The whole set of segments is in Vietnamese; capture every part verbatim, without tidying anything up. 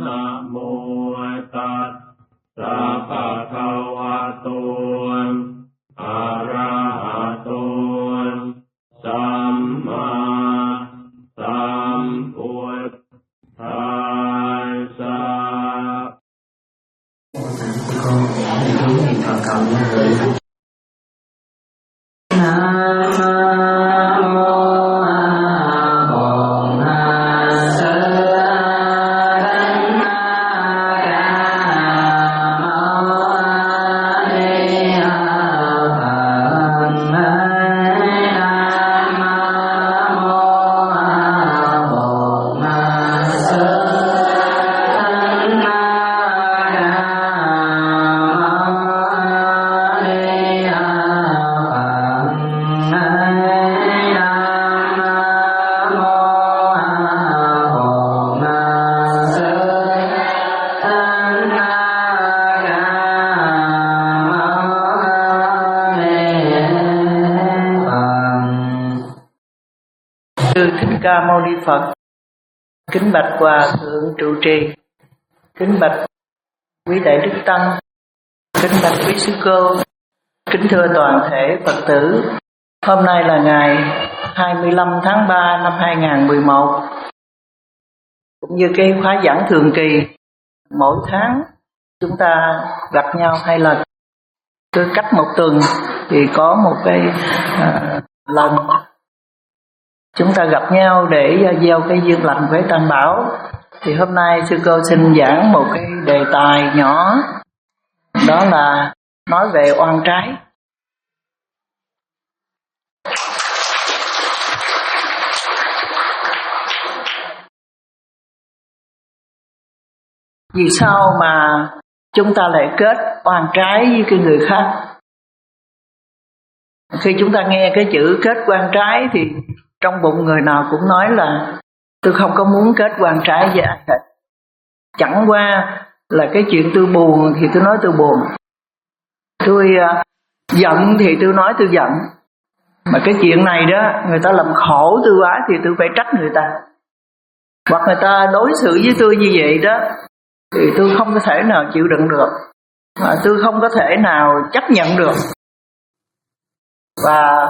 Nam mô Tát sa pa ka wa to a ra ha to samma sambuddhassa. Ca Mâu Ni Phật. Kính bạch Hòa thượng trụ trì, kính bạch quý đại đức tăng, kính bạch quý sư cô, kính thưa toàn thể Phật tử. Hôm nay là ngày hai mươi lăm tháng ba năm hai nghìn không trăm mười một, cũng như cái khóa giảng thường kỳ, mỗi tháng chúng ta gặp nhau hai lần, cứ cách một tuần thì có một cái à, lần chúng ta gặp nhau để gieo cái duyên lành với Tam Bảo. Thì hôm nay sư cô xin giảng một cái đề tài nhỏ, đó là nói về oan trái. Vì sao mà chúng ta lại kết oan trái với cái người khác? Khi chúng ta nghe cái chữ kết oan trái thì trong bụng người nào cũng nói là tôi không có muốn kết oan trái với ai hết. Chẳng qua là cái chuyện tôi buồn thì tôi nói tôi buồn, tôi uh, giận thì tôi nói tôi giận. Mà cái chuyện này đó, người ta làm khổ tôi quá thì tôi phải trách người ta. Hoặc người ta đối xử với tôi như vậy đó thì tôi không có thể nào chịu đựng được, mà tôi không có thể nào chấp nhận được. Và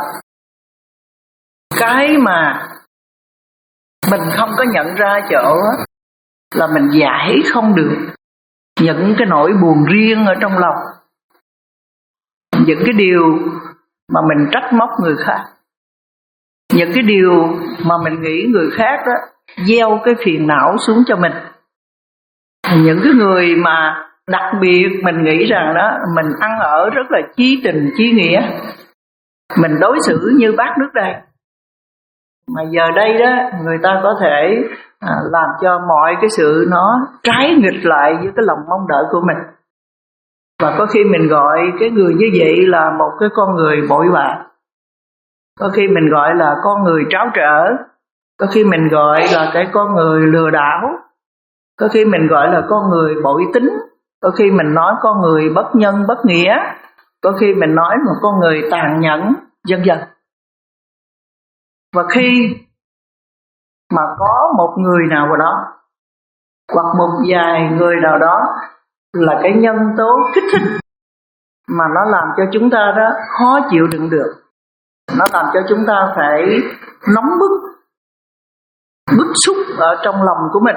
cái mà mình không có nhận ra chỗ là mình giải không được những cái nỗi buồn riêng ở trong lòng, những cái điều mà mình trách móc người khác, những cái điều mà mình nghĩ người khác đó gieo cái phiền não xuống cho mình. Những cái người mà đặc biệt mình nghĩ rằng đó mình ăn ở rất là chí tình chí nghĩa, mình đối xử như bát nước đây, mà giờ đây đó người ta có thể à, làm cho mọi cái sự nó trái nghịch lại với cái lòng mong đợi của mình. Và có khi mình gọi cái người như vậy là một cái con người bội bạc, có khi mình gọi là con người tráo trở, có khi mình gọi là cái con người lừa đảo, có khi mình gọi là con người bội tính, có khi mình nói con người bất nhân bất nghĩa, có khi mình nói một con người tàn nhẫn, vân vân. Và khi mà có một người nào đó hoặc một vài người nào đó là cái nhân tố kích thích mà nó làm cho chúng ta đó khó chịu đựng được, nó làm cho chúng ta phải nóng bức, bức xúc ở trong lòng của mình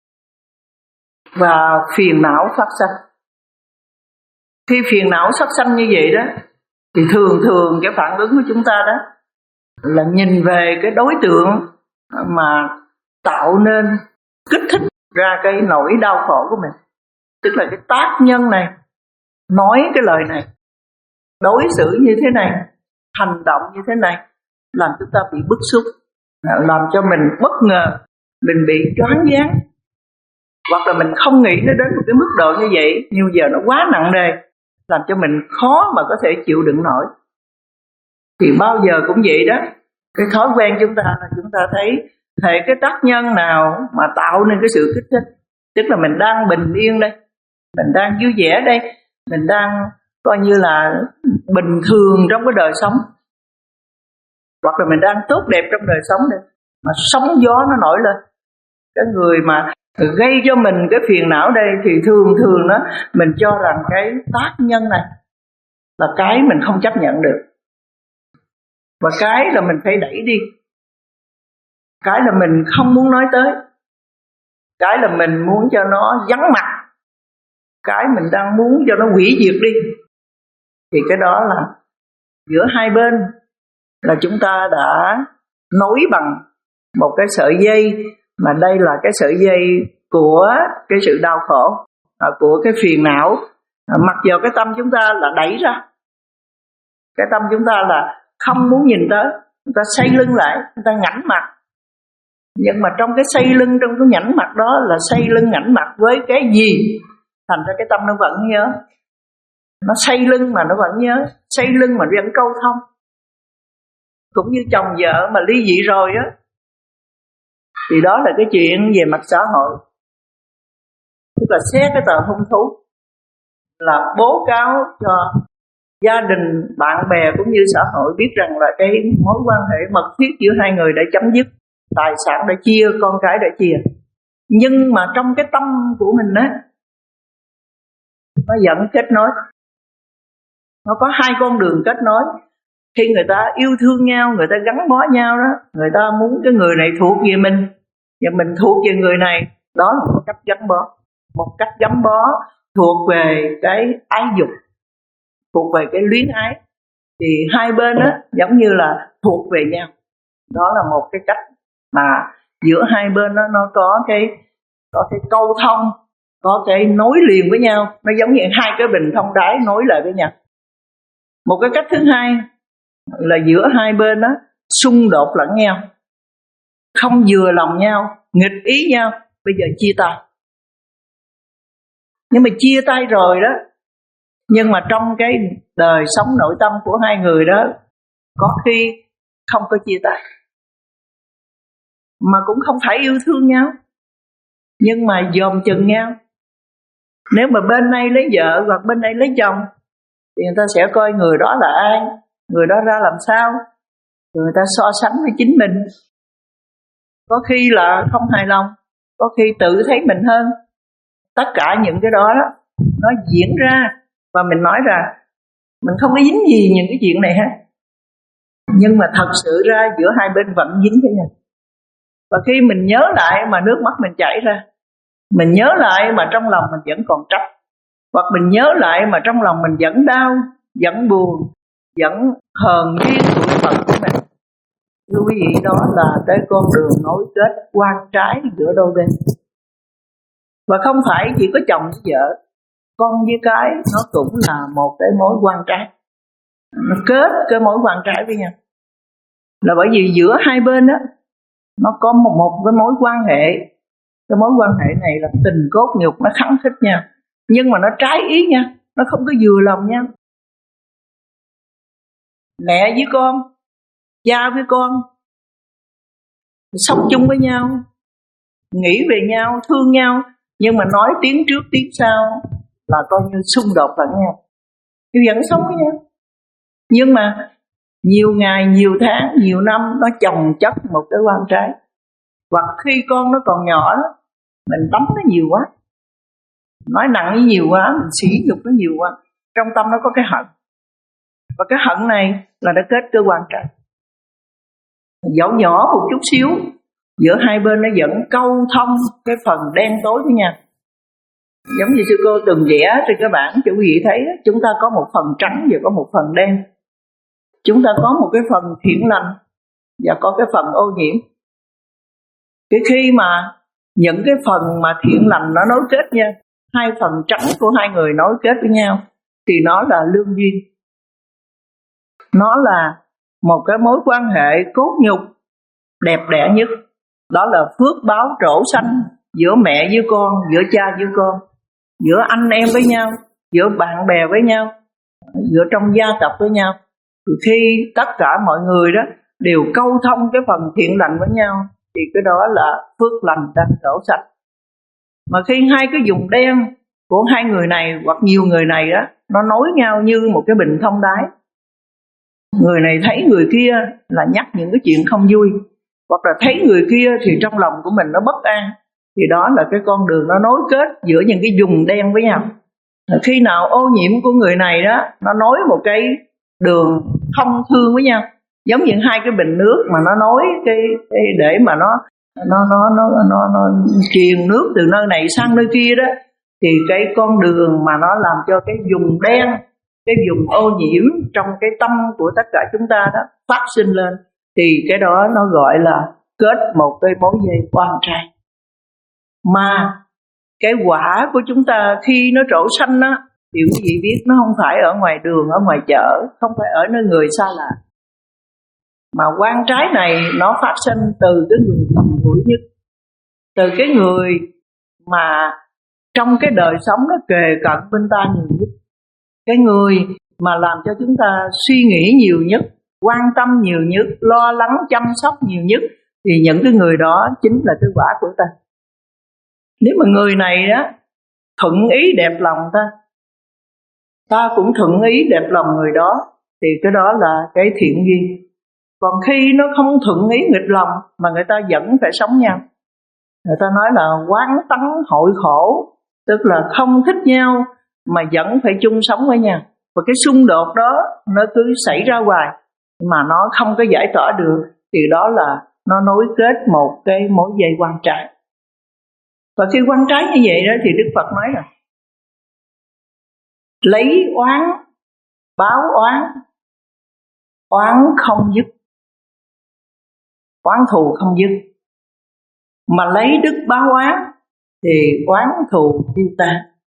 và phiền não phát sanh. Khi phiền não phát sanh như vậy đó thì thường thường cái phản ứng của chúng ta đó là nhìn về cái đối tượng mà tạo nên kích thích ra cái nỗi đau khổ của mình. Tức là cái tác nhân này nói cái lời này, đối xử như thế này, hành động như thế này, làm chúng ta bị bức xúc, làm cho mình bất ngờ, mình bị choáng váng, hoặc là mình không nghĩ nó đến một cái mức độ như vậy, nhưng giờ nó quá nặng nề, làm cho mình khó mà có thể chịu đựng nổi. Thì bao giờ cũng vậy đó, cái thói quen chúng ta là chúng ta thấy thể cái tác nhân nào mà tạo nên cái sự kích thích, tức là mình đang bình yên đây, mình đang vui vẻ đây, mình đang coi như là bình thường trong cái đời sống, hoặc là mình đang tốt đẹp trong đời sống đây, mà sóng gió nó nổi lên. Cái người mà gây cho mình cái phiền não đây thì thường thường đó mình cho rằng cái tác nhân này là cái mình không chấp nhận được, và cái là mình phải đẩy đi, cái là mình không muốn nói tới, cái là mình muốn cho nó vắng mặt, cái mình đang muốn cho nó hủy diệt đi. Thì cái đó là giữa hai bên là chúng ta đã nối bằng một cái sợi dây, mà đây là cái sợi dây của cái sự đau khổ, của cái phiền não. Mặc dù cái tâm chúng ta là đẩy ra, cái tâm chúng ta là không muốn nhìn tới, người ta xây lưng lại, người ta ngảnh mặt. Nhưng mà trong cái xây lưng, trong cái ngảnh mặt đó là xây lưng ngảnh mặt với cái gì? Thành ra cái tâm nó vẫn nhớ. Nó xây lưng mà nó vẫn nhớ, xây lưng mà vẫn câu thông. Cũng như chồng vợ mà ly dị rồi á, thì đó là cái chuyện về mặt xã hội. Tức là xét cái tờ hôn thú là bố cáo cho gia đình, bạn bè cũng như xã hội biết rằng là cái mối quan hệ mật thiết giữa hai người đã chấm dứt, tài sản đã chia, con cái đã chia. Nhưng mà trong cái tâm của mình á, nó vẫn kết nối. Nó có hai con đường kết nối. Khi người ta yêu thương nhau, người ta gắn bó nhau đó, người ta muốn cái người này thuộc về mình và mình thuộc về người này. Đó là một cách gắn bó. Một cách gắn bó thuộc về cái ái dục, thuộc về cái luyến ái. Thì hai bên đó giống như là thuộc về nhau. Đó là một cái cách mà giữa hai bên đó nó có cái có cái câu thông, có cái nối liền với nhau. Nó giống như hai cái bình thông đáy nối lại với nhau. Một cái cách thứ hai là giữa hai bên đó xung đột lẫn nhau, không vừa lòng nhau, nghịch ý nhau, bây giờ chia tay. Nhưng mà chia tay rồi đó, nhưng mà trong cái đời sống nội tâm của hai người đó, có khi không có chia tay, mà cũng không phải yêu thương nhau, nhưng mà dòm chừng nhau. Nếu mà bên này lấy vợ hoặc bên này lấy chồng thì người ta sẽ coi người đó là ai, người đó ra làm sao, rồi người ta so sánh với chính mình. Có khi là không hài lòng, có khi tự thấy mình hơn. Tất cả những cái đó, đó nó diễn ra, và mình nói rằng mình không có dính gì những cái chuyện này hết. Nhưng mà thật sự ra giữa hai bên vẫn dính với nhau. Và khi mình nhớ lại mà nước mắt mình chảy ra, mình nhớ lại mà trong lòng mình vẫn còn trách, hoặc mình nhớ lại mà trong lòng mình vẫn đau, vẫn buồn, vẫn hờn duyên tuổi phận của mình. Thưa quý vị, đó là cái con đường nối kết quan trái giữa đôi bên. Và không phải chỉ có chồng với vợ, con với cái nó cũng là một cái mối quan trái. Nó kết cái mối quan trái với nhau. Là bởi vì giữa hai bên đó, nó có một, một cái mối quan hệ. Cái mối quan hệ này là tình cốt nhục, nó khăng khít nhau, nhưng mà nó trái ý nha, nó không có vừa lòng nhau. Mẹ với con, cha với con sống chung với nhau, nghĩ về nhau, thương nhau, nhưng mà nói tiếng trước tiếng sau là coi như xung đột lẫn nhau. Thì vẫn sống với nhau, nhưng mà nhiều ngày, nhiều tháng, nhiều năm nó chồng chất một cái quan trái. Hoặc khi con nó còn nhỏ, mình đấm nó nhiều quá, nói nặng nó nhiều quá, mình sỉ nhục nó nhiều quá, trong tâm nó có cái hận. Và cái hận này là đã kết cơ quan trái. Dẫu nhỏ một chút xíu, giữa hai bên nó vẫn câu thông cái phần đen tối với nhau. Giống như sư cô từng vẽ trên các bản cho quý vị thấy, chúng ta có một phần trắng và có một phần đen. Chúng ta có một cái phần thiện lành và có cái phần ô nhiễm. Cái khi mà những cái phần mà thiện lành nó nối kết nhau, hai phần trắng của hai người nối kết với nhau, thì nó là lương duyên. Nó là một cái mối quan hệ cốt nhục đẹp đẽ nhất. Đó là phước báo trổ xanh giữa mẹ với con, giữa cha với con, giữa anh em với nhau, giữa bạn bè với nhau, giữa trong gia tộc với nhau. Thì khi tất cả mọi người đó đều câu thông cái phần thiện lành với nhau, thì cái đó là phước lành đang trổ xanh. Mà khi hai cái vùng đen của hai người này hoặc nhiều người này đó, nó nối nhau như một cái bình thông đáy. Người này thấy người kia là nhắc những cái chuyện không vui, hoặc là thấy người kia thì trong lòng của mình nó bất an, thì đó là cái con đường nó nối kết giữa những cái vùng đen với nhau. Khi nào ô nhiễm của người này đó, nó nối một cái đường thông thương với nhau, giống như hai cái bình nước mà nó nối cái, cái để mà nó nó nó nó nó nó truyền nước từ nơi này sang nơi kia đó, thì cái con đường mà nó làm cho cái vùng đen, cái vùng ô nhiễm trong cái tâm của tất cả chúng ta đó phát sinh lên, thì cái đó nó gọi là kết một cái mối dây oan trái. Mà cái quả của chúng ta khi nó trổ xanh á, thì quý vị biết nó không phải ở ngoài đường, ở ngoài chợ, không phải ở nơi người xa lạ, mà oan trái này nó phát sinh từ cái người gần gũi nhất, từ cái người mà trong cái đời sống nó kề cận bên ta nhiều nhất, cái người mà làm cho chúng ta suy nghĩ nhiều nhất, quan tâm nhiều nhất, lo lắng chăm sóc nhiều nhất, thì những cái người đó chính là cái quả của ta. Nếu mà người này á thuận ý đẹp lòng ta, ta cũng thuận ý đẹp lòng người đó, thì cái đó là cái thiện duyên. Còn khi nó không thuận ý nghịch lòng mà người ta vẫn phải sống nhau, người ta nói là quán tấn hội khổ, tức là không thích nhau mà vẫn phải chung sống với nhau. Và cái xung đột đó nó cứ xảy ra hoài mà nó không có giải tỏa được, thì đó là nó nối kết một cái mối dây oan trái. Và khi oan trái như vậy đó thì Đức Phật nói là lấy oán báo oán, oán không dứt, oán thù không dứt, mà lấy đức báo oán thì oán thù tiêu tan.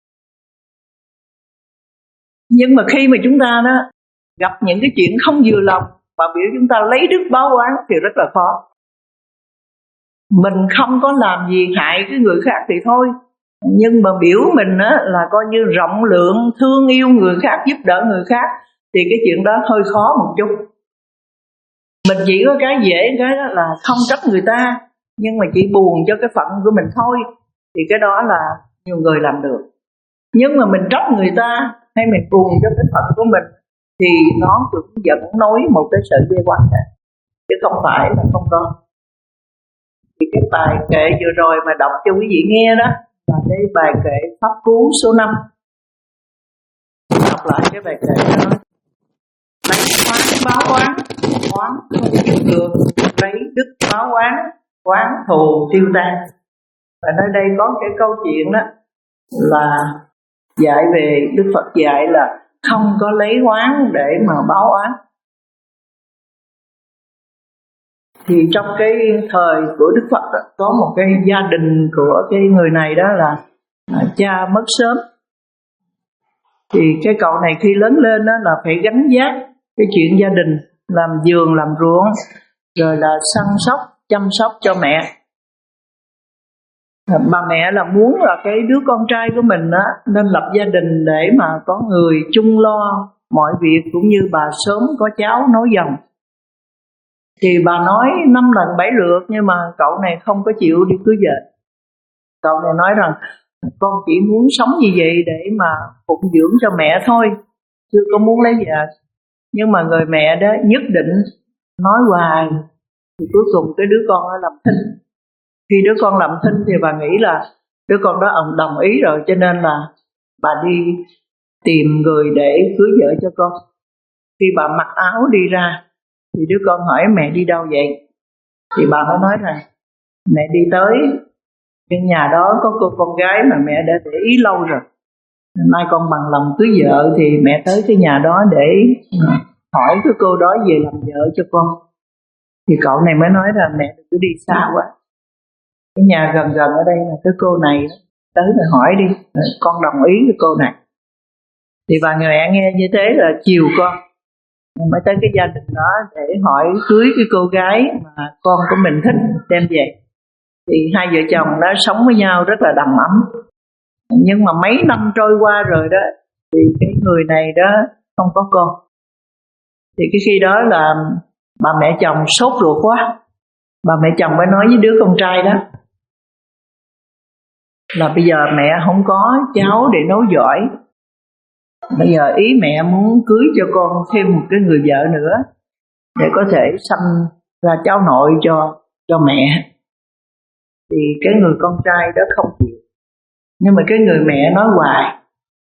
Nhưng mà khi mà chúng ta đó gặp những cái chuyện không vừa lòng mà biểu chúng ta lấy đức báo oán thì rất là khó. Mình không có làm gì hại cái người khác thì thôi, nhưng mà biểu mình á là coi như rộng lượng, thương yêu người khác, giúp đỡ người khác, thì cái chuyện đó hơi khó một chút. Mình chỉ có cái dễ cái đó là không trách người ta, nhưng mà chỉ buồn cho cái phận của mình thôi, thì cái đó là nhiều người làm được. Nhưng mà mình trách người ta hay mình buồn cho cái phận của mình thì nó cũng dẫn nối một cái sợi dây quan hệ, chứ không phải là không có. Thì cái bài kệ vừa rồi mà đọc cho quý vị nghe đó là cái bài kệ pháp cú số năm. Đọc lại cái bài kệ đó: lấy oán báo oán, oán không dứt được; lấy đức báo oán, oán thù tiêu tan. Và nơi đây có cái câu chuyện đó là dạy về, Đức Phật dạy là không có lấy oán để mà báo oán. Thì trong cái thời của Đức Phật đó, có một cái gia đình của cái người này đó là cha mất sớm. Thì cái cậu này khi lớn lên đó là phải gánh vác cái chuyện gia đình, làm vườn, làm ruộng, rồi là săn sóc, chăm sóc cho mẹ. Bà mẹ là muốn là cái đứa con trai của mình á nên lập gia đình để mà có người chung lo mọi việc, cũng như bà sớm có cháu nối dòng. Thì bà nói năm lần bảy lượt, nhưng mà cậu này không có chịu đi cưới vợ. Cậu này nói rằng con chỉ muốn sống như vậy để mà phụng dưỡng cho mẹ thôi, chưa có muốn lấy vợ. Nhưng mà người mẹ đó nhất định nói hoài, thì cuối cùng cái đứa con nó làm thinh. Khi đứa con làm thinh thì bà nghĩ là đứa con đó đồng ý rồi, cho nên là bà đi tìm người để cưới vợ cho con. Khi bà mặc áo đi ra thì đứa con hỏi mẹ đi đâu vậy? Thì bà mới nói rằng mẹ đi tới cái nhà đó có cô con gái mà mẹ đã để ý lâu rồi, nay con bằng lòng cưới vợ, thì mẹ tới cái nhà đó để hỏi cái cô đó về làm vợ cho con. Thì cậu này mới nói là mẹ đừng có đi xa quá, cái nhà gần gần ở đây là cái cô này, tới rồi hỏi đi, con đồng ý với cô này. Thì bà người mẹ nghe như thế là chiều con, mới tới cái gia đình đó để hỏi cưới cái cô gái mà con của mình thích đem về. Thì hai vợ chồng đã sống với nhau rất là đầm ấm. Nhưng mà mấy năm trôi qua rồi đó, thì cái người này đó không có con. Thì cái khi đó là bà mẹ chồng sốt ruột quá. Bà mẹ chồng mới nói với đứa con trai đó là bây giờ mẹ không có cháu để nối dõi, bây giờ ý mẹ muốn cưới cho con thêm một cái người vợ nữa để có thể sanh ra cháu nội cho cho mẹ. thì cái người con trai đó không chịu. Nhưng mà cái người mẹ nói hoài,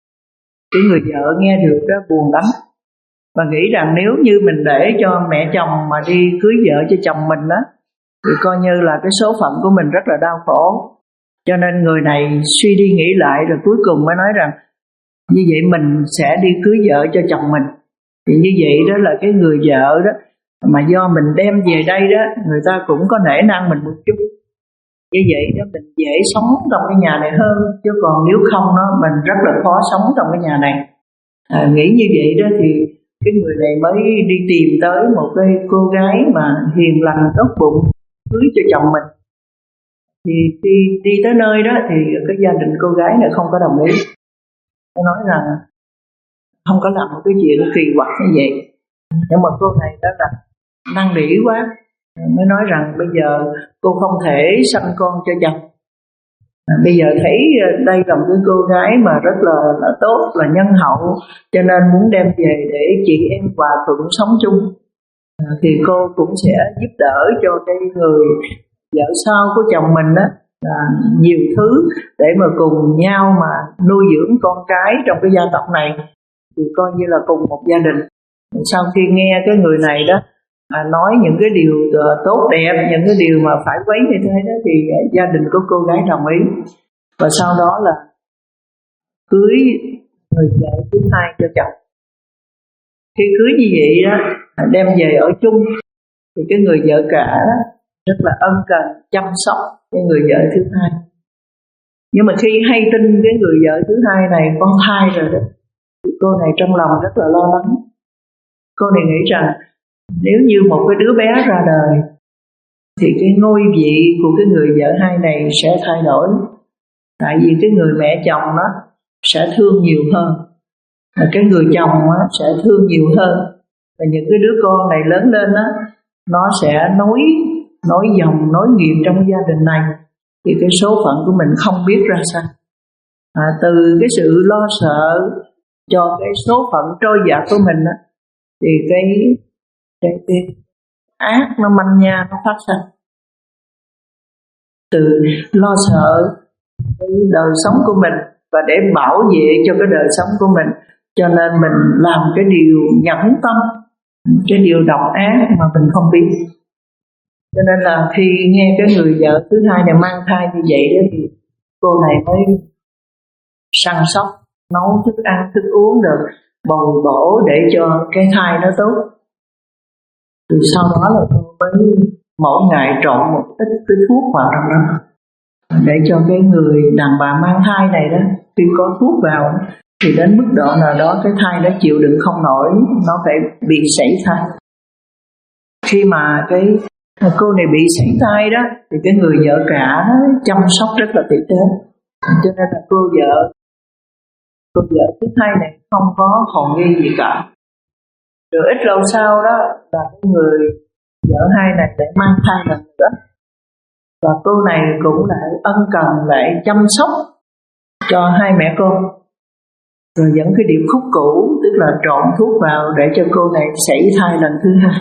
cái người vợ nghe được đó buồn lắm, và nghĩ rằng nếu như mình để cho mẹ chồng mà đi cưới vợ cho chồng mình đó, thì coi như là cái số phận của mình rất là đau khổ. Cho nên người này suy đi nghĩ lại rồi cuối cùng mới nói rằng như vậy mình sẽ đi cưới vợ cho chồng mình. Thì như vậy đó là cái người vợ đó mà do mình đem về đây đó, người ta cũng có nể nang mình một chút. Như vậy đó mình dễ sống trong cái nhà này hơn, chứ còn nếu không đó mình rất là khó sống trong cái nhà này. À, nghĩ như vậy đó thì cái người này mới đi tìm tới một cái cô gái mà hiền lành tốt bụng cưới cho chồng mình. Thì khi đi tới nơi đó thì cái gia đình cô gái này không có đồng ý. Nó nói rằng không có làm một cái chuyện kỳ quặc như vậy. Nhưng mà cô này đó là năn nỉ quá, mới nói rằng bây giờ cô không thể sanh con cho chồng. À, bây giờ thấy đây là một cái cô gái mà rất là, là tốt, là nhân hậu, cho nên muốn đem về để chị em hòa thuận sống chung. À, thì cô cũng sẽ giúp đỡ cho cái người vợ sau của chồng mình đó, là nhiều thứ để mà cùng nhau mà nuôi dưỡng con cái trong cái gia tộc này, thì coi như là cùng một gia đình. Sau khi nghe cái người này đó à, nói những cái điều uh, tốt đẹp, những cái điều mà phải quấy như thế đó, thì uh, gia đình của cô gái đồng ý. Và sau đó là cưới người vợ thứ hai cho chồng. Khi cưới như vậy đó, đem về ở chung, thì cái người vợ cả đó, rất là ân cần chăm sóc cái người vợ thứ hai. Nhưng mà khi hay tin cái người vợ thứ hai này có thai rồi đó, thì cô này trong lòng rất là lo lắng. Cô này nghĩ rằng nếu như một cái đứa bé ra đời thì cái ngôi vị của cái người vợ hai này sẽ thay đổi. Tại vì cái người mẹ chồng đó sẽ thương nhiều hơn, và cái người chồng đó sẽ thương nhiều hơn. Và những cái đứa con này lớn lên đó, nó sẽ nối nối dòng, nối nghiệp trong gia đình này, thì cái số phận của mình không biết ra sao. À, từ cái sự lo sợ cho cái số phận trôi dạt của mình đó, thì cái, cái, cái ác nó manh nha nó phát sinh. Từ lo sợ cái đời sống của mình và để bảo vệ cho cái đời sống của mình, cho nên mình làm cái điều nhẫn tâm, cái điều độc ác mà mình không biết. Cho nên là khi nghe cái người vợ thứ hai này mang thai như vậy đó, thì cô này mới săn sóc, nấu thức ăn, thức uống được, bồi bổ để cho cái thai nó tốt. Từ sau đó là cô mới mỗi ngày trộn một ít cái thuốc vào trong đó, để cho cái người đàn bà mang thai này đó, khi có thuốc vào thì đến mức độ nào đó cái thai nó chịu đựng không nổi, nó phải bị sảy thai. Khi mà cái cô này bị sảy thai đó, thì cái người vợ cả chăm sóc rất là tử tế, cho nên là cô vợ cô vợ thứ hai này không có hồn nghi gì cả. Rồi ít lâu sau đó là cái người vợ hai này lại mang thai lần nữa, và cô này cũng lại ân cần lại chăm sóc cho hai mẹ con, rồi dẫn cái điệp khúc cũ, tức là trộn thuốc vào để cho cô này sảy thai lần thứ hai,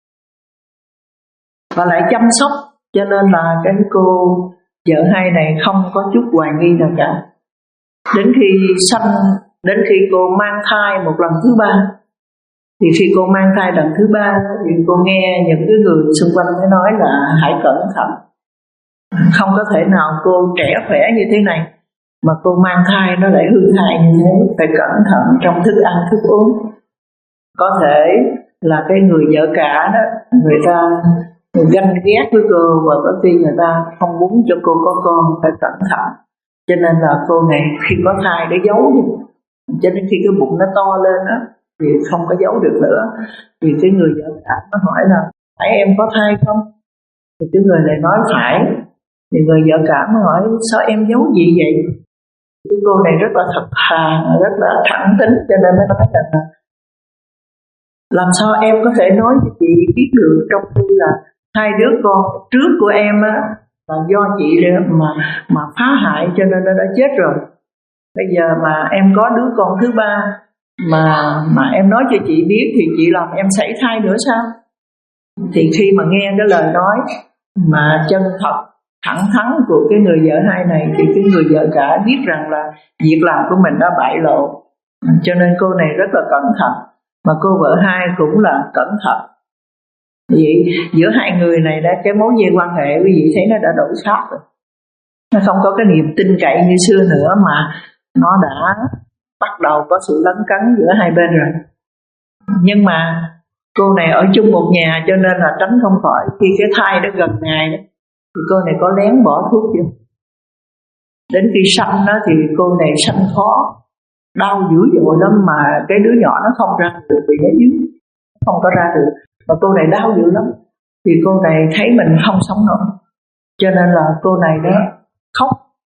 và lại chăm sóc, cho nên là cái cô vợ hai này không có chút hoài nghi nào cả. Đến khi sanh, đến khi cô mang thai một lần thứ ba, thì khi cô mang thai lần thứ ba thì cô nghe những cái người xung quanh mới nói là hãy cẩn thận, không có thể nào cô trẻ khỏe như thế này mà cô mang thai nó lại hư thai như thế, phải cẩn thận trong thức ăn thức uống. Có thể là cái người vợ cả đó, người ta ganh ghét với cô, và có khi người ta không muốn cho cô có con, phải cẩn thận. Cho nên là cô này khi có thai để giấu đi, cho nên khi cái bụng nó to lên đó thì không có giấu được nữa. Thì cái người vợ cả nó hỏi là phải em có thai không? Thì cái người này nói phải. Thì người vợ cả mới hỏi sao em giấu gì vậy? Cái cô này rất là thật thà, rất là thẳng tính, cho nên mới nói là làm sao em có thể nói cho chị biết được, trong khi là hai đứa con trước của em á là do chị mà mà phá hại, cho nên nó đã chết rồi. Bây giờ mà em có đứa con thứ ba mà mà em nói cho chị biết thì chị làm em sảy thai nữa sao? Thì khi mà nghe cái lời nói mà chân thật thẳng thắn của cái người vợ hai này thì cái người vợ cả biết rằng là việc làm của mình đã bại lộ, cho nên cô này rất là cẩn thận, mà cô vợ hai cũng là cẩn thận. Vậy giữa hai người này đã cái mối dây quan hệ quý vị thấy nó đã đổi khác rồi. Nó không có cái niềm tin cậy như xưa nữa, mà nó đã bắt đầu có sự lấn cấn giữa hai bên rồi. Nhưng mà cô này ở chung một nhà cho nên là tránh không khỏi. Khi cái thai nó gần ngày đó, thì cô này có lén bỏ thuốc vô. Đến khi sanh đó thì cô này sanh khó, đau dữ dội lắm, mà cái đứa nhỏ nó không ra được vì nó yếu, không có ra được. Mà cô này đau dữ lắm, thì cô này thấy mình không sống nổi, cho nên là cô này đó khóc.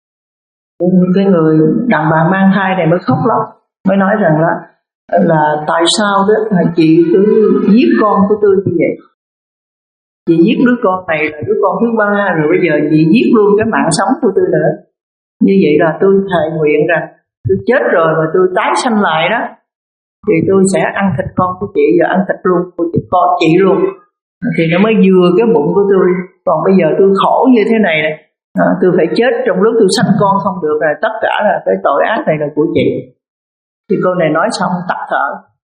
Cái người đàn bà mang thai này mới khóc lắm, mới nói rằng là là tại sao đó là chị cứ giết con của tôi như vậy. Chị giết đứa con này là đứa con thứ ba, rồi bây giờ chị giết luôn cái mạng sống của tôi nữa. Như vậy là tôi thề nguyện rằng tôi chết rồi mà tôi tái sanh lại đó, thì tôi sẽ ăn thịt con của chị và ăn thịt luôn của chị, con chị luôn. Thì nó mới vừa cái bụng của tôi. Còn bây giờ tôi khổ như thế này này, à, tôi phải chết trong lúc tôi sanh con không được, là tất cả là cái tội ác này là của chị. Thì cô này nói xong tắt thở,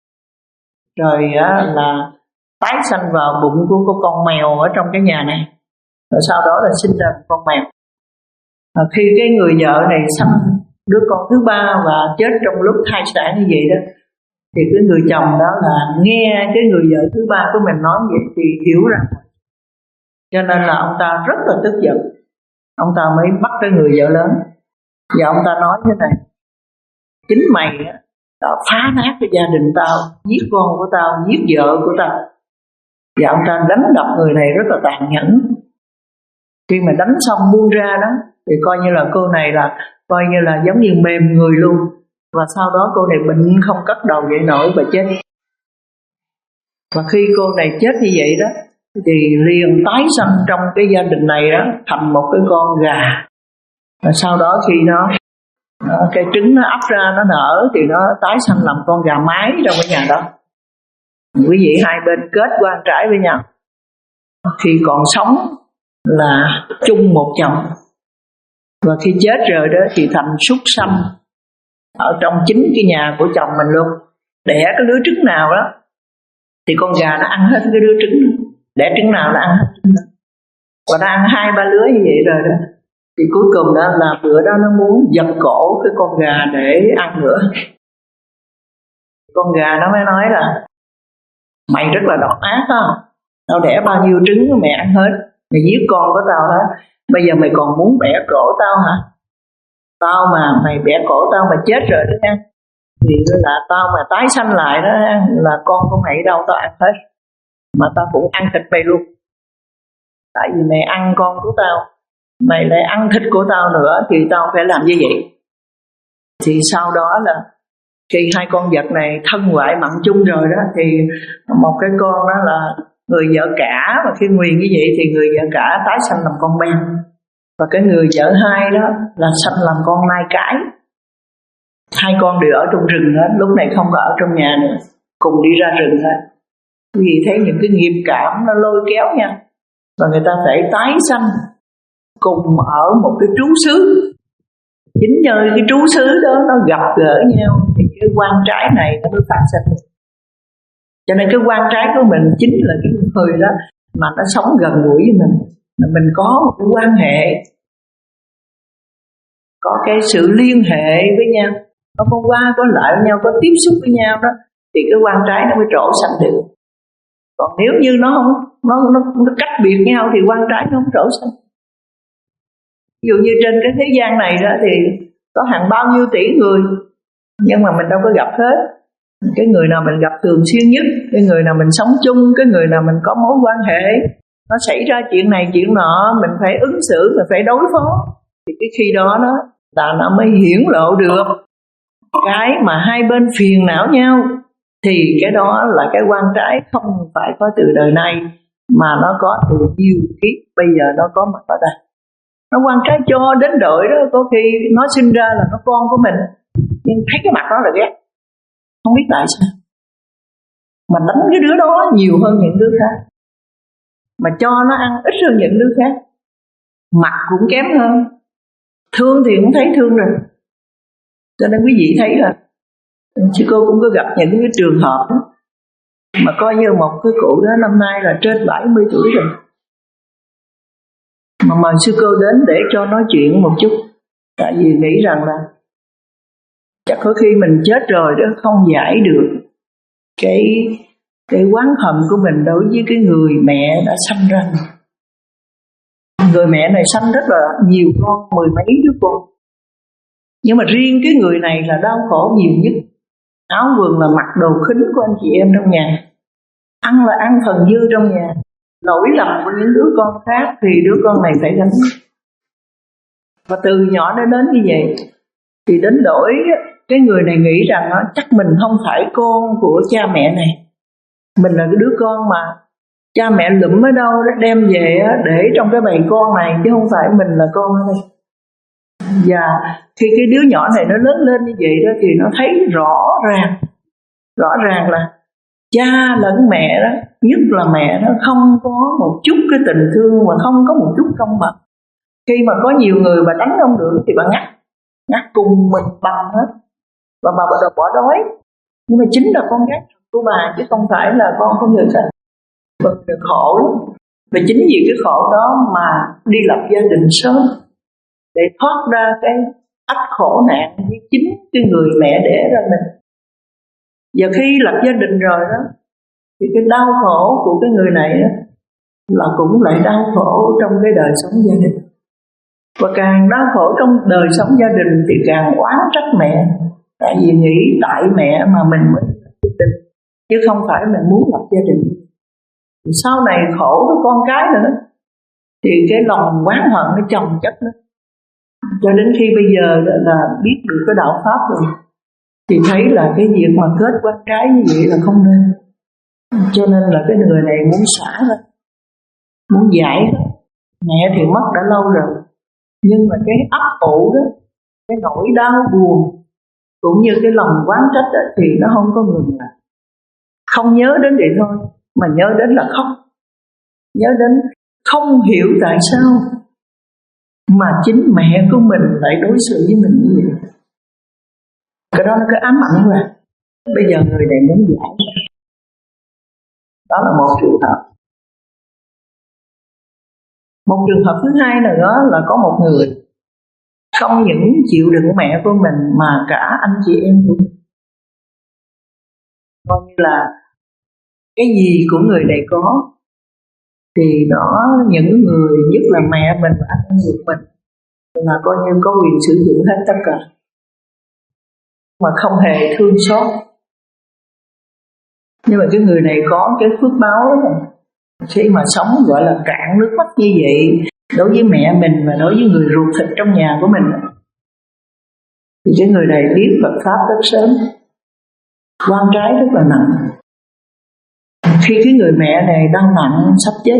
rồi á, là tái sanh vào bụng của cô con mèo ở trong cái nhà này, rồi sau đó là sinh ra một con mèo. À, khi cái người vợ này sanh đứa con thứ ba và chết trong lúc thai sản như vậy đó, thì cái người chồng đó là nghe cái người vợ thứ ba của mình nói vậy thì hiểu rằng, cho nên là ông ta rất là tức giận. Ông ta mới bắt cái người vợ lớn, và ông ta nói thế này: chính mày đã phá nát cái gia đình tao, giết con của tao, giết vợ của tao. Và ông ta đánh đập người này rất là tàn nhẫn. Khi mà đánh xong buông ra đó, thì coi như là cô này là coi như là giống như mềm người luôn. Và sau đó cô này bệnh không cất đầu dậy nổi và chết. Và khi cô này chết như vậy đó, thì liền tái sanh trong cái gia đình này đó thành một cái con gà. Và sau đó khi nó cái trứng nó ấp ra, nó nở, thì nó tái sanh làm con gà mái trong cái nhà đó. Quý vị hai bên kết quan trái với nhau. Khi còn sống là chung một chồng, và khi chết rồi đó thì thành súc sanh ở trong chính cái nhà của chồng mình luôn. Đẻ cái lứa trứng nào đó thì con gà nó ăn hết cái lứa trứng, đẻ trứng nào nó ăn hết trứng đó. Và nó ăn hai ba lứa như vậy rồi đó, thì cuối cùng đó là bữa đó nó muốn giật cổ cái con gà để ăn nữa. Con gà nó mới nói là mày rất là độc ác đó, tao đẻ bao nhiêu trứng mẹ ăn hết, mày giết con của tao hết, bây giờ mày còn muốn bẻ cổ tao hả? Tao mà mày bẻ cổ tao mà chết rồi đó nha, thì là tao mà tái sanh lại đó là con của mày đâu tao ăn hết, mà tao cũng ăn thịt mày luôn. Tại vì mày ăn con của tao, mày lại ăn thịt của tao nữa, thì tao phải làm như vậy. Thì sau đó là khi hai con vật này thân ngoại mặn chung rồi đó, thì một cái con đó là người vợ cả, và khi nguyền như vậy thì người vợ cả tái sanh làm con ben, và cái người vợ hai đó là sanh làm con nai cái. Hai con đều ở trong rừng đó, lúc này không có ở trong nhà nữa, cùng đi ra rừng hết. Vì thấy những cái nghiệp cảm nó lôi kéo nha, và người ta phải tái sanh cùng ở một cái trú xứ. Chính nhờ cái trú xứ đó nó gặp gỡ nhau thì cái quan trái này nó mới phát sinh. Cho nên cái quan trái của mình chính là cái người đó mà nó sống gần gũi với mình, là mình có một cái quan hệ, có cái sự liên hệ với nhau, nó có qua có lại với nhau, có tiếp xúc với nhau đó, thì cái quan trái nó mới trổ sanh được. Còn nếu như nó không nó, nó, nó cách biệt nhau thì quan trái nó không trổ sanh. Ví dụ như trên cái thế gian này đó thì có hàng bao nhiêu tỷ người, nhưng mà mình đâu có gặp hết. Cái người nào mình gặp thường xuyên nhất, cái người nào mình sống chung, cái người nào mình có mối quan hệ, nó xảy ra chuyện này chuyện nọ, mình phải ứng xử, mình phải đối phó, thì cái khi đó đó là nó mới hiển lộ được cái mà hai bên phiền não nhau. Thì cái đó là cái quan trái không phải có từ đời nay, mà nó có từ nhiều kiếp bây giờ nó có mặt ở đây. Nó quan trái cho đến đội đó, có khi nó sinh ra là nó con của mình, nhưng thấy cái mặt đó là ghét, không biết tại sao mà đánh cái đứa đó nhiều hơn những đứa khác, mà cho nó ăn ít hơn những đứa khác. mặt cũng kém hơn, thương thì cũng thấy thương rồi. Cho nên quý vị thấy là chị cô cũng có gặp những cái trường hợp đó, mà coi như một cái cụ đó năm nay là trên bảy mươi tuổi rồi, mà mời sư cô đến để cho nói chuyện một chút. Tại vì nghĩ rằng là chắc có khi mình chết rồi đó, không giải được cái cái oán hận của mình đối với cái người mẹ đã sanh ra. Người mẹ này sanh rất là nhiều con, mười mấy đứa con, nhưng mà riêng cái người này là đau khổ nhiều nhất. Áo quần là mặc đồ khính của anh chị em trong nhà, ăn là ăn phần dư trong nhà, lỗi lầm của những đứa con khác thì đứa con này phải gánh. Và từ nhỏ đến đến như vậy thì đến đổi cái người này nghĩ rằng đó, chắc mình không phải con của cha mẹ này, mình là cái đứa con mà cha mẹ lụm ở đâu đó đem về để trong cái bầy con này, chứ không phải mình là con ở đây. Và khi cái đứa nhỏ này nó lớn lên như vậy đó thì nó thấy rõ ràng, rõ ràng là cha lẫn mẹ đó, nhất là mẹ nó không có một chút cái tình thương và không có một chút công bằng. Khi mà có nhiều người mà đánh ông được thì bà ngắt, ngắt cùng mình bằng hết, và bà bắt đầu bỏ đói. Nhưng mà chính là con gái của bà chứ không phải là con của người khác. Và được khổ lắm. Và chính vì cái khổ đó mà đi lập gia đình sớm để thoát ra cái ách khổ nạn với chính cái người mẹ đẻ ra mình. Và khi lập gia đình rồi đó thì cái đau khổ của cái người này đó là cũng lại đau khổ trong cái đời sống gia đình. Và càng đau khổ trong đời sống gia đình thì càng oán trách mẹ. Tại vì nghĩ tại mẹ mà mình mới lập gia đình, chứ không phải mình muốn lập gia đình. Thì sau này khổ với con cái nữa thì cái lòng oán hận nó chồng chất nữa. Cho đến khi bây giờ là biết được cái đạo pháp rồi thì thấy là cái việc mà kết quan trái như vậy là không nên. Cho nên là cái người này muốn xả ra, muốn giải ra. Mẹ thì mất đã lâu rồi, nhưng mà cái ấp ủ đó, cái nỗi đau buồn cũng như cái lòng oán trách đó, thì nó không có ngừng lại. Không nhớ đến vậy thôi, mà nhớ đến là khóc. Nhớ đến không hiểu tại sao mà chính mẹ của mình lại đối xử với mình như vậy. Cái đó là cái ám ảnh rồi. Bây giờ người này muốn giải. Đó là một trường hợp. Một trường hợp thứ hai là đó là có một người không những chịu đựng mẹ của mình mà cả anh chị em của mình. Coi như là cái gì của người này có thì đó những người nhất là mẹ mình và anh em của mình là coi như có quyền sử dụng hết tất cả, mà không hề thương xót. Nhưng mà cái người này có cái phước báo đó, khi mà sống gọi là cạn nước mắt như vậy đối với mẹ mình và đối với người ruột thịt trong nhà của mình, thì cái người này biết Phật pháp rất sớm, quan trái rất là nặng. Khi cái người mẹ này đang nặng sắp chết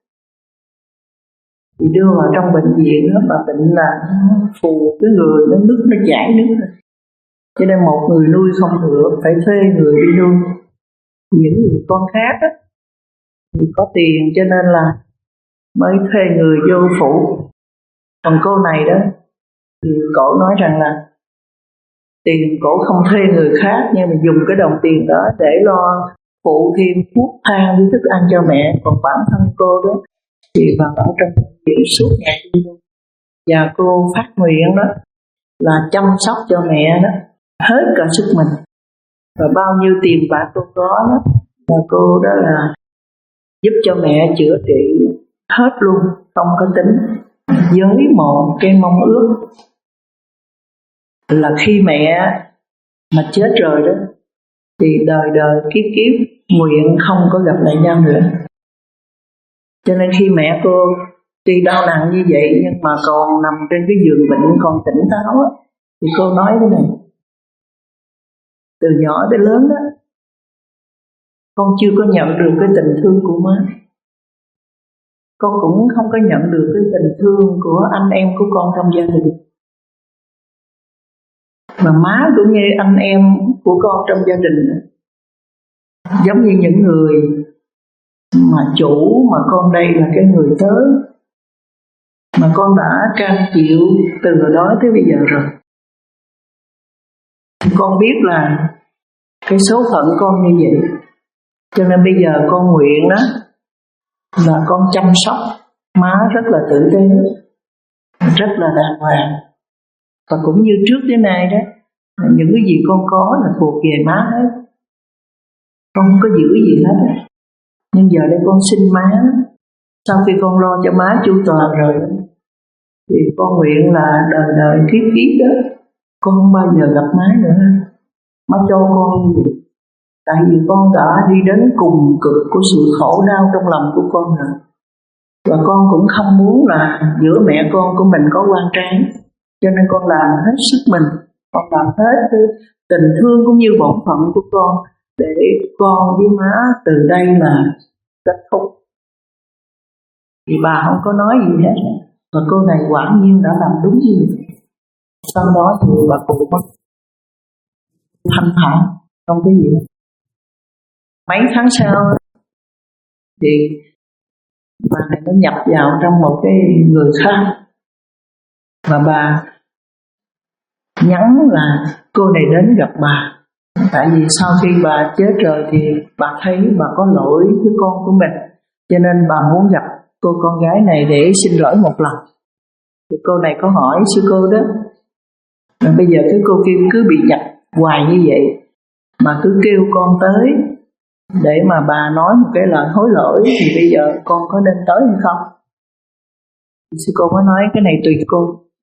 thì đưa vào trong bệnh viện đó, và bệnh là phù cái người, nó nước nó chảy nước rồi. Cho nên một người nuôi không được, phải thuê người đi nuôi. Những người con khác á thì có tiền cho nên là mới thuê người vô phụ. Còn cô này đó thì cổ nói rằng là tiền cổ không thuê người khác, nhưng mà dùng cái đồng tiền đó để lo phụ thêm thuốc thang với thức ăn cho mẹ. Còn bản thân cô đó thì vào ở trong viện suốt ngày luôn. Và cô phát nguyện đó là chăm sóc cho mẹ đó hết cả sức mình. Và bao nhiêu tiền bạc cô có đó là cô đó là giúp cho mẹ chữa trị hết luôn, không có tính. Với một cái mong ước là khi mẹ mà chết rồi đó thì đời đời kiếp kiếp nguyện không có gặp lại nhau nữa. Cho nên khi mẹ cô tuy đau nặng như vậy nhưng mà còn nằm trên cái giường bệnh còn tỉnh táo á, thì cô nói thế này: từ nhỏ tới lớn đó, con chưa có nhận được cái tình thương của má. Con cũng không có nhận được cái tình thương của anh em của con trong gia đình. Mà má cũng như anh em của con trong gia đình, giống như những người mà chủ, mà con đây là cái người tớ. mà con đã cam chịu từ hồi đó tới bây giờ rồi. Con biết là cái số phận con như vậy, cho nên bây giờ con nguyện đó là con chăm sóc má rất là tử tế, rất là đàng hoàng. Và cũng như trước đến nay đó, những cái gì con có là thuộc về má hết, con không có giữ gì hết. Nhưng giờ đây con xin má, sau khi con lo cho má chu toàn rồi thì con nguyện là đời đời kiếp kiếp đó con không bao giờ gặp má nữa. Má cho con như vậy, tại vì con đã đi đến cùng cực của sự khổ đau trong lòng của con rồi. Và con cũng không muốn là giữa mẹ con của mình có oan trái, cho nên con làm hết sức mình, con làm hết cái tình thương cũng như bổn phận của con để con với má từ đây mà kết thúc. Thì bà không có nói gì hết, và cô này quả nhiên đã làm đúng như vậy. Sau đó thì bà cụ mất thanh thản, không cái gì. Mấy tháng sau thì bà này nó nhập vào trong một cái người khác, và bà nhắn là cô này đến gặp bà. Tại vì sau khi bà chết rồi thì bà thấy bà có lỗi với con của mình, cho nên bà muốn gặp cô con gái này để xin lỗi một lần. Thì cô này có hỏi sư cô đó, mà bây giờ cái cô Kim cứ bị nhập hoài như vậy, mà cứ kêu con tới để mà bà nói một cái lời hối lỗi, thì bây giờ con có nên tới hay không? Thì sư cô mới nói cái này tùy cô.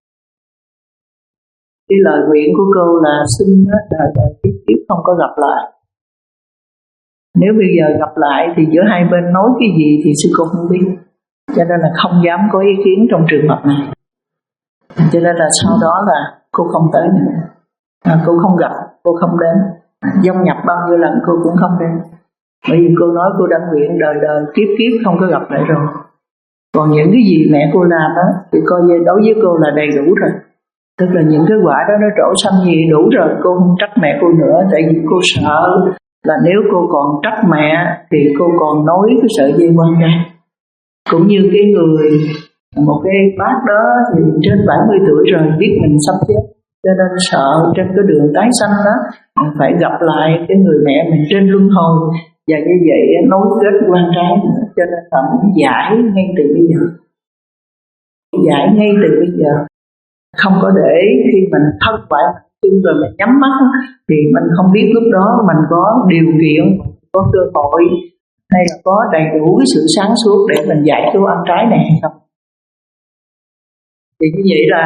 Cái lời nguyện của cô là xin đời đời kiếp kiếp không có gặp lại. Nếu bây giờ gặp lại thì giữa hai bên nói cái gì thì sư cô không biết, cho nên là không dám có ý kiến trong trường hợp này. Cho nên là sau đó là cô không tới nữa, à, cô không gặp, cô không đến. Dông nhập bao nhiêu lần cô cũng không đến, bởi vì cô nói cô đã nguyện đời đời kiếp kiếp không có gặp lại rồi. Còn những cái gì mẹ cô làm đó thì coi như đối với cô là đầy đủ rồi. Tức là những cái quả đó nó trổ xanh gì đủ rồi, cô không trách mẹ cô nữa. Tại vì cô sợ là nếu cô còn trách mẹ thì cô còn nối cái sợi dây quan ra. Cũng như cái người, một cái bác đó thì trên bảy mươi tuổi rồi, biết mình sắp chết, cho nên sợ trên cái đường tái sanh đó phải gặp lại cái người mẹ mình trên luân hồi, và như vậy nối kết quan trái. Cho nên là muốn giải ngay từ bây giờ, giải ngay từ bây giờ, không có để khi mình thất bại chân rồi mình nhắm mắt thì mình không biết lúc đó mình có điều kiện, có cơ hội hay là có đầy đủ cái sự sáng suốt để mình giải cứu ăn trái này hay không. Thì như vậy là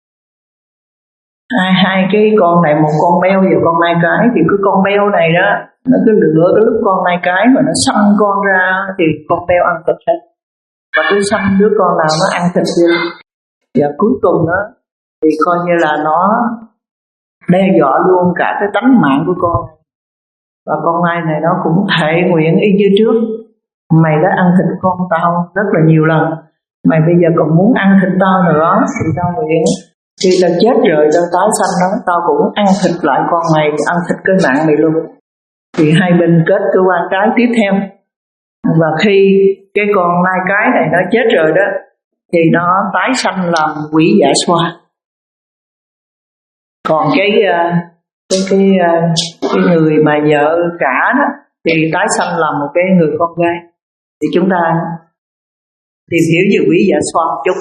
hai hai cái con này, một con beo và con nai cái, thì cái con beo này đó nó cứ lựa cái lúc con nai cái mà nó săn con ra thì con beo ăn thịt hết, và cứ săn đứa con nào nó ăn thịt chưa. Và cuối cùng đó thì coi như là nó đe dọa luôn cả cái tánh mạng của con. Và con nai này nó cũng thệ nguyện y như trước, mày đã ăn thịt con tao rất là nhiều lần, mày bây giờ còn muốn ăn thịt tao nữa thì tao nguyện khi tao chết rồi tao tái sanh đó, tao cũng ăn thịt lại con mày, ăn thịt cái mạng mày luôn. Thì hai bên kết cơ quan trái tiếp theo. Và khi cái con nai cái này nó chết rồi đó thì nó tái sanh làm quỷ dạ xoa. Còn cái cái cái cái người mà vợ cả đó thì tái sanh làm một cái người con gái. Thì chúng ta tìm hiểu về quỷ dạ xoa một chút.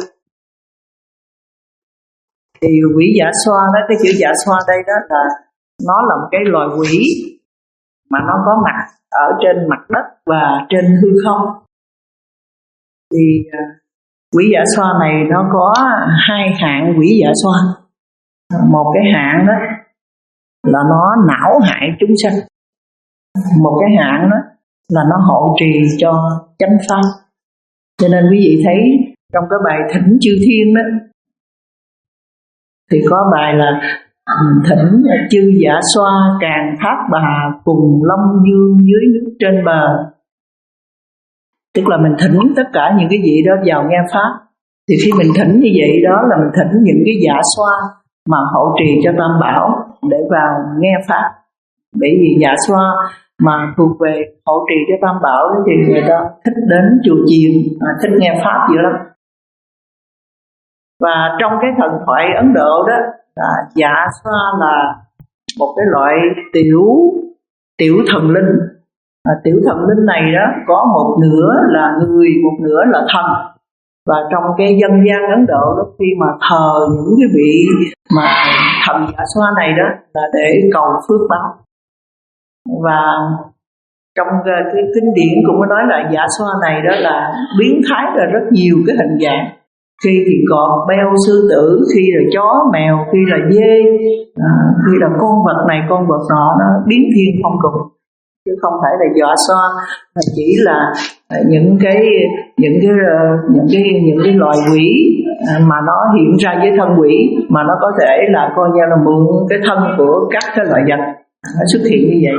Thì quỷ dạ xoa đó, cái chữ dạ xoa đây đó là nó là một cái loài quỷ mà nó có mặt ở trên mặt đất và trên hư không. Thì quỷ dạ xoa này nó có hai hạng quỷ dạ xoa. Một cái hạng đó là nó não hại chúng sanh, một cái hạng đó là nó hộ trì cho chánh pháp. Cho nên quý vị thấy trong cái bài Thỉnh Chư Thiên đó thì có bài là thỉnh chư dạ xoa càng thác bà cùng long dương dưới nước trên bờ. Tức là mình thỉnh tất cả những cái vị đó vào nghe pháp. Thì khi mình thỉnh như vậy đó là mình thỉnh những cái dạ xoa mà hộ trì cho Tam Bảo để vào nghe pháp. Bởi vì dạ xoa mà thuộc về hộ trì cho Tam Bảo thì người ta thích đến chùa chiền, thích nghe pháp dữ lắm. Và trong cái thần thoại Ấn Độ đó là Dạ Xoa là một cái loại tiểu tiểu thần linh. À, tiểu thần linh này đó có một nửa là người, một nửa là thần. Và trong cái dân gian Ấn Độ đó, khi mà thờ những cái vị mà thần Dạ Xoa này đó là để cầu phước báo. Và trong cái kinh điển cũng có nói là Dạ Xoa này đó là biến thái ra rất nhiều cái hình dạng. Khi thì cọp, beo, sư tử, khi là chó, mèo, khi là dê, à, khi là con vật này, con vật nọ, nó biến thiên không cùng. Chứ không phải là Dạ Xoa mà chỉ là những cái những cái những cái những cái loài quỷ mà nó hiện ra với thân quỷ, mà nó có thể là coi như là mượn cái thân của các cái loại vật nó xuất hiện như vậy.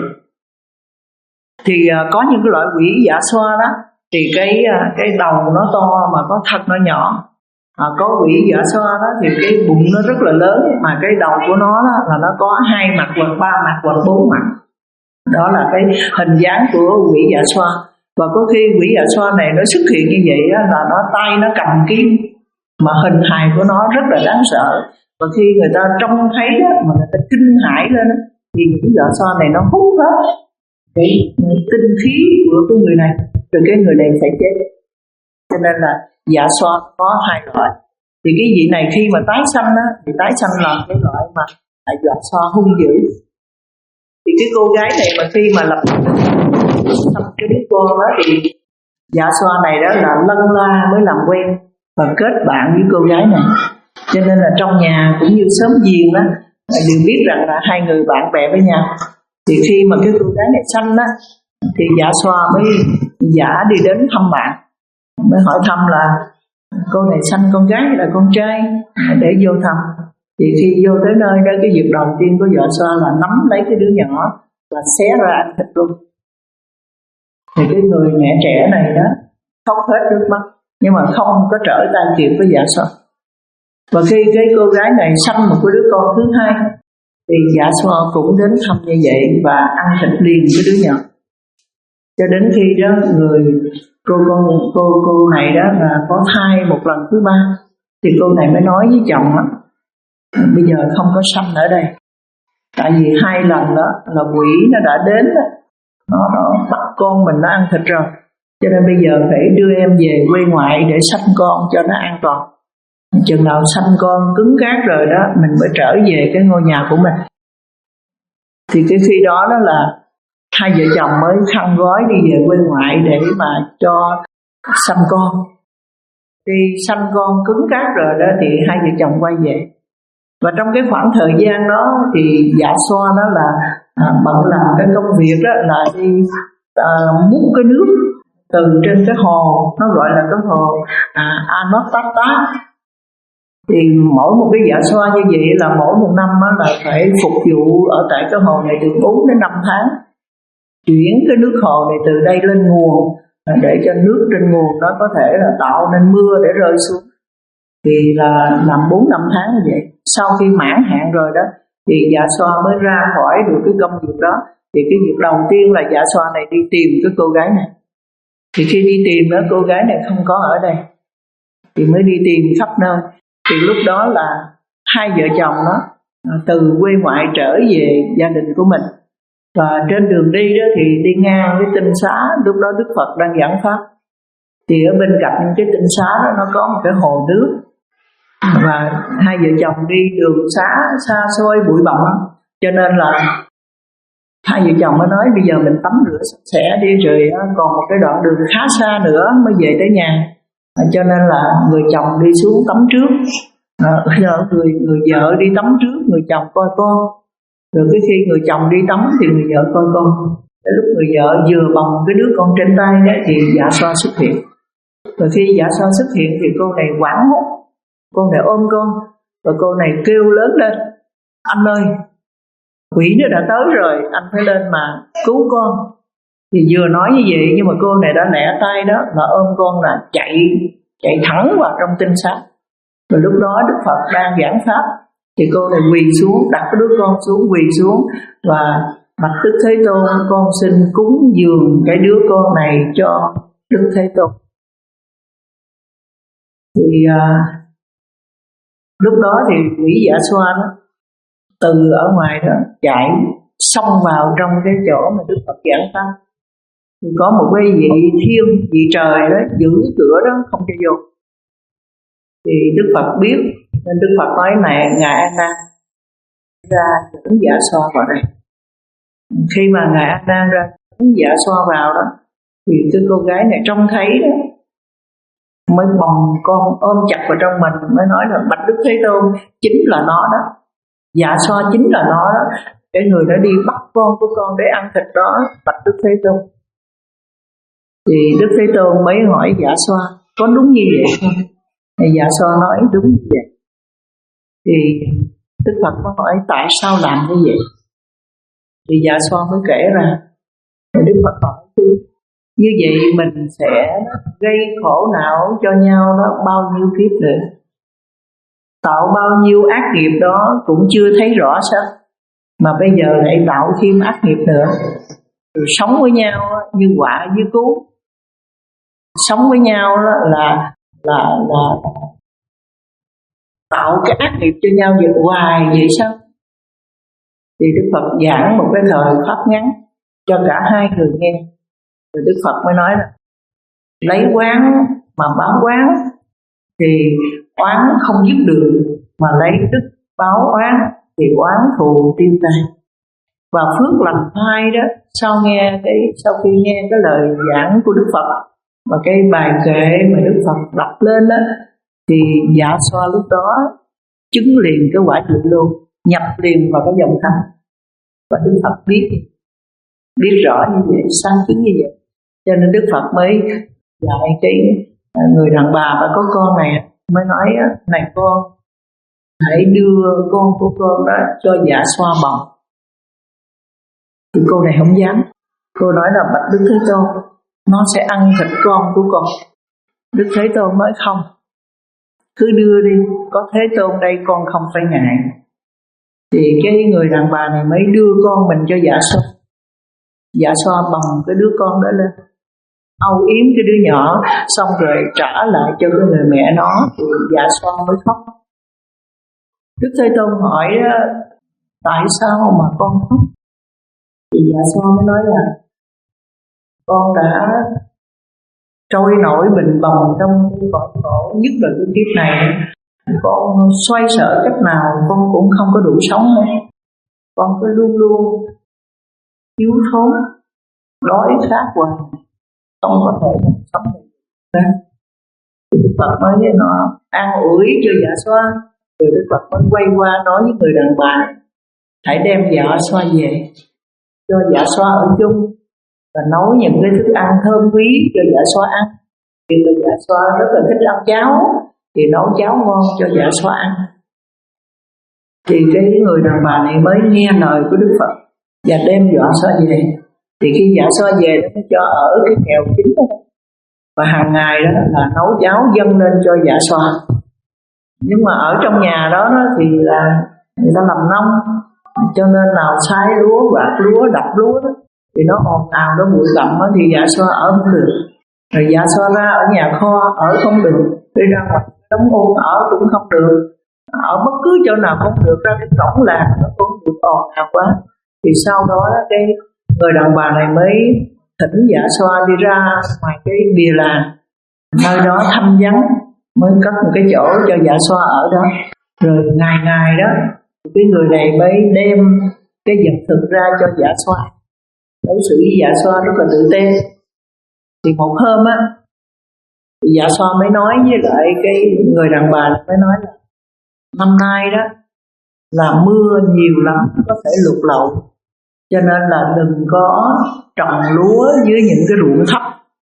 Thì uh, có những cái loại quỷ Dạ Xoa đó thì cái uh, cái đầu nó to mà có thân nó nhỏ. À, có quỷ Dạ Xoa đó thì cái bụng nó rất là lớn, mà cái đầu của nó đó là nó có hai mặt hoặc ba mặt hoặc bốn mặt. Đó là cái hình dáng của quỷ Dạ Xoa. Và có khi quỷ Dạ Xoa này nó xuất hiện như vậy đó, là nó tay nó cầm kim, mà hình hài của nó rất là đáng sợ. Và khi người ta trông thấy đó, mà người ta kinh hãi lên đó, thì quỷ Dạ Xoa này nó hút hết cái tinh khí của cái người này, rồi cái người này phải chết. Cho nên là Dạ Xoa có hai loại. Thì cái vị này khi mà tái sanh á, thì tái sanh là cái loại mà Dạ Xoa hung dữ. Thì cái cô gái này mà khi mà lập sanh cái đứa con đó, thì Dạ Xoa này đó là lân la mới làm quen và kết bạn với cô gái này. Cho nên là trong nhà cũng như sớm giềng đó đều biết rằng là hai người bạn bè với nhau. Thì khi mà cái cô gái này sanh á, thì Dạ Xoa mới giả đi đến thăm bạn, mới hỏi thăm là cô này sanh con gái hay là con trai để vô thăm. Thì khi vô tới nơi đó, cái việc đầu tiên của Dạ Xoa là nắm lấy cái đứa nhỏ và xé ra ăn thịt luôn. Thì cái người mẹ trẻ này đó khóc hết nước mắt, nhưng mà không có trở tay kịp với Dạ Xoa. Và khi cái cô gái này sanh một cái đứa con thứ hai, thì Dạ Xoa cũng đến thăm như vậy và ăn thịt liền với đứa nhỏ. Cho đến khi đó người cô con cô cô này đó là có thai một lần thứ ba, thì cô này mới nói với chồng đó, bây giờ không có sanh ở đây, tại vì hai lần đó là quỷ nó đã đến đó, nó, nó bắt con mình nó ăn thịt rồi, cho nên bây giờ phải đưa em về quê ngoại để sanh con cho nó an toàn. Chừng nào sanh con cứng cáp rồi đó, mình mới trở về cái ngôi nhà của mình. Thì cái khi đó đó là hai vợ chồng mới khăn gói đi về quê ngoại để mà cho sanh con. Khi sanh con cứng cáp rồi đó thì hai vợ chồng quay về. Và trong cái khoảng thời gian đó thì Dạ Xoa đó là à, bận làm cái công việc đó là đi à, múc cái nước từ trên cái hồ, nó gọi là cái hồ à, Anotata. Thì mỗi một cái Dạ Xoa như vậy là mỗi một năm là phải phục vụ ở tại cái hồ này từ bốn đến năm tháng, chuyển cái nước hồ này từ đây lên nguồn để cho nước trên nguồn nó có thể là tạo nên mưa để rơi xuống. Thì là làm bốn năm tháng như vậy. Sau khi mãn hạn rồi đó thì Dạ Xoa mới ra khỏi được cái công việc đó. Thì cái việc đầu tiên là Dạ Xoa này đi tìm cái cô gái này. Thì khi đi tìm đó, cô gái này không có ở đây, thì mới đi tìm khắp nơi. Thì lúc đó là hai vợ chồng đó từ quê ngoại trở về gia đình của mình. Và trên đường đi đó thì đi ngang cái tinh xá, lúc đó Đức Phật đang giảng pháp. Thì ở bên cạnh cái tinh xá đó nó có một cái hồ nước. Và hai vợ chồng đi đường xá xa xôi bụi bặm, cho nên là hai vợ chồng mới nói bây giờ mình tắm rửa sạch sẽ đi, rồi còn một cái đoạn đường khá xa nữa mới về tới nhà. À, cho nên là người chồng đi xuống tắm trước, à, người người vợ đi tắm trước, người chồng coi con. Rồi cái khi người chồng đi tắm thì người vợ coi con. Đến lúc người vợ vừa bồng cái đứa con trên tay đó thì Dạ Xoa xuất hiện. Rồi khi Dạ Xoa xuất hiện thì cô này hoảng hốt, cô này ôm con, và cô này kêu lớn lên, anh ơi, quỷ nó đã tới rồi, anh phải lên mà cứu con. Thì vừa nói như vậy nhưng mà cô này đã lẹ tay đó là ôm con là chạy chạy thẳng vào trong tinh xá. Rồi lúc đó Đức Phật đang giảng pháp thì cô này quỳ xuống, đặt cái đứa con xuống, quỳ xuống và bạch Đức Thế Tôn, con xin cúng dường cái đứa con này cho Đức Thế Tôn. Thì uh, Lúc đó thì quỷ Dạ Xoa đó từ ở ngoài đó chạy xông vào trong cái chỗ mà Đức Phật giảng pháp. Thì có một cái vị thiên, vị trời đó giữ cửa đó không cho vô. Thì Đức Phật biết nên Đức Phật nói này ngài A Nan ra dẫn Dạ Xoa vào đây. Khi mà ngài A Nan ra dẫn Dạ Xoa vào đó thì cái cô gái này trông thấy đó mới bồng con ôm chặt vào trong mình, mới nói là bạch Đức Thế Tôn chính là nó đó, Dạ Xoa chính là nó đó, cái người đã đi bắt con của con để ăn thịt đó, bạch Đức Thế Tôn. Thì Đức Thế Tôn mới hỏi Dạ Xoa có đúng như vậy không? Thì Dạ Xoa nói đúng như vậy. Thì Đức Phật mới hỏi tại sao làm như vậy. Thì Dạ Xoa mới kể ra. Thì Đức Phật hỏi như vậy mình sẽ gây khổ não cho nhau đó bao nhiêu kiếp nữa, tạo bao nhiêu ác nghiệp đó cũng chưa thấy rõ sao, mà bây giờ lại tạo thêm ác nghiệp nữa. Rồi sống với nhau như quả như cứu, sống với nhau là là là tạo cái ác nghiệp cho nhau vậy hoài vậy sao? Thì Đức Phật giảng một cái thời pháp ngắn cho cả hai người nghe. Rồi Đức Phật mới nói là lấy oán mà báo oán thì oán không dứt được, mà lấy đức báo oán thì oán thù tiêu tan. Và phước lành hai đó, sau nghe cái sau khi nghe cái lời giảng của Đức Phật và cái bài kệ mà Đức Phật đọc lên đó, thì Dạ Xoa lúc đó chứng liền cái quả dự luôn, nhập liền vào cái dòng thánh. Và Đức Phật biết biết rõ như vậy, sáng chứng như vậy, cho nên Đức Phật mới dạy cái người đàn bà và có con này, mới nói này con hãy đưa con của con đó cho Dạ Xoa bồng. Thì cô này không dám, cô nói là bạch Đức Thế Tôn nó sẽ ăn thịt con của con. Đức Thế Tôn nói không, cứ đưa đi, có Thế Tôn đây con không phải ngại. Thì cái người đàn bà này mới đưa con mình cho Dạ Xoa. Dạ Xoa bồng cái đứa con đó lên, âu yếm cái đứa nhỏ, xong rồi trả lại cho cái người mẹ nó. Thì Dạ Xoa mới khóc. Đức Thế Tôn hỏi tại sao mà con khóc? Thì Dạ Xoa mới nói là con đã trôi nổi bình bồng trong cái cõi khổ, nhất là cái kiếp này con xoay sở cách nào con cũng không có đủ sống nữa. Con cứ luôn luôn thiếu thốn, đói khát hoài, không có thể sống được. Đức Phật nói với nó an ủi cho Dạ Xoa. Rồi Đức Phật mới quay qua nói với người đàn bà hãy đem Dạ Xoa về cho Dạ Xoa ở chung, và nấu những cái thức ăn thơm quý cho Dạ Xoa ăn. Vì là Dạ Xoa rất là thích ăn cháo, thì nấu cháo ngon cho Dạ Xoa ăn. Thì cái người đàn bà này mới nghe lời của Đức Phật và đem Dạ Xoa về. Thì khi Dạ Xoa về nó mới cho ở cái kèo chính đó, và hàng ngày đó là nấu cháo dâng lên cho Dạ Xoa. Nhưng mà ở trong nhà đó, đó thì là người ta làm nông, cho nên nào sái lúa, gặt lúa, đập lúa đó, thì nó ồn ào, nó bụi bặm thì Dạ Xoa ở không được. Rồi Dạ Xoa ra ở nhà kho ở không được, đi ra ngoài đóng ôn ở cũng không được, ở bất cứ chỗ nào không được, ra cái cổng làng nó cũng được ồn ào quá. Thì sau đó cái người đàn bà này mới thỉnh Dạ Xoa đi ra ngoài cái bìa làng, nơi đó thăm vắng, mới cất một cái chỗ cho Dạ Xoa ở đó. Rồi ngày ngày đó cái người này mới đem cái vật thực ra cho Dạ Xoa, đối xử với Dạ Xoa rất là tự tế. Thì một hôm á, Dạ Xoa mới nói với lại cái người đàn bà mới nói là năm nay đó là mưa nhiều lắm, có thể lụt lậu, cho nên là đừng có trồng lúa dưới những cái ruộng thấp,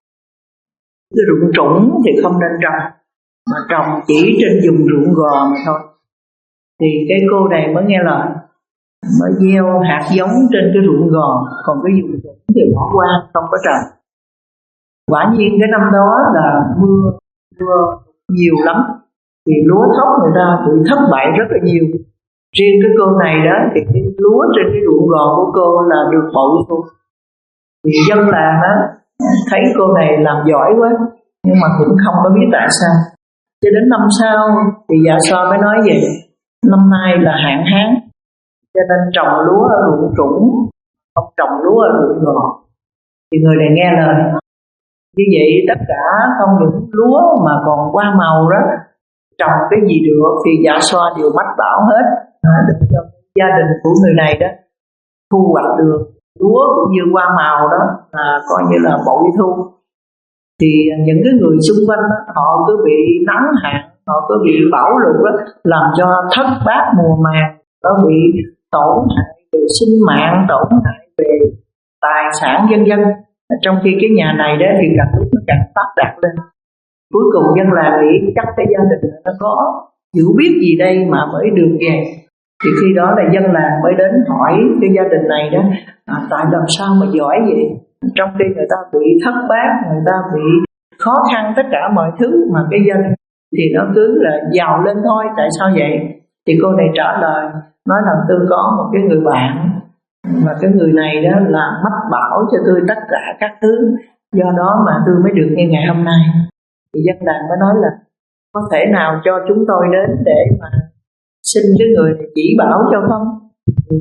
cái ruộng trũng thì không nên trồng, mà trồng chỉ trên vùng ruộng gò mà thôi. Thì cái cô này mới nghe lời, mới gieo hạt giống trên cái ruộng gò, còn cái vùng trũng thì bỏ qua không có trồng. Quả nhiên cái năm đó là mưa mưa nhiều lắm, thì lúa thóc người ta bị thất bại rất là nhiều. Riêng cái cô này đó thì cái lúa trên cái ruộng gò của cô là được bội luôn. Thì dân làng đó thấy cô này làm giỏi quá, nhưng mà cũng không có biết tại sao. Cho đến năm sau thì Dạ Xoa mới nói vậy, năm nay là hạn hán, cho nên trồng lúa ở ruộng trũng, không trồng lúa ở ruộng ngọt. Thì người này nghe lời. Như vậy tất cả không những lúa mà còn qua màu đó, trồng cái gì được thì Dạ Xoa đều mách bảo hết, à, để cho gia đình của người này đó thu hoạch được lúa cũng như qua màu đó, là coi như là bội thu. Thì những cái người xung quanh đó, họ cứ bị nắng hạn, họ cứ bị bão lụt đó, làm cho thất bát mùa màng, nó bị tổn hại về sinh mạng, tổn hại về tài sản vân vân. Trong khi cái nhà này đó thì càng lúc nó càng phát đạt lên. Cuối cùng dân làng nghĩ chắc cái gia đình nó có hiểu biết gì đây mà mới được về. Thì khi đó là dân làng mới đến hỏi cái gia đình này đó, à, tại làm sao mà giỏi vậy? Trong khi người ta bị thất bát, người ta bị khó khăn tất cả mọi thứ, mà cái dân thì nó cứ là giàu lên thôi, tại sao vậy? Thì cô này trả lời, nói là tôi có một cái người bạn, mà cái người này đó là mách bảo cho tôi tất cả các thứ, do đó mà tôi mới được như ngày hôm nay. Thì dân làng mới nói là có thể nào cho chúng tôi đến để mà xin cái người này chỉ bảo cho không? Thì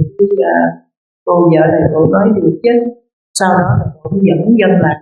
cô vợ này cô nói được chứ. Sau đó là cô dẫn dân làng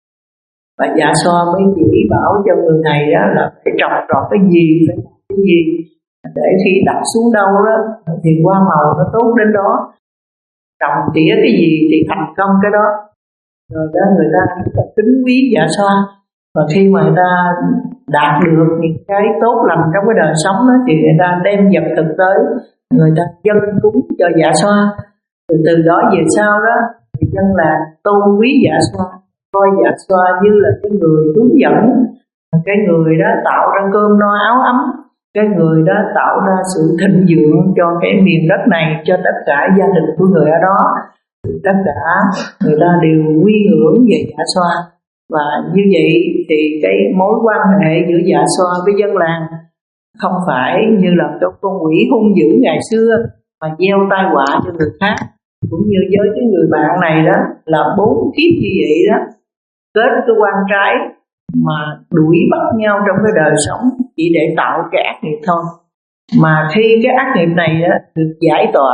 và Dạ Xoa mới chỉ bảo cho người này đó là phải trồng trọt cái gì, phải làm cái gì, để khi đặt xuống đâu đó thì hoa màu nó tốt đến đó, trồng tỉa cái gì thì thành công cái đó. Rồi đó người ta rất là kính quý Dạ Xoa, và khi mà người ta đạt được những cái tốt lành trong cái đời sống đó, thì người ta đem vật thực tới, người ta dâng cúng cho Dạ Xoa. Rồi từ đó về sau đó thì dân làng tôn quý Dạ Xoa, coi Dạ Xoa như là cái người hướng dẫn, cái người đó tạo ra cơm no áo ấm, cái người đó tạo ra sự thịnh vượng cho cái miền đất này, cho tất cả gia đình của người ở đó. Tất cả người ta đều quy ngưỡng về Dạ Xoa. Và như vậy thì cái mối quan hệ giữa Dạ Xoa với dân làng không phải như là cái con quỷ hung dữ ngày xưa mà gieo tai họa cho người khác. Cũng như với cái người bạn này đó là bốn kiếp như vậy đó, kết cái quan trái mà đuổi bắt nhau trong cái đời sống chỉ để tạo cái ác nghiệp thôi. Mà khi cái ác nghiệp này đó được giải tỏa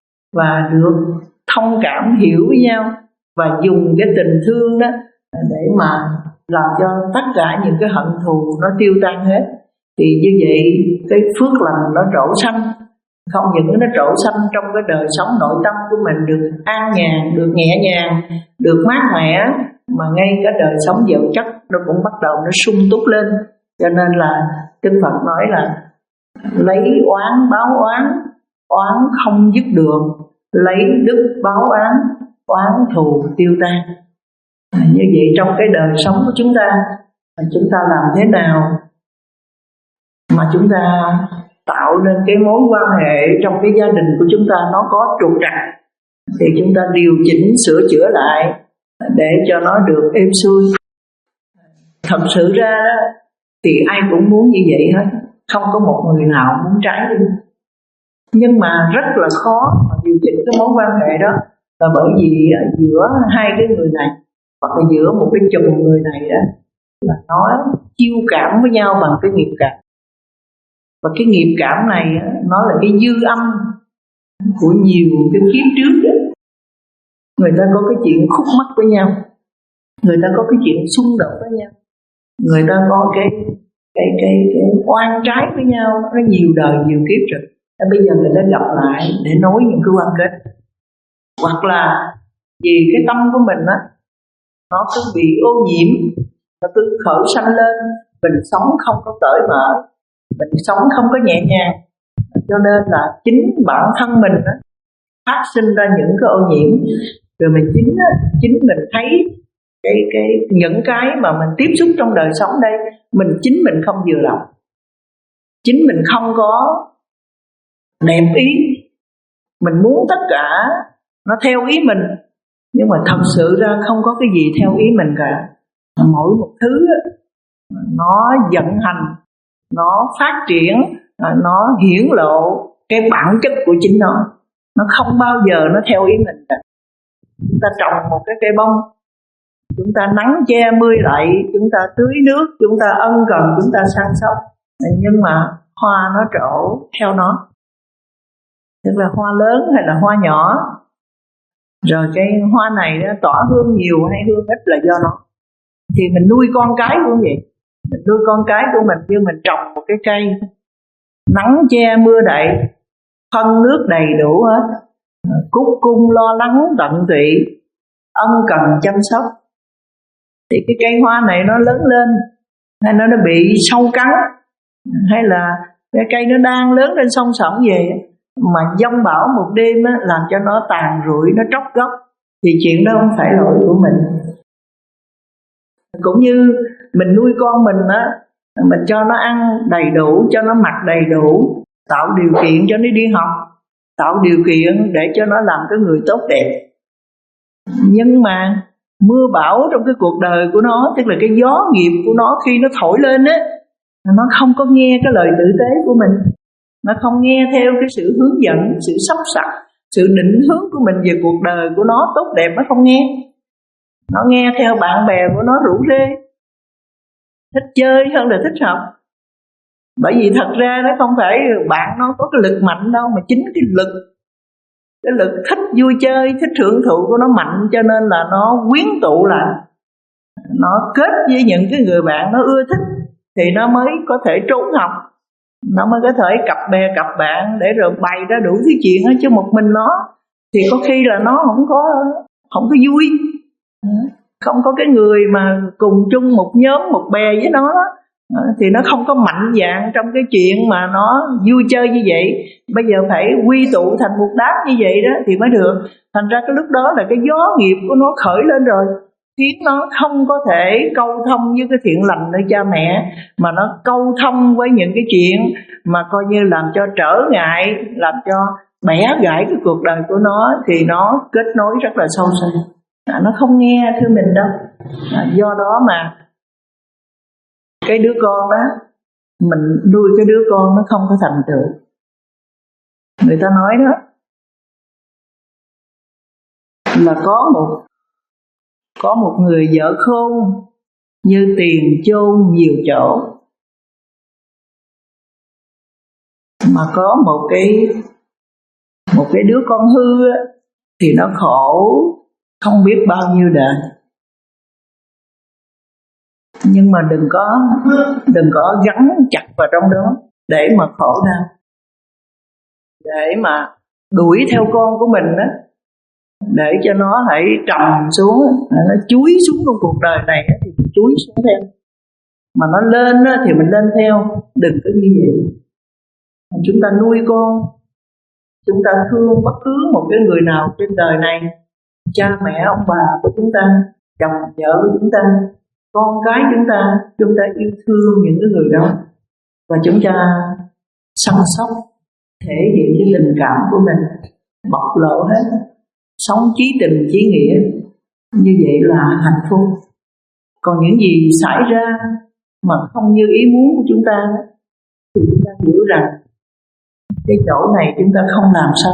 và được thông cảm hiểu với nhau, và dùng cái tình thương đó để mà làm cho tất cả những cái hận thù nó tiêu tan hết, thì như vậy cái phước lành nó trổ xanh. Không những nó trổ xanh trong cái đời sống nội tâm của mình được an nhàn, được nhẹ nhàng, được mát mẻ, mà ngay cái đời sống vật chất nó cũng bắt đầu nó sung túc lên. Cho nên là Đức Phật nói là lấy oán báo oán, oán không dứt đường, lấy đức báo oán, oán thù tiêu tan. À, như vậy trong cái đời sống của chúng ta, chúng ta làm thế nào mà chúng ta tạo nên cái mối quan hệ trong cái gia đình của chúng ta nó có trục trặc, thì chúng ta điều chỉnh sửa chữa lại để cho nó được êm xuôi. Thật sự ra đó, thì ai cũng muốn như vậy hết, không có một người nào muốn trái đi. Nhưng mà rất là khó mà điều chỉnh cái mối quan hệ đó, là bởi vì giữa hai cái người này, hoặc là giữa một cái chùm người này đó, là nó chiêu cảm với nhau bằng cái nghiệp cảm. Và cái nghiệp cảm này nó là cái dư âm của nhiều cái kiếp trước đó. Người ta có cái chuyện khúc mắc với nhau, người ta có cái chuyện xung đột với nhau, người ta có cái cái cái, cái oan trái với nhau, nó nhiều đời nhiều kiếp rồi. Và bây giờ người ta gặp lại để nối những cái quan kết. Hoặc là vì cái tâm của mình á, nó cứ bị ô nhiễm, nó cứ khởi sanh lên, mình sống không có cởi mở, mình sống không có nhẹ nhàng, cho nên là chính bản thân mình á, phát sinh ra những cái ô nhiễm. Rồi mình chính á, chính mình thấy cái cái những cái mà mình tiếp xúc trong đời sống đây, mình chính mình không vừa lòng, chính mình không có đẹp ý, mình muốn tất cả nó theo ý mình, nhưng mà thật sự ra không có cái gì theo ý mình cả. Mỗi một thứ nó vận hành, nó phát triển, nó hiển lộ cái bản chất của chính nó, nó không bao giờ nó theo ý mình cả. Chúng ta trồng một cái cây bông, chúng ta nắng che mưa lạy, chúng ta tưới nước, chúng ta ân cần, chúng ta săn sóc, Nhưng mà hoa nó trổ theo nó, tức là hoa lớn hay là hoa nhỏ. Rồi cái hoa này nó tỏa hương nhiều hay hương ít là do nó. Thì mình nuôi con cái cũng vậy. Mình nuôi con cái của mình như mình trồng một cái cây, nắng che mưa đậy, phân nước đầy đủ hết, cúc cung lo lắng tận tụy, ân cần chăm sóc, thì cái cây hoa này nó lớn lên, hay nó, nó bị sâu cắn, hay là cái cây nó đang lớn lên song sỏng về mà giông bão một đêm á, làm cho nó tàn rụi, nó tróc gốc, thì chuyện đó không phải lỗi của mình. Cũng như mình nuôi con mình á, mình cho nó ăn đầy đủ, cho nó mặc đầy đủ, tạo điều kiện cho nó đi học, tạo điều kiện để cho nó làm cái người tốt đẹp. Nhưng mà mưa bão trong cái cuộc đời của nó, tức là cái gió nghiệp của nó khi nó thổi lên á, nó không có nghe cái lời tử tế của mình, nó không nghe theo cái sự hướng dẫn, sự sắp sạch, sự định hướng của mình về cuộc đời của nó tốt đẹp, nó không nghe. Nó nghe theo bạn bè của nó rủ rê, thích chơi hơn là thích học. Bởi vì thật ra nó không phải bạn nó có cái lực mạnh đâu, mà chính cái lực cái lực thích vui chơi, thích hưởng thụ của nó mạnh, cho nên là nó quyến tụ lại, nó kết với những cái người bạn nó ưa thích, thì nó mới có thể trốn học, nó mới có thể cặp bè cặp bạn để rồi bày ra đủ thứ chuyện hết. Chứ một mình nó thì có khi là nó không có không có vui, không có cái người mà cùng chung một nhóm một bè với nó đó, thì nó không có mạnh dạn trong cái chuyện mà nó vui chơi như vậy. Bây giờ phải quy tụ thành một đám như vậy đó thì mới được. Thành ra cái lúc đó là cái gió nghiệp của nó khởi lên rồi, khiến nó không có thể câu thông với cái thiện lành nơi cha mẹ, mà nó câu thông với những cái chuyện mà coi như làm cho trở ngại, làm cho bẻ gãy cái cuộc đời của nó, thì nó kết nối rất là sâu sắc. À, nó không nghe thưa mình đâu. À, do đó mà cái đứa con đó, mình nuôi cái đứa con nó không có thành tựu. Người ta nói đó là có một có một người vợ khôn như tiền chôn nhiều chỗ, mà có một cái một cái đứa con hư á, thì nó khổ không biết bao nhiêu đời. Nhưng mà đừng có đừng có gắn chặt vào trong đó để mà khổ đau, để mà đuổi theo con của mình đó, để cho nó hãy trầm xuống, nó chúi xuống trong cuộc đời này thì mình chúi xuống theo, mà nó lên thì mình lên theo. Đừng có như vậy. Chúng ta nuôi con, chúng ta thương bất cứ một cái người nào trên đời này, cha mẹ ông bà của chúng ta, chồng vợ của chúng ta, con cái chúng ta, chúng ta yêu thương những cái người đó, và chúng ta săn sóc, thể hiện cái tình cảm của mình, bộc lộ hết, sống chí tình chí nghĩa, như vậy là hạnh phúc. Còn những gì xảy ra mà không như ý muốn của chúng ta, thì chúng ta hiểu rằng cái chỗ này chúng ta không làm sao.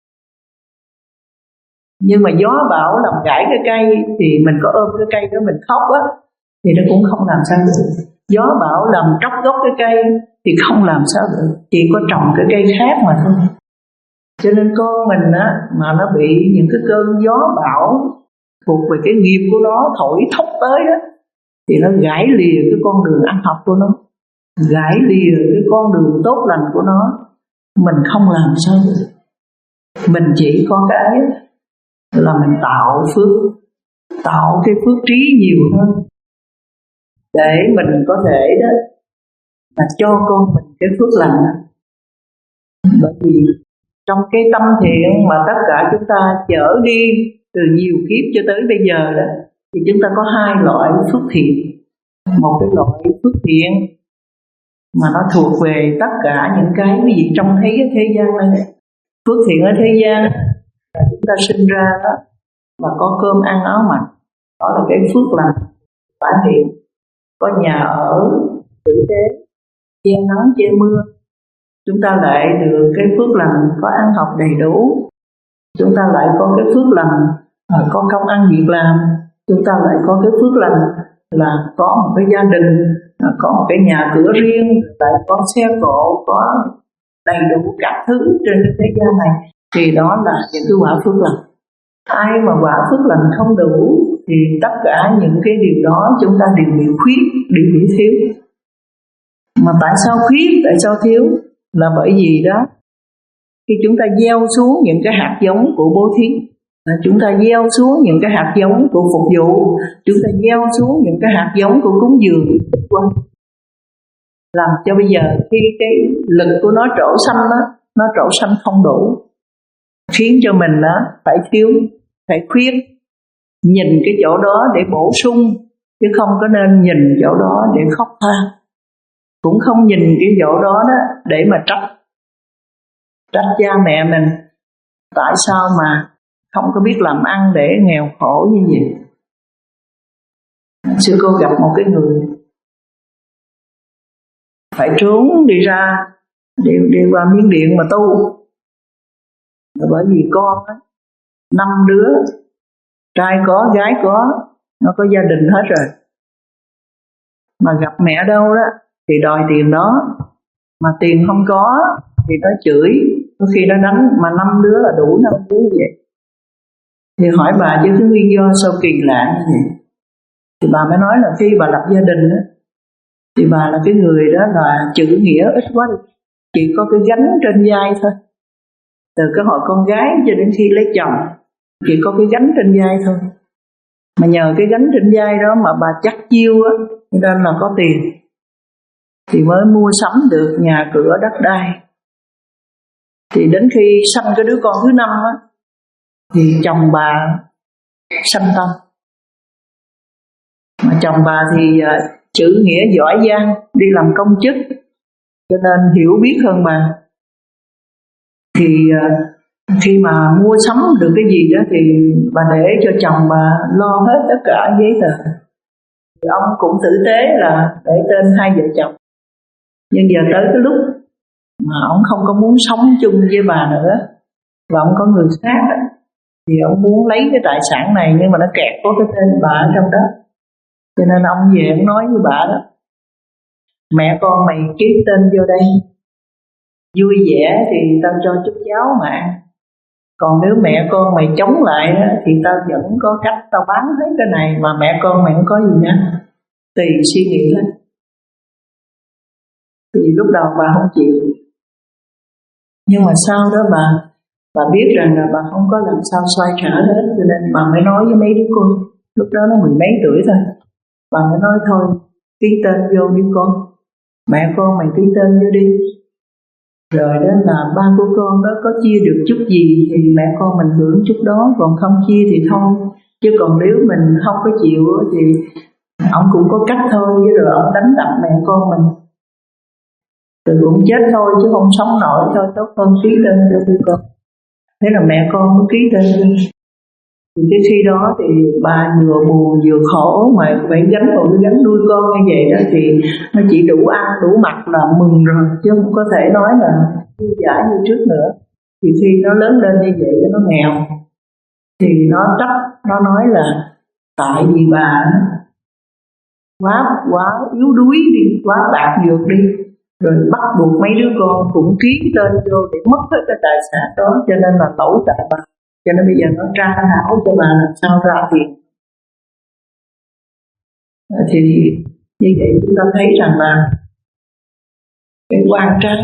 Nhưng mà gió bão làm gãy cái cây, thì mình có ôm cái cây đó mình khóc á, thì nó cũng không làm sao được. Gió bão làm tróc gốc cái cây thì không làm sao được, chỉ có trồng cái cây khác mà thôi. Cho nên con mình á, mà nó bị những cái cơn gió bão thuộc về cái nghiệp của nó thổi thốc tới á, thì nó gãy lìa cái con đường ăn học của nó, gãy lìa cái con đường tốt lành của nó. Mình không làm sao được. Mình chỉ có cái là mình tạo phước, tạo cái phước trí nhiều hơn, để mình có thể đó là cho con mình cái phước lành. Bởi vì trong cái tâm thiện mà tất cả chúng ta chở đi từ nhiều kiếp cho tới bây giờ đó, thì chúng ta có hai loại phước thiện. Một cái loại phước thiện mà nó thuộc về tất cả những cái ví dụ trong thấy cái thế gian này. Phước thiện ở thế gian là chúng ta sinh ra đó và có cơm ăn áo mặc, đó là cái phước lành bản hiện. Có nhà ở tử tế, che nắng che mưa, chúng ta lại được cái phước lành có ăn học đầy đủ. Chúng ta lại có cái phước lành có công ăn việc làm, chúng ta lại có cái phước lành là có một cái gia đình, có một cái nhà cửa riêng, lại có xe cộ, có đầy đủ các thứ trên cái thế gian này, thì đó là những cái quả phước lành. Ai mà quả phước lành không đủ thì tất cả những cái điều đó chúng ta đều bị khuyết, đều bị thiếu. Mà tại sao khuyết, tại sao thiếu? Là bởi vì đó, khi chúng ta gieo xuống những cái hạt giống của bố thí, chúng ta gieo xuống những cái hạt giống của phục vụ, chúng ta gieo xuống những cái hạt giống của cúng dường, làm cho bây giờ khi cái lực của nó trổ sanh đó, nó trổ sanh không đủ, khiến cho mình đó phải thiếu, phải khuyết. Nhìn cái chỗ đó để bổ sung, chứ không có nên nhìn chỗ đó để khóc than, cũng không nhìn cái chỗ đó đó để mà trách trách cha mẹ mình tại sao mà không có biết làm ăn để nghèo khổ như vậy. Sư cô gặp một cái người phải trốn đi ra đi, đi qua Miến Điện mà tu, bởi vì con á, năm đứa, trai có gái có, nó có gia đình hết rồi, mà gặp mẹ đâu đó thì đòi tiền đó, mà tiền không có thì nó chửi, có khi nó đánh, mà năm đứa là đủ năm đứa như vậy. Thì hỏi bà chứ cái nguyên do sao kỳ lạ như vậy? Thì bà mới nói là khi bà lập gia đình đó, thì bà là cái người đó là chữ nghĩa ít quá đi, chỉ có cái gánh trên vai thôi. Từ cái hồi con gái cho đến khi lấy chồng, chỉ có cái gánh trên vai thôi. Mà nhờ cái gánh trên vai đó mà bà chắc chiêu á, nên là có tiền, thì mới mua sắm được nhà cửa đất đai. Thì đến khi sanh cái đứa con thứ năm á, thì chồng bà sanh tâm. Mà chồng bà thì uh, chữ nghĩa giỏi giang, đi làm công chức, cho nên hiểu biết hơn bà. Thì uh, khi mà mua sắm được cái gì đó thì bà để cho chồng bà lo hết tất cả giấy tờ. Thì ông cũng tử tế là để tên hai vợ chồng. Nhưng giờ tới cái lúc mà ông không có muốn sống chung với bà nữa, và ông có người khác, thì ông muốn lấy cái tài sản này, nhưng mà nó kẹt có cái tên bà ở trong đó. Cho nên ông về ông nói với bà đó: mẹ con mày ký tên vô đây, vui vẻ thì tao cho chút cháo mà, còn nếu mẹ con mày chống lại thì tao vẫn có cách tao bán hết cái này, mà mẹ con mày không có gì hết, tùy suy nghĩ hết. Thì lúc đầu bà không chịu, nhưng mà sau đó bà bà biết rằng là bà không có làm sao xoay trở hết, cho nên bà mới nói với mấy đứa con, lúc đó nó mười mấy tuổi thôi, bà mới nói thôi ký tên vô đi con, mẹ con mày ký tên vô đi, rồi đó là ba của con đó có chia được chút gì thì mẹ con mình hưởng chút đó, còn không chia thì thôi. Chứ còn nếu mình không có chịu thì ông cũng có cách thôi, với rồi ông đánh đập mẹ con mình rồi cũng chết thôi, chứ không sống nổi thôi, tốt hơn ký tên cho tôi con. Thế là mẹ con mới ký tên. Thì cái khi đó thì bà vừa buồn vừa khổ, mà phải gánh một cái gánh nuôi con như vậy đó, thì nó chỉ đủ ăn đủ mặc là mừng rồi, chứ không có thể nói là vui vẻ như trước nữa. Thì khi nó lớn lên như vậy nó nghèo, thì nó trách, nó nói là tại vì bà quá quá yếu đuối đi, quá bạc nhược đi, rồi bắt buộc mấy đứa con cũng ký tên vô để mất hết cái tài sản đó, cho nên là lỗi tại bà. Cho nên bây giờ nó tra hảo cho bà làm sao ra tiền. Thì như vậy chúng ta thấy rằng là cái quan trái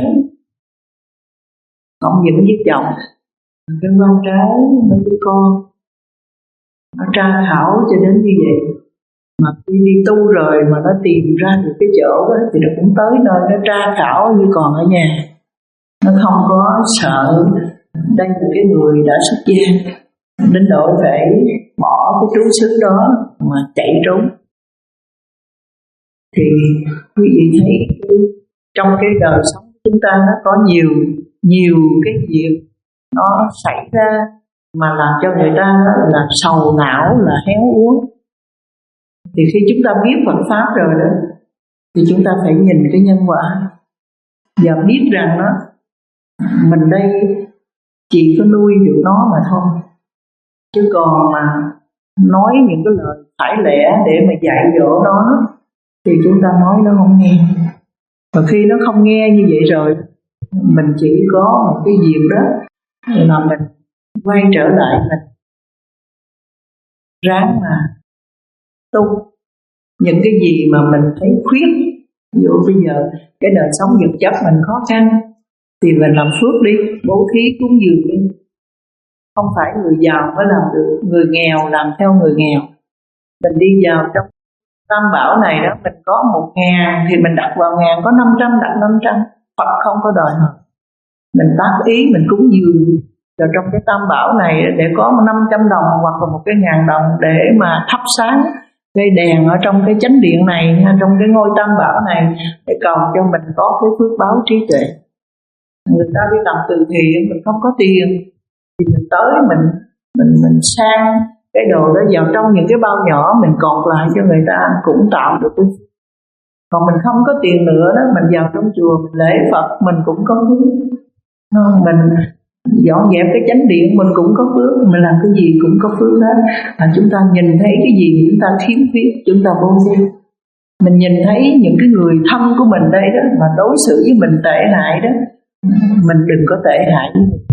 không những với chồng, cái quan trái với đứa con, nó tra khảo cho đến như vậy. Mà khi đi tu rồi mà nó tìm ra được cái chỗ đó, thì nó cũng tới nơi nó tra khảo như còn ở nhà. Nó không có sợ đây là cái người đã xuất gia, đến độ phải bỏ cái trú xứ đó mà chạy trốn. Thì quý vị thấy trong cái đời sống của chúng ta nó có nhiều nhiều cái việc nó xảy ra mà làm cho người ta là sầu não, là héo úa. Thì khi chúng ta biết Phật Pháp rồi đó, thì chúng ta phải nhìn cái nhân quả và biết rằng đó, mình đây chỉ có nuôi được nó mà thôi, chứ còn mà nói những cái lời phải lẽ để mà dạy dỗ nó, thì chúng ta nói nó không nghe. Và khi nó không nghe như vậy rồi, mình chỉ có một cái dịp đó là mình quay trở lại, mình ráng mà tu những cái gì mà mình thấy khuyết. Ví dụ bây giờ cái đời sống vật chất mình khó khăn thì mình làm phước đi, bố thí cúng dường đi. Không phải người giàu mới làm được, người nghèo làm theo người nghèo. Mình đi vào trong tam bảo này đó, mình có một ngàn thì mình đặt vào ngàn, có năm trăm đặt năm trăm. Phật không có đòi hỏi. Mình tác ý mình cúng dường vào trong cái tam bảo này để có năm trăm đồng hoặc là một cái ngàn đồng để mà thắp sáng cây đèn ở trong cái chánh điện này, trong cái ngôi tam bảo này, để cầu cho mình có cái phước báo trí tuệ. Người ta đi làm từ thiện, mình không có tiền thì mình tới mình mình mình sang cái đồ đó vào trong những cái bao nhỏ, mình cột lại cho người ta cũng tạo được cái. Còn mình không có tiền nữa đó, mình vào trong chùa mình lễ Phật mình cũng có phước, mình dọn dẹp cái chánh điện mình cũng có phước, mình làm cái gì cũng có phước hết. Và chúng ta nhìn thấy cái gì chúng ta thiếu khuyết, chúng ta bố thí. Mình nhìn thấy những cái người thân của mình đây đó mà đối xử với mình tệ hại đó, mình đừng có tệ hại với mình.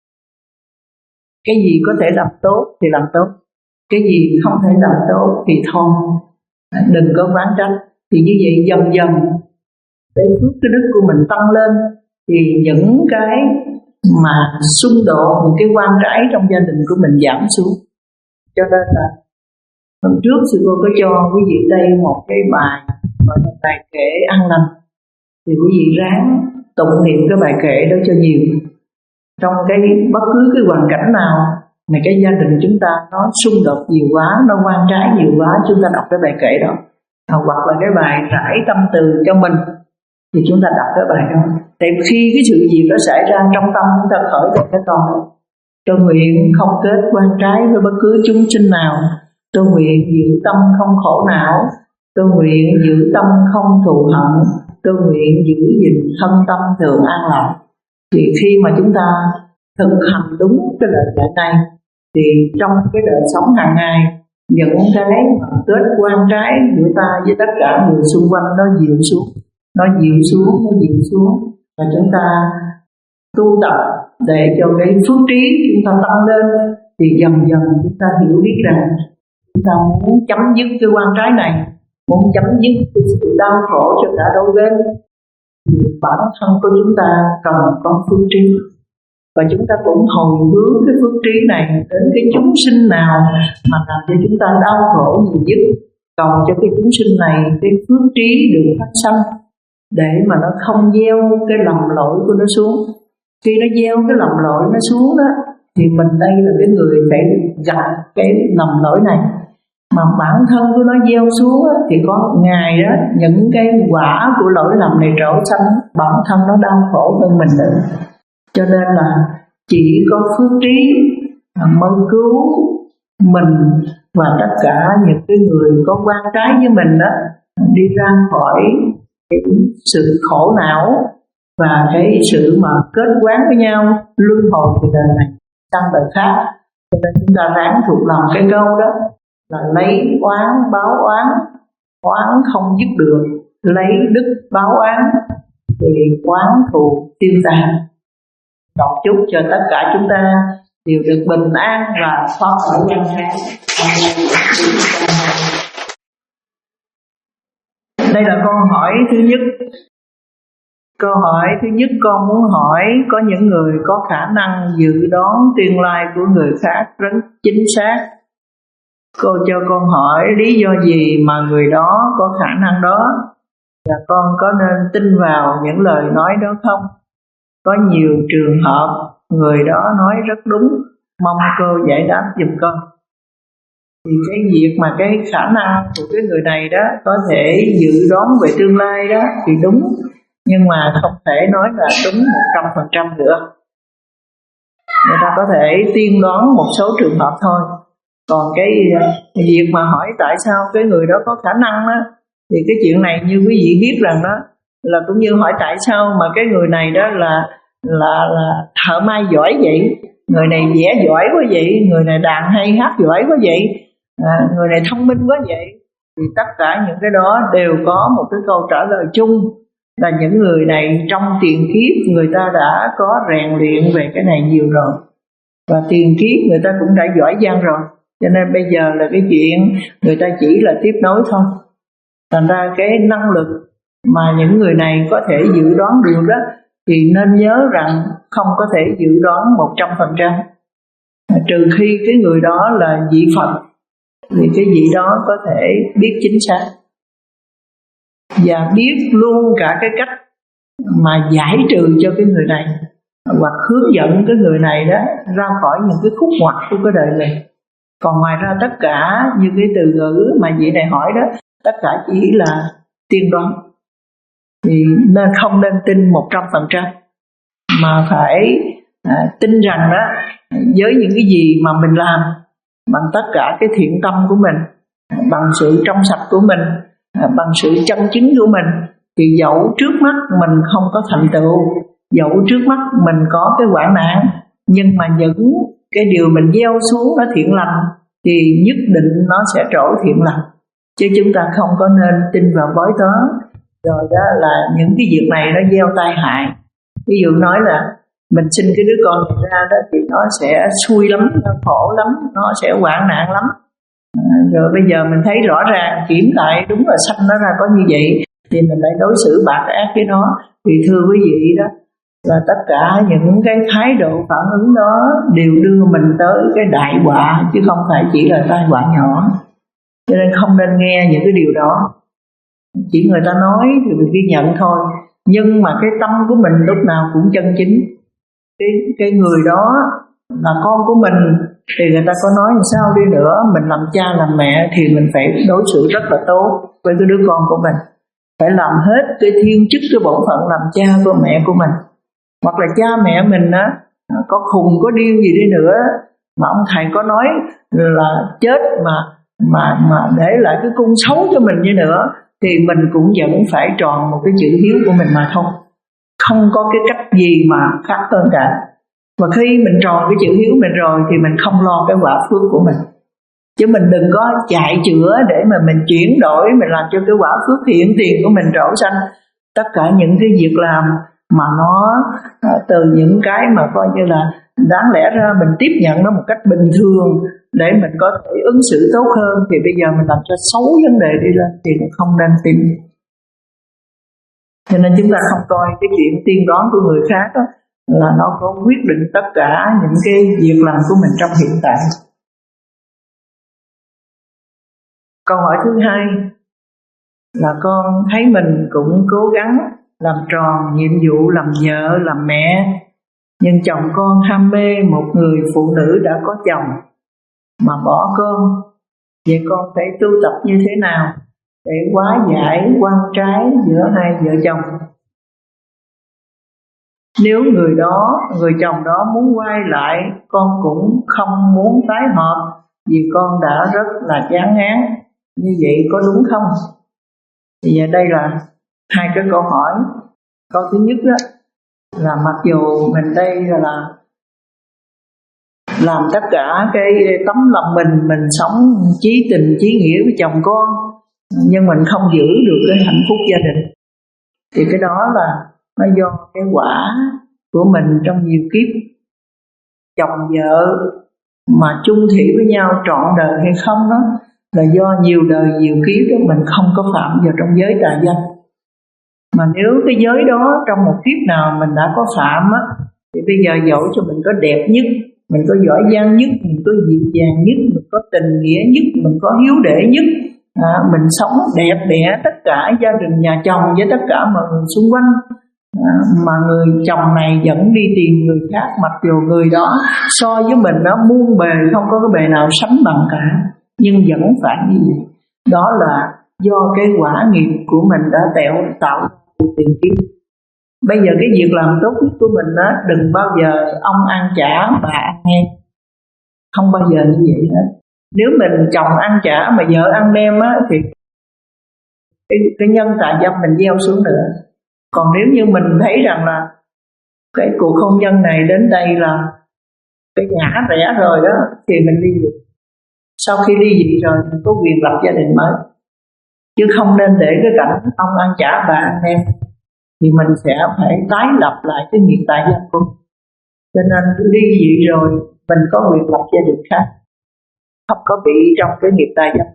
Cái gì có thể làm tốt thì làm tốt, cái gì không thể làm tốt thì thôi, đừng có oán trách. Thì như vậy dần dần cái phước cái đức của mình tăng lên, thì những cái mà xung đột, những cái quan trái trong gia đình của mình giảm xuống. Cho nên là hôm trước sư cô có cho quý vị đây một cái bài gọi là bài kệ an lành, thì quý vị ráng tụng niệm cái bài kệ đó cho nhiều. Trong cái bất cứ cái hoàn cảnh nào mà cái gia đình chúng ta nó xung đột nhiều quá, nó quan trái nhiều quá, chúng ta đọc cái bài kệ đó. À, hoặc là cái bài rải tâm từ cho mình thì chúng ta đọc cái bài đó. Tại khi cái sự việc nó xảy ra trong tâm chúng ta khởi được cái câu đó: tôi nguyện không kết quan trái với bất cứ chúng sinh nào, tôi nguyện giữ tâm không khổ não, tôi nguyện giữ tâm không thù hận, tôi nguyện giữ gìn thân tâm thường an lạc. Thì khi mà chúng ta thực hành đúng cái lời dạy này, thì trong cái đời sống hàng ngày, những cái mà kết quan trái giữa ta với tất cả người xung quanh nó dịu xuống, nó dịu xuống, nó dịu xuống, và chúng ta tu tập để cho cái phước trí chúng ta tăng lên, thì dần dần chúng ta hiểu biết rằng chúng ta muốn chấm dứt cái quan trái này, muốn chấm dứt cái sự đau khổ cho cả đôi bên, thì bản thân của chúng ta cần có phước trí. Và chúng ta cũng hồi hướng cái phước trí này đến cái chúng sinh nào mà làm cho chúng ta đau khổ nhiều nhất, cầu cho cái chúng sinh này cái phước trí được phát sanh, để mà nó không gieo cái lầm lỗi của nó xuống. Khi nó gieo cái lầm lỗi nó xuống đó, thì mình đây là cái người phải gặp cái lầm lỗi này. Mà bản thân của nó gieo xuống đó, thì có một ngày đó những cái quả của lỗi lầm này trổ sanh, bản thân nó đau khổ hơn mình nữa. Cho nên là chỉ có phước trí mới cứu mình và tất cả những cái người có quan trái với mình đó đi ra khỏi cái sự khổ não và cái sự mà kết quán với nhau luân hồi từ đời này sang đời khác. Cho nên chúng ta ráng thuộc lòng cái câu đó là lấy oán báo oán, oán không dứt được, lấy đức báo oán thì oán thù tiêu tan. Đọc chúc cho tất cả chúng ta đều được bình an và thoát khỏi gian nan. Đây là câu hỏi thứ nhất. Câu hỏi thứ nhất con muốn hỏi, có những người có khả năng dự đoán tương lai của người khác rất chính xác. Cô cho con hỏi lý do gì mà người đó có khả năng đó, và con có nên tin vào những lời nói đó không? Có nhiều trường hợp người đó nói rất đúng, mong cô giải đáp giùm con. Thì cái việc mà cái khả năng của cái người này đó có thể dự đoán về tương lai đó thì đúng, nhưng mà không thể nói là đúng một trăm phần trăm nữa. Người ta có thể tiên đoán một số trường hợp thôi. Còn cái việc mà hỏi tại sao cái người đó có khả năng đó, thì cái chuyện này như quý vị biết rằng đó là cũng như hỏi tại sao mà cái người này đó là là là thợ may giỏi vậy, người này vẽ giỏi quá vậy, người này đàn hay hát giỏi quá vậy. à, người này thông minh quá vậy. Thì tất cả những cái đó đều có một cái câu trả lời chung là những người này trong tiền kiếp người ta đã có rèn luyện về cái này nhiều rồi, và tiền kiếp người ta cũng đã giỏi giang rồi, cho nên bây giờ là cái chuyện người ta chỉ là tiếp nối thôi. Thành ra cái năng lực mà những người này có thể dự đoán được đó, thì nên nhớ rằng không có thể dự đoán một trăm phần trăm, trừ khi cái người đó là vị Phật, thì cái vị đó có thể biết chính xác và biết luôn cả cái cách mà giải trừ cho cái người này, hoặc hướng dẫn cái người này đó ra khỏi những cái khúc ngoặt của cái đời mình. Còn ngoài ra tất cả như cái từ ngữ mà vị này hỏi đó, tất cả chỉ là tiên đoán, thì nên không nên tin một trăm phần trăm, mà phải à, tin rằng đó với những cái gì mà mình làm bằng tất cả cái thiện tâm của mình, bằng sự trong sạch của mình, bằng sự chân chính của mình, thì dẫu trước mắt mình không có thành tựu, dẫu trước mắt mình có cái hoạn nạn, nhưng mà những cái điều mình gieo xuống nó thiện lành thì nhất định nó sẽ trổ thiện lành. Chứ chúng ta không có nên tin vào bói toán rồi đó là những cái việc này nó gieo tai hại. Ví dụ nói là mình sinh cái đứa con này ra đó thì nó sẽ xui lắm, nó khổ lắm, nó sẽ hoạn nạn lắm. À, rồi bây giờ mình thấy rõ ràng kiểm lại đúng là sanh nó ra có như vậy, thì mình lại đối xử bạc ác với nó. Thì thưa quý vị đó, là tất cả những cái thái độ phản ứng đó đều đưa mình tới cái đại họa, chứ không phải chỉ là tai họa nhỏ. Cho nên không nên nghe những cái điều đó. Chỉ người ta nói thì mình ghi nhận thôi, nhưng mà cái tâm của mình lúc nào cũng chân chính. Cái, cái người đó là con của mình, thì người ta có nói làm sao đi nữa, mình làm cha làm mẹ thì mình phải đối xử rất là tốt với cái đứa con của mình, phải làm hết cái thiên chức, cái bổn phận làm cha của mẹ của mình. Hoặc là cha mẹ mình á có khùng có điên gì đi nữa, mà ông thầy có nói là chết mà mà mà để lại cái cung xấu cho mình như nữa, thì mình cũng vẫn phải tròn một cái chữ hiếu của mình mà thôi, không có cái cách gì mà khác hơn cả. Và khi mình tròn cái chữ hiếu mình rồi thì mình không lo cái quả phước của mình. Chứ mình đừng có chạy chữa để mà mình chuyển đổi, mình làm cho cái quả phước thiện tiền của mình trổ sanh. Tất cả những cái việc làm mà nó từ những cái mà coi như là đáng lẽ ra mình tiếp nhận nó một cách bình thường để mình có thể ứng xử tốt hơn, thì bây giờ mình làm cho xấu vấn đề đi lên thì không nên tin. Cho nên chúng ta không coi cái chuyện tiên đoán của người khác đó, là nó có quyết định tất cả những cái việc làm của mình trong hiện tại. Câu hỏi thứ hai là con thấy mình cũng cố gắng làm tròn nhiệm vụ làm vợ, làm mẹ, nhưng chồng con ham mê một người phụ nữ đã có chồng mà bỏ con. Vậy con phải tu tập như thế nào để hóa giải quan trái giữa hai vợ chồng? Nếu người đó, người chồng đó muốn quay lại, con cũng không muốn tái hợp, vì con đã rất là chán ngán. Như vậy có đúng không? Thì giờ đây là hai cái câu hỏi. Câu thứ nhất đó là mặc dù mình đây là làm tất cả cái tấm lòng mình, mình sống chí tình chí nghĩa với chồng con, nhưng mình không giữ được cái hạnh phúc gia đình, thì cái đó là nó do cái quả của mình trong nhiều kiếp. Chồng vợ mà chung thủy với nhau trọn đời hay không đó là do nhiều đời nhiều kiếp đó mình không có phạm vào trong giới tà dâm. Mà nếu cái giới đó trong một kiếp nào mình đã có phạm á, thì bây giờ dẫu cho mình có đẹp nhất, mình có giỏi giang nhất, mình có dịu dàng nhất, mình có tình nghĩa nhất, mình có hiếu đệ nhất, à, mình sống đẹp đẽ tất cả gia đình nhà chồng với tất cả mọi người xung quanh, à, mà người chồng này vẫn đi tìm người khác, mặc dù người đó so với mình nó muôn bề không có cái bề nào sánh bằng cả, nhưng vẫn phải như vậy. Đó là do cái quả nghiệp của mình đã tạo tạo tiền kiếp. Bây giờ cái việc làm tốt nhất của mình đó, đừng bao giờ ông ăn chả bà ăn nem, không bao giờ như vậy hết. Nếu mình chồng ăn chả mà vợ ăn nem á, thì cái, cái nhân tà dâm mình gieo xuống nữa. Còn nếu như mình thấy rằng là cái cuộc hôn nhân này đến đây là cái ngã rẽ rồi đó, thì mình đi về. sau khi ly dị rồi mình có quyền lập gia đình mới, chứ không nên để cái cảnh ông ăn chả bà ăn nem, thì mình sẽ phải tái lập lại cái nghiệp tại gia của mình. Cho nên ly dị rồi mình có quyền lập gia đình khác, không có bị trong cái nghiệp tại gia.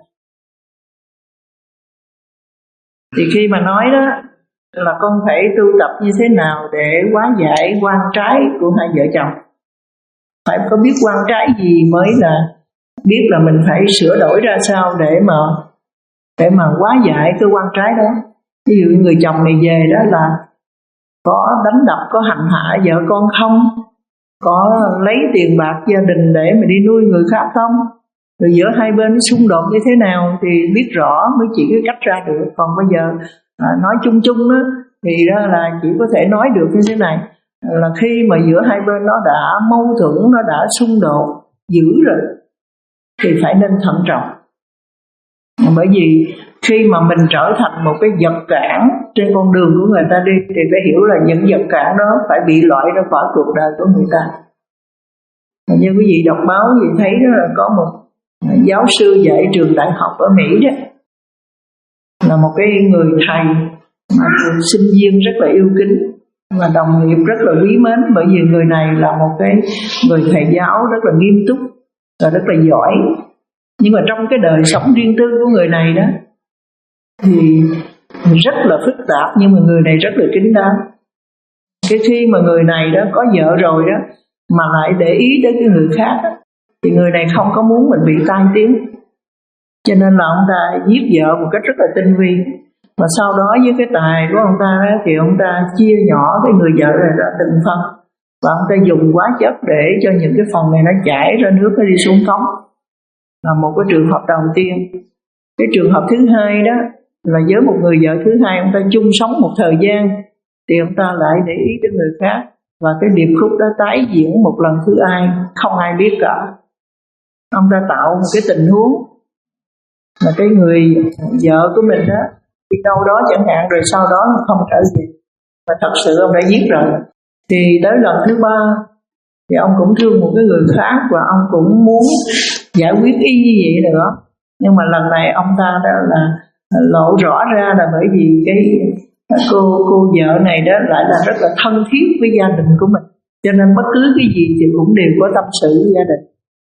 Thì khi mà nói đó là con phải tu tập như thế nào để hóa giải oan trái của hai vợ chồng. Phải có biết oan trái gì mới là biết là mình phải sửa đổi ra sao để mà để mà hóa giải cái oan trái đó. Ví dụ người chồng này về đó là có đánh đập, có hành hạ vợ con không, có lấy tiền bạc gia đình để mà đi nuôi người khác không, rồi giữa hai bên xung đột như thế nào thì biết rõ mới chỉ cái cách ra được. Còn bây giờ à, nói chung chung đó thì đó là chỉ có thể nói được như thế này, là khi mà giữa hai bên nó đã mâu thuẫn, nó đã xung đột dữ rồi thì phải nên thận trọng. Bởi vì khi mà mình trở thành một cái vật cản trên con đường của người ta đi thì phải hiểu là những vật cản đó phải bị loại ra khỏi cuộc đời của người ta. Như quý vị đọc báo thì thấy đó là có một giáo sư dạy trường đại học ở Mỹ đó, là một cái người thầy mà sinh viên rất là yêu kính và đồng nghiệp rất là quý mến, bởi vì người này là một cái người thầy giáo rất là nghiêm túc và rất là giỏi. Nhưng mà trong cái đời sống riêng tư của người này đó thì rất là phức tạp, nhưng mà người này rất là kín đáo. Cái khi mà người này đó có vợ rồi đó mà lại để ý đến cái người khác đó, thì người này không có muốn mình bị tai tiếng, cho nên là ông ta giết vợ một cách rất là tinh vi. Và sau đó với cái tài của ông ta đó, thì ông ta chia nhỏ cái người vợ này ra từng phần, và ông ta dùng hóa chất để cho những cái phần này nó chảy ra nước, nó đi xuống cống, là một cái trường hợp đầu tiên. Cái trường hợp thứ hai đó là với một người vợ thứ hai, ông ta chung sống một thời gian thì ông ta lại để ý đến người khác, và cái điệp khúc đó tái diễn một lần thứ hai, không ai biết cả. Ông ta tạo một cái tình huống là cái người vợ của mình đó đi đâu đó chẳng hạn, rồi sau đó không trở về, và thật sự ông đã giết rồi. Thì tới lần thứ ba thì ông cũng thương một cái người khác, và ông cũng muốn giải quyết y như vậy nữa. Nhưng mà lần này ông ta đó là lộ rõ ra là bởi vì cái cô cô vợ này đó lại là rất là thân thiết với gia đình của mình, cho nên bất cứ cái gì thì cũng đều có tâm sự với gia đình,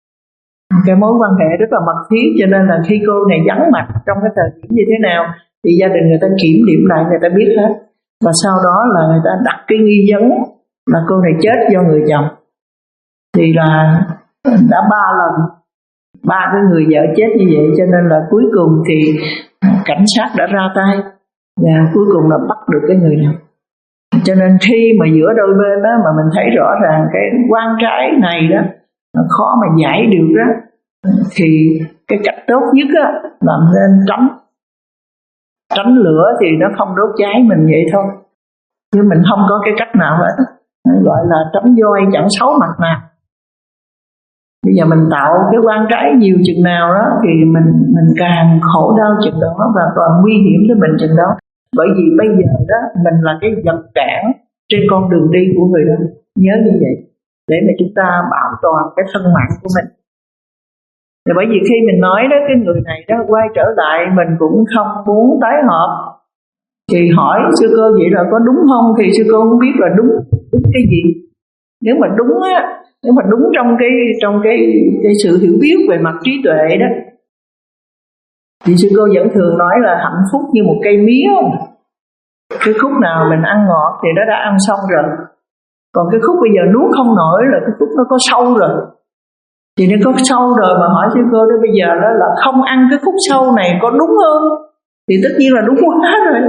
cái mối quan hệ rất là mật thiết. Cho nên là khi cô này vắng mặt trong cái thời điểm như thế nào thì gia đình người ta kiểm điểm lại, người ta biết hết. Và sau đó là người ta đặt cái nghi vấn là cô này chết do người chồng. Thì là đã ba lần ba cái người vợ chết như vậy, cho nên là cuối cùng thì cảnh sát đã ra tay và cuối cùng là bắt được cái người này. Cho nên khi mà giữa đôi bên đó mà mình thấy rõ ràng cái oan trái này đó khó mà giải được đó, thì cái cách tốt nhất á là nên tránh tránh lửa thì nó không đốt cháy mình vậy thôi, chứ mình không có cái cách nào hết. Gọi là tránh voi chẳng xấu mặt nào. Bây giờ mình tạo cái oan trái nhiều chừng nào đó thì mình mình càng khổ đau chừng đó, và còn nguy hiểm tới mình chừng đó. Bởi vì bây giờ đó mình là cái vật cản trên con đường đi của người đó, nhớ như vậy, để mà chúng ta bảo toàn cái thân mạng của mình. Thì bởi vì khi mình nói đó, cái người này đó quay trở lại mình cũng không muốn tái hợp, thì hỏi sư cô vậy là có đúng không, thì sư cô không biết là đúng đúng cái gì. Nếu mà đúng á, nếu mà đúng trong cái trong cái cái sự hiểu biết về mặt trí tuệ đó, thì sư cô vẫn thường nói là hạnh phúc như một cây mía. Cái khúc nào mình ăn ngọt thì nó đã ăn xong rồi, còn cái khúc bây giờ nuốt không nổi là cái khúc nó có sâu rồi. Thì nó có sâu rồi mà hỏi sư cô đó bây giờ đó là không ăn cái khúc sâu này có đúng không? Thì tất nhiên là đúng quá rồi.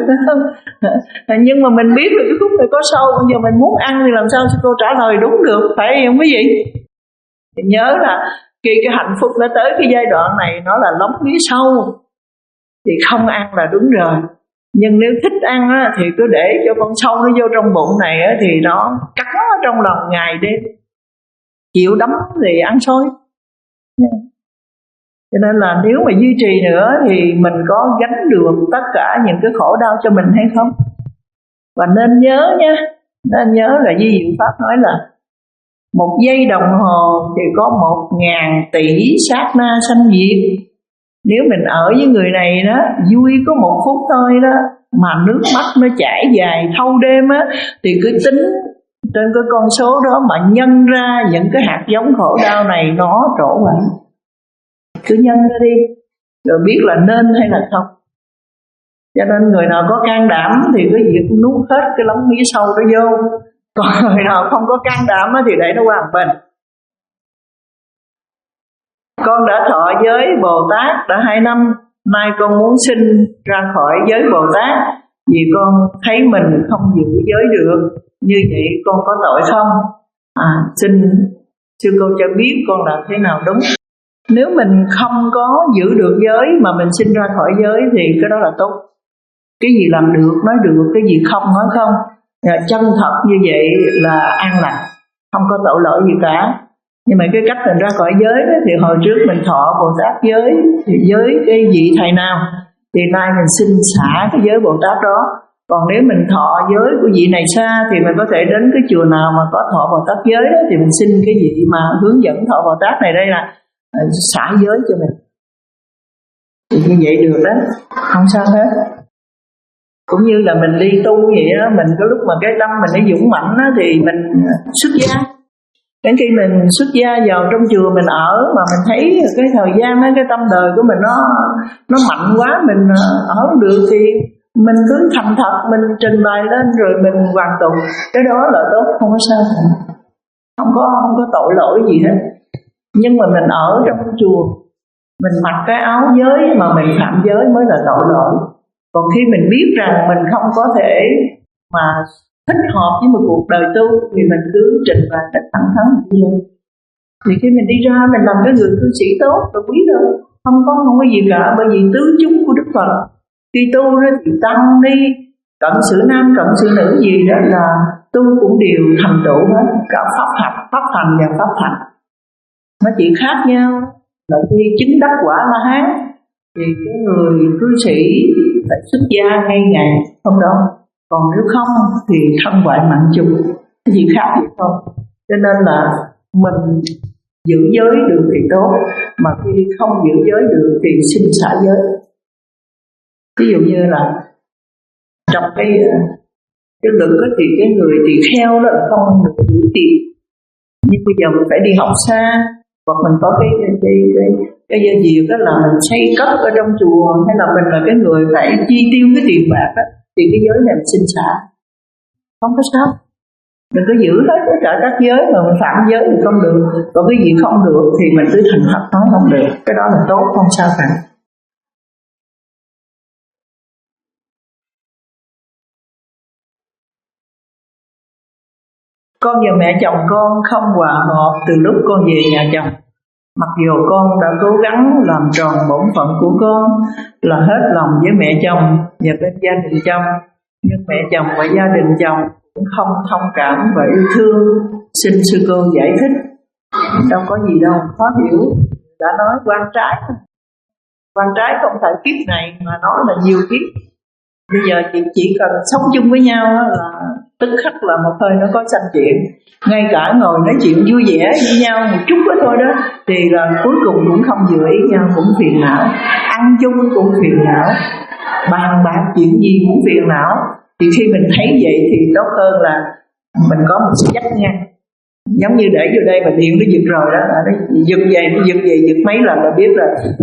Nhưng mà mình biết là cái khúc này có sâu, bây giờ mình muốn ăn thì làm sao sư cô trả lời đúng được, phải không quý vị? Thì nhớ là khi cái hạnh phúc nó tới cái giai đoạn này nó là lóng mía sâu, thì không ăn là đúng rồi. Nhưng nếu thích ăn á, thì cứ để cho con sâu nó vô trong bụng này á, thì nó cắn ở trong lòng ngày đêm, chịu đấm thì ăn xôi. Cho nên là nếu mà duy trì nữa thì mình có gánh được tất cả những cái khổ đau cho mình hay không? Và nên nhớ nha, nên nhớ là Di Diệu Pháp nói là Một giây đồng hồ thì có một ngàn tỷ sát na sanh diệt. Nếu mình ở với người này đó, vui có một phút thôi đó, mà nước mắt nó chảy dài thâu đêm á, thì cứ tính trên cái con số đó mà nhân ra những cái hạt giống khổ đau này nó trổ vậy. Cứ nhân ra đi, rồi biết là nên hay là không. Cho nên người nào có can đảm thì cứ việc nuốt hết cái lóng mía sâu đó vô. Còn người nào không có can đảm thì để nó qua một bên. Con đã thọ giới Bồ Tát đã hai năm, nay con muốn xin ra khỏi giới Bồ Tát vì con thấy mình không giữ giới được. Như vậy con có tội không? À, xin sư cô cho biết con làm thế nào đúng. Nếu mình không có giữ được giới mà mình xin ra khỏi giới thì cái đó là tốt. Cái gì làm được nói được, cái gì không nói không. Chân thật như vậy là an lành, không có tội lỗi gì cả. Nhưng mà cái cách mình ra khỏi giới đó, thì hồi trước mình thọ Bồ Tát giới, thì giới cái vị thầy nào, thì nay mình xin xả cái giới Bồ Tát đó. Còn nếu mình thọ giới của vị này xa, thì mình có thể đến cái chùa nào mà có thọ Bồ Tát giới đó, thì mình xin cái vị mà hướng dẫn thọ Bồ Tát này đây là xả giới cho mình. Thì như vậy được đó, không sao hết. Cũng như là mình đi tu vậy đó, mình có lúc mà cái tâm mình nó dũng mạnh đó, thì mình xuất gia. Đến khi mình xuất gia vào trong chùa mình ở mà mình thấy cái thời gian đó, cái tâm đời của mình nó nó mạnh quá, mình ở không được thì mình cứ thành thật mình trình bày lên rồi mình hoàn tụng, cái đó là tốt, không có sao, không có không có tội lỗi gì hết. Nhưng mà mình ở trong chùa mình mặc cái áo giới mà mình phạm giới mới là tội lỗi. Còn khi mình biết rằng mình không có thể mà thích hợp với một cuộc đời tu thì mình cứ trình bày cách thẳng thắn như vậy. Thì khi mình đi ra mình làm cái người cư sĩ tốt rồi quý đâu, không có không có gì cả, bởi vì tướng chúng của Đức Phật khi tu đó thì tăng ni cận sự nam cận sự nữ gì đó là tu cũng đều thành tựu hết, cả pháp hành pháp hành và pháp hành. Nó chỉ khác nhau là khi chứng đắc quả La Hán thì cái người cư sĩ phải xuất gia ngay ngày hôm đó, còn nếu không thì thân ngoại mạng chung, cái gì khác vậy thôi. Cho nên là mình giữ giới được thì tốt, mà khi không giữ giới được thì xin xả giới. Ví dụ như là trong cái cái lực đó thì cái người tỳ kheo đó là không được giữ tiền, nhưng bây giờ mình phải đi học xa, hoặc mình có cái cái cái cái, cái gì đó là mình xây cất ở trong chùa, hay là mình là cái người phải chi tiêu cái tiền bạc đó, thì cái giới này mình xin xả, không có sao. Đừng có giữ hết tất cả các giới, mà mình phạm giới thì không được, còn cái gì không được thì mình cứ thành thật nói không được, cái đó là tốt, không sao cả. Con và mẹ chồng con không hòa hợp từ lúc con về nhà chồng. Mặc dù con đã cố gắng làm tròn bổn phận của con là hết lòng với mẹ chồng và bên gia đình chồng, nhưng mẹ chồng và gia đình chồng cũng không thông cảm và yêu thương. Xin sư cô giải thích. Đâu có gì đâu, khó hiểu. Đã nói quan trái, quan trái không phải kiếp này mà nó là nhiều kiếp. Bây giờ chị chỉ cần sống chung với nhau là tức khắc là một hơi nó có sanh chuyện. Ngay cả ngồi nói chuyện vui vẻ với nhau một chút đó thôi đó, thì là cuối cùng cũng không vừa ý nhau, cũng phiền não. Ăn chung cũng phiền não, bàn bạc chuyện gì cũng phiền não. Thì khi mình thấy vậy thì tốt hơn là mình có một sự dắt ngang. Giống như để vô đây mà điện nó giật rồi đó, nó giật về, nó giật về, giật mấy lần là biết là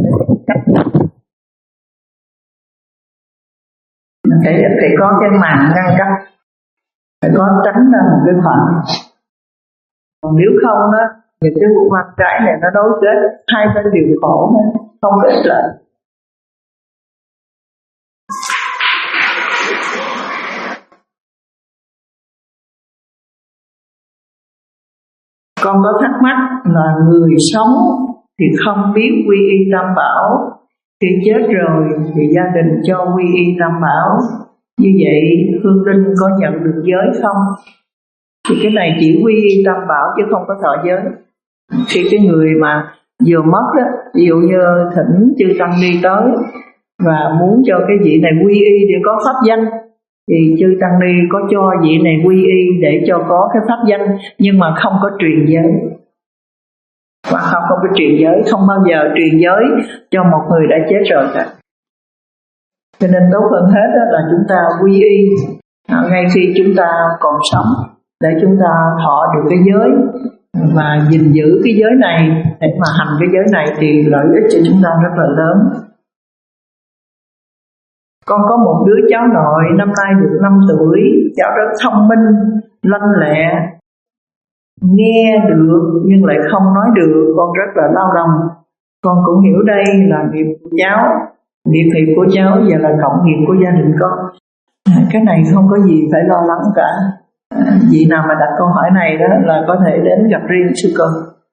phải, phải có cái màn ngăn cách, phải có tránh ra một cái khoảng. Còn nếu không đó, những cái vụ mặt trái này nó đối kết hai bên đều khổ, không có ích lợi. Con có thắc mắc là người sống thì không biết quy y Tam Bảo, khi chết rồi thì gia đình cho quy y Tam Bảo, như vậy Hương Linh có nhận được giới không? Thì cái này chỉ quy y Tam Bảo chứ không có thọ giới. Khi cái người mà vừa mất đó, ví dụ như thỉnh chư tăng đi tới và muốn cho cái vị này quy y để có pháp danh, Thì chư Tăng Ni có cho vị này quy y để cho có cái pháp danh, nhưng mà không có truyền giới. Và không, không có truyền giới, không bao giờ truyền giới cho một người đã chết rồi cả. Cho nên tốt hơn hết là chúng ta quy y ngay khi chúng ta còn sống, để chúng ta thọ được cái giới và gìn giữ cái giới này, để mà hành cái giới này thì lợi ích cho chúng ta rất là lớn. Con có một đứa cháu nội năm nay được năm tuổi, cháu rất thông minh, lanh lẹ, nghe được nhưng lại không nói được, con rất là đau lòng. Con cũng hiểu đây là nghiệp của cháu, nghiệp nghiệp của cháu và là cộng nghiệp của gia đình con. Cái này không có gì phải lo lắng cả. Vị nào mà đặt câu hỏi này đó là có thể đến gặp riêng sư cô.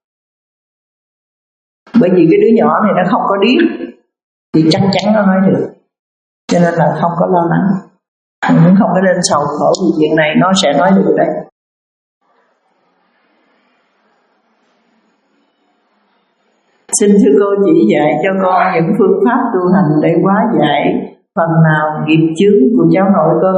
Bởi vì cái đứa nhỏ này nó không có điếc thì chắc chắn nó nói được, cho nên là không có lo lắng. Mình không có nên sầu khổ vì chuyện này, nó sẽ nói được đấy. Xin sư cô chỉ dạy cho con những phương pháp tu hành để hóa giải phần nào nghiệp chướng của cháu nội con.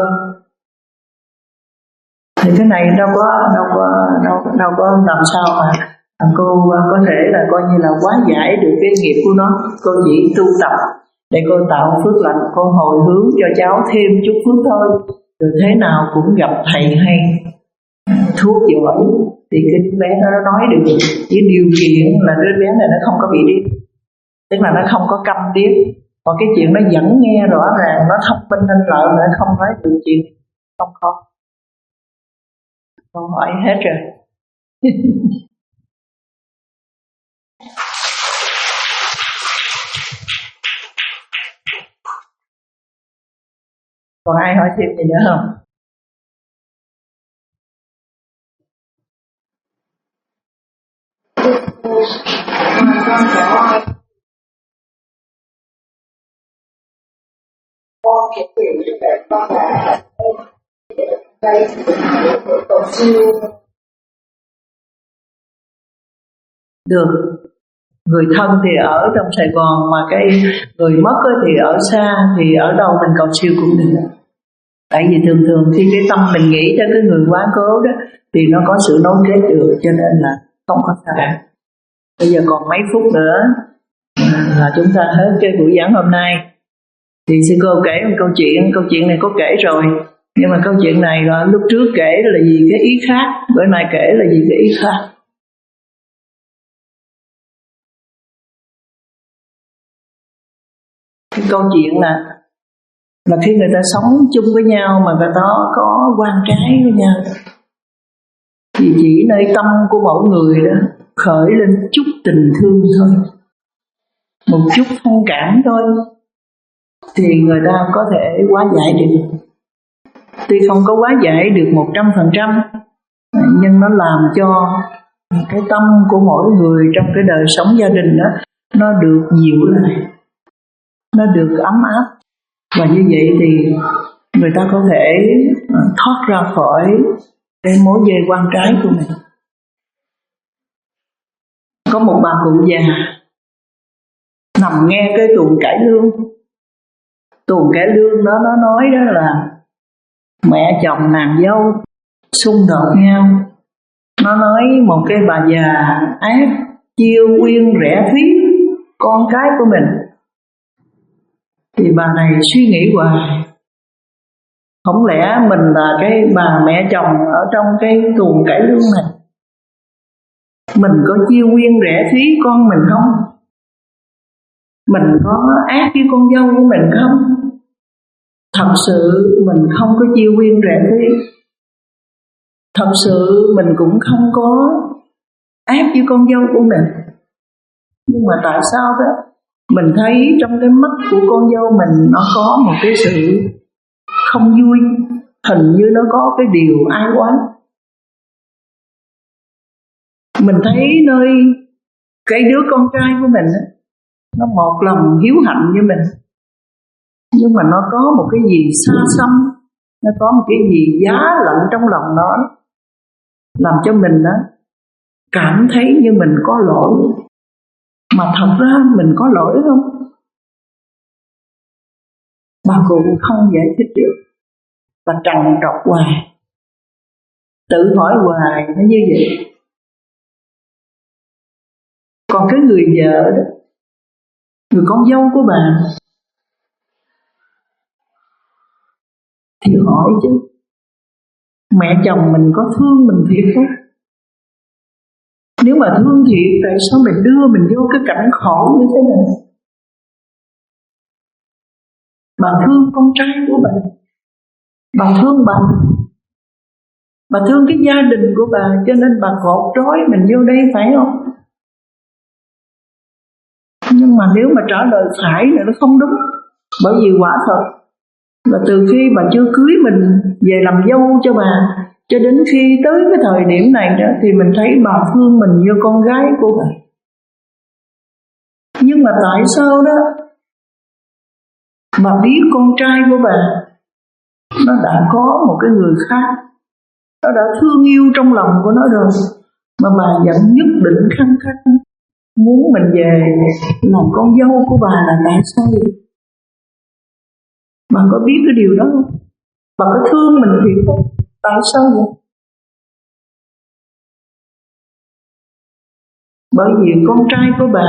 Thì cái này đâu có đâu có đâu, đâu có làm sao mà cô có thể là coi như là hóa giải được cái nghiệp của nó. Cô chỉ tu tập để cô tạo phước lành, cô hồi hướng cho cháu thêm chút phước thôi. Rồi thế nào cũng gặp thầy hay thuốc giỏi thì cái đứa bé nó nói được. Chỉ điều kiện là đứa bé này nó không có bị điếc, tức là nó không có câm điếc. Còn cái chuyện nó vẫn nghe rõ ràng, nó thông minh nên lợi, nó không nói được chuyện không có. Câu hỏi hết rồi. Còn ai hỏi thêm gì nữa không? Con cái quyền để con là đây cầu siêu. Được. Người thân thì ở trong Sài Gòn, mà cái người mất thì ở xa, thì ở đâu mình cầu siêu cũng được. Tại vì thường thường khi cái tâm mình nghĩ cho cái người quá cố đó thì nó có sự nối kết được, cho nên là không có sao. Bây giờ còn mấy phút nữa là chúng ta hết cái buổi giảng hôm nay. Thì sư cô kể một câu chuyện, câu chuyện này có kể rồi, nhưng mà câu chuyện này là lúc trước kể là vì cái ý khác, bữa nay kể là vì cái ý khác. Cái câu chuyện là là khi người ta sống chung với nhau mà người ta có quan trái với nhau, thì chỉ nơi tâm của mỗi người đó khởi lên chút tình thương thôi, một chút thông cảm thôi, thì người ta có thể hóa giải được. Tuy không có hóa giải được một trăm phần trăm, nhưng nó làm cho cái tâm của mỗi người trong cái đời sống gia đình đó nó được dịu lại, nó được ấm áp. Và như vậy thì người ta có thể thoát ra khỏi cái mối dây quan trái của mình. Có một bà cụ già nằm nghe cái tuồng cải lương. Tuồng cải lương đó nó nói đó là mẹ chồng nàng dâu xung đột nhau. Nó nói một cái bà già ác chiêu quyên rẻ phí con cái của mình. Thì bà này suy nghĩ hoài, không lẽ mình là cái bà mẹ chồng ở trong cái tuồng cải lương này, mình có chiêu quyên rẻ phí con mình không? Mình có ác với con dâu của mình không? Thật sự mình không có chiêu quyên rẻ phí, thật sự mình cũng không có ác với con dâu của mình. Nhưng mà tại sao đó mình thấy trong cái mắt của con dâu mình nó có một cái sự không vui, hình như nó có cái điều ai oán. Mình thấy nơi cái đứa con trai của mình nó một lòng hiếu hạnh như mình, nhưng mà nó có một cái gì xa xăm, nó có một cái gì giá lạnh trong lòng nó, làm cho mình đó cảm thấy như mình có lỗi. Mà thật ra mình có lỗi không? Bà cụ không giải thích được. và trằn trọc hoài, tự hỏi hoài nó như vậy. Còn cái người vợ đó, người con dâu của bà, thì hỏi chứ, mẹ chồng mình có thương mình thiệt không? Nếu mà thương thiệt, tại sao mình đưa mình vô cái cảnh khổ như thế này? Bà thương con trai của bà, bà thương bà, bà thương cái gia đình của bà, cho nên bà cột trói mình vô đây, phải không? Nhưng mà nếu mà trả lời phải là nó không đúng. Bởi vì quả thật là từ khi bà chưa cưới mình về làm dâu cho bà, cho đến khi tới cái thời điểm này đó, thì mình thấy bà thương mình như con gái của bà. Nhưng mà tại sao đó mà biết con trai của bà nó đã có một cái người khác, nó đã thương yêu trong lòng của nó rồi, mà bà vẫn nhất định khăng khăng muốn mình về làm con dâu của bà là tại sao vậy? Bà có biết cái điều đó không? Bà có thương mình thiệt không? Tại sao vậy? Bởi vì con trai của bà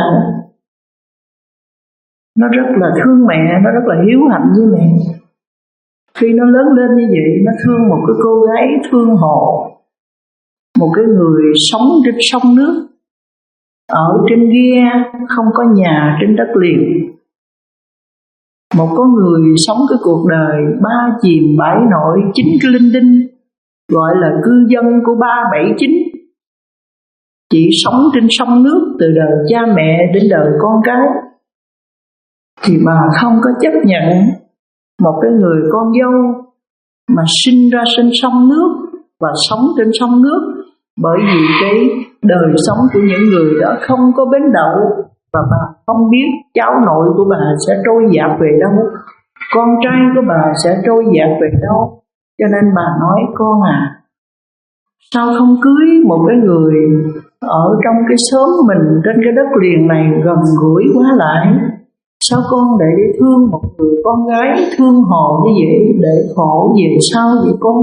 nó rất là thương mẹ, nó rất là hiếu hạnh với mẹ. Khi nó lớn lên như vậy, nó thương một cái cô gái thương hộ, một cái người sống trên sông nước, ở trên ghe, không có nhà trên đất liền. Một con người sống cái cuộc đời ba chìm bãi nổi, chín cái linh đinh, gọi là cư dân của ba bảy chín. Chỉ sống trên sông nước từ đời cha mẹ đến đời con cái, thì bà không có chấp nhận một cái người con dâu mà sinh ra trên sông nước và sống trên sông nước. Bởi vì cái đời sống của những người đó không có bến đậu, và bà không biết cháu nội của bà sẽ trôi dạt về đâu, con trai của bà sẽ trôi dạt về đâu. Cho nên bà nói, con à, sao không cưới một cái người ở trong cái xóm mình trên cái đất liền này gần gũi quá lại? Sao con để đi thương một người con gái thương hồ như vậy, để khổ về sau vậy con?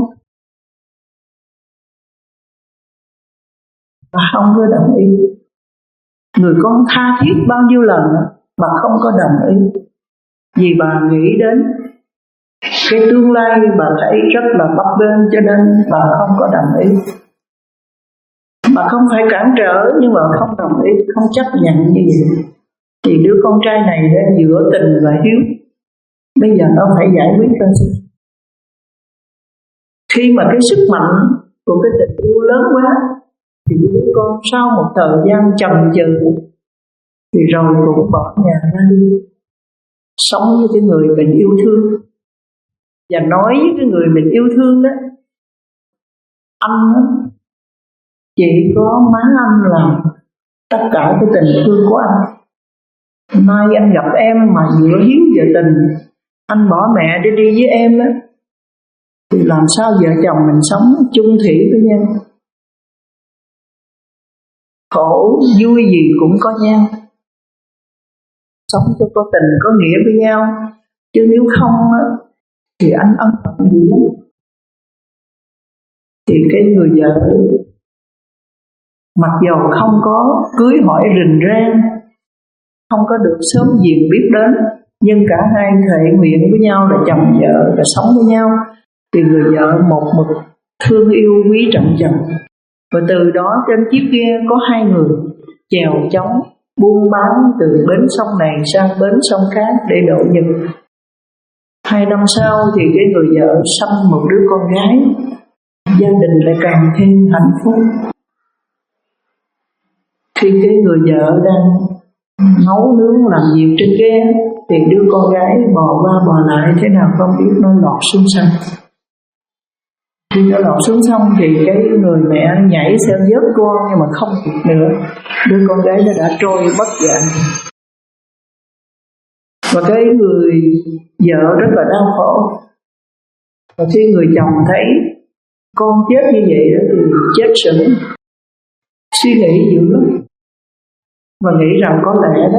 Bà không có đồng ý. Người con tha thiết bao nhiêu lần, bà không có đồng ý. Vì bà nghĩ đến cái tương lai bà thấy rất là bấp bênh, cho nên bà không có đồng ý. Bà không phải cản trở, nhưng mà không đồng ý, không chấp nhận như vậy. Thì đứa con trai này đã giữa tình và hiếu, bây giờ nó phải giải quyết ra sao? Khi mà cái sức mạnh của cái tình yêu lớn quá, thì đứa con sau một thời gian chần chừ thì rồi cũng bỏ nhà ra đi, sống với cái người mình yêu thương, và nói với cái người mình yêu thương đó, anh đó, chỉ có má anh là tất cả cái tình thương của anh. Nay anh gặp em mà giữa hiếu vợ tình, anh bỏ mẹ để đi với em đó, thì làm sao vợ chồng mình sống chung thủy với nhau? Khổ vui gì cũng có nhau, sống cho có tình có nghĩa với nhau. Chứ nếu không á, thì anh ân hận gì lắm. Thì cái người vợ mặc dầu không có cưới hỏi rình rang, không có được sớm diền biết đến, nhưng cả hai thệ nguyện với nhau là chồng vợ và sống với nhau, thì người vợ một mực thương yêu quý trọng chồng. Và từ đó trên chiếc ghe có hai người chèo chống buôn bán từ bến sông này sang bến sông khác để độ nhật. Hai năm sau thì cái người vợ sanh một đứa con gái, gia đình lại càng thêm hạnh phúc. Khi cái người vợ đang nấu nướng làm việc trên ghe, thì đứa con gái bò qua bò lại thế nào không biết, nó lọt xuống sông. Khi nó lọt xuống sông thì cái người mẹ nhảy theo vớt con, nhưng mà không kịp nữa, đứa con gái nó đã trôi mất dạng. Và cái người vợ rất là đau khổ. Và khi người chồng thấy con chết như vậy đó thì chết sững, suy nghĩ dữ lắm, và nghĩ rằng có lẽ đó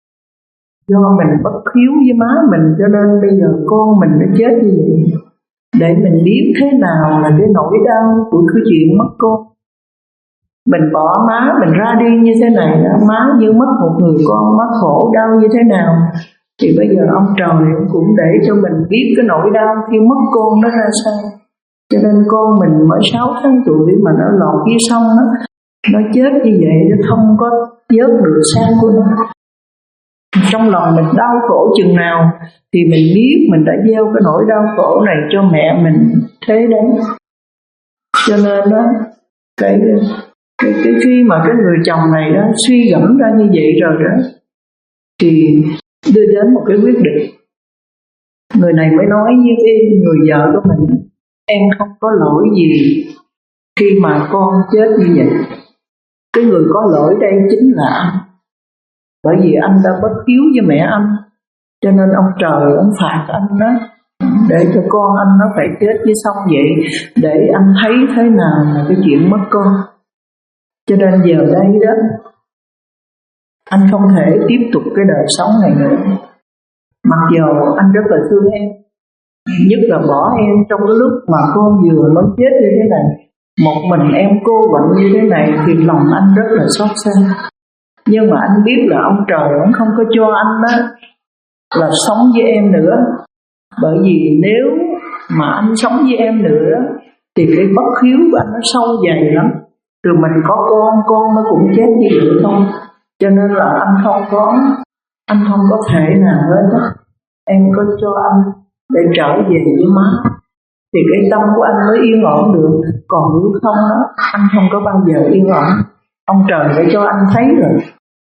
do mình bất hiếu với má mình, cho nên bây giờ con mình nó chết như vậy. để mình biết thế nào là cái nỗi đau của cái chuyện mất con. Mình bỏ má mình ra đi như thế này, má như mất một người con, má khổ đau như thế nào. Thì bây giờ ông trời cũng để cho mình biết cái nỗi đau khi mất con nó ra sao. Cho nên con mình mới sáu tháng tuổi mà nó lọt dưới sông đó, nó chết như vậy, nó không có vớt được xác của nó. Trong lòng mình đau khổ chừng nào thì mình biết mình đã gieo cái nỗi đau khổ này cho mẹ mình thế đấy. Cho nên đó, cái, cái, cái khi mà cái người chồng này đó suy gẫm ra như vậy rồi đó, thì đưa đến một cái quyết định. Người này mới nói với cái người vợ của mình, em không có lỗi gì khi mà con chết như vậy. Cái người có lỗi đây chính là anh. Bởi vì anh đã bất hiếu với mẹ anh, cho nên ông trời ông phạt anh đó, để cho con anh nó phải chết với sông vậy, để anh thấy thế nào là cái chuyện mất con. Cho nên giờ đây đó, anh không thể tiếp tục cái đời sống này nữa. Mặc dù anh rất là thương em, nhất là bỏ em trong cái lúc mà con vừa mới chết như thế này, một mình em cô quạnh như thế này, thì lòng anh rất là xót xa. Nhưng mà anh biết là ông trời ông không có cho anh đó là sống với em nữa. Bởi vì nếu mà anh sống với em nữa thì cái bất hiếu của anh nó sâu dày lắm. Từ mình có con, con nó cũng chết như vậy thôi. Cho nên là anh không có Anh không có thể nào hết đó. Em có cho anh để trở về với má thì cái tâm của anh mới yên ổn được. Còn nếu không đó, anh không có bao giờ yên ổn. Ông trời đã cho anh thấy rồi.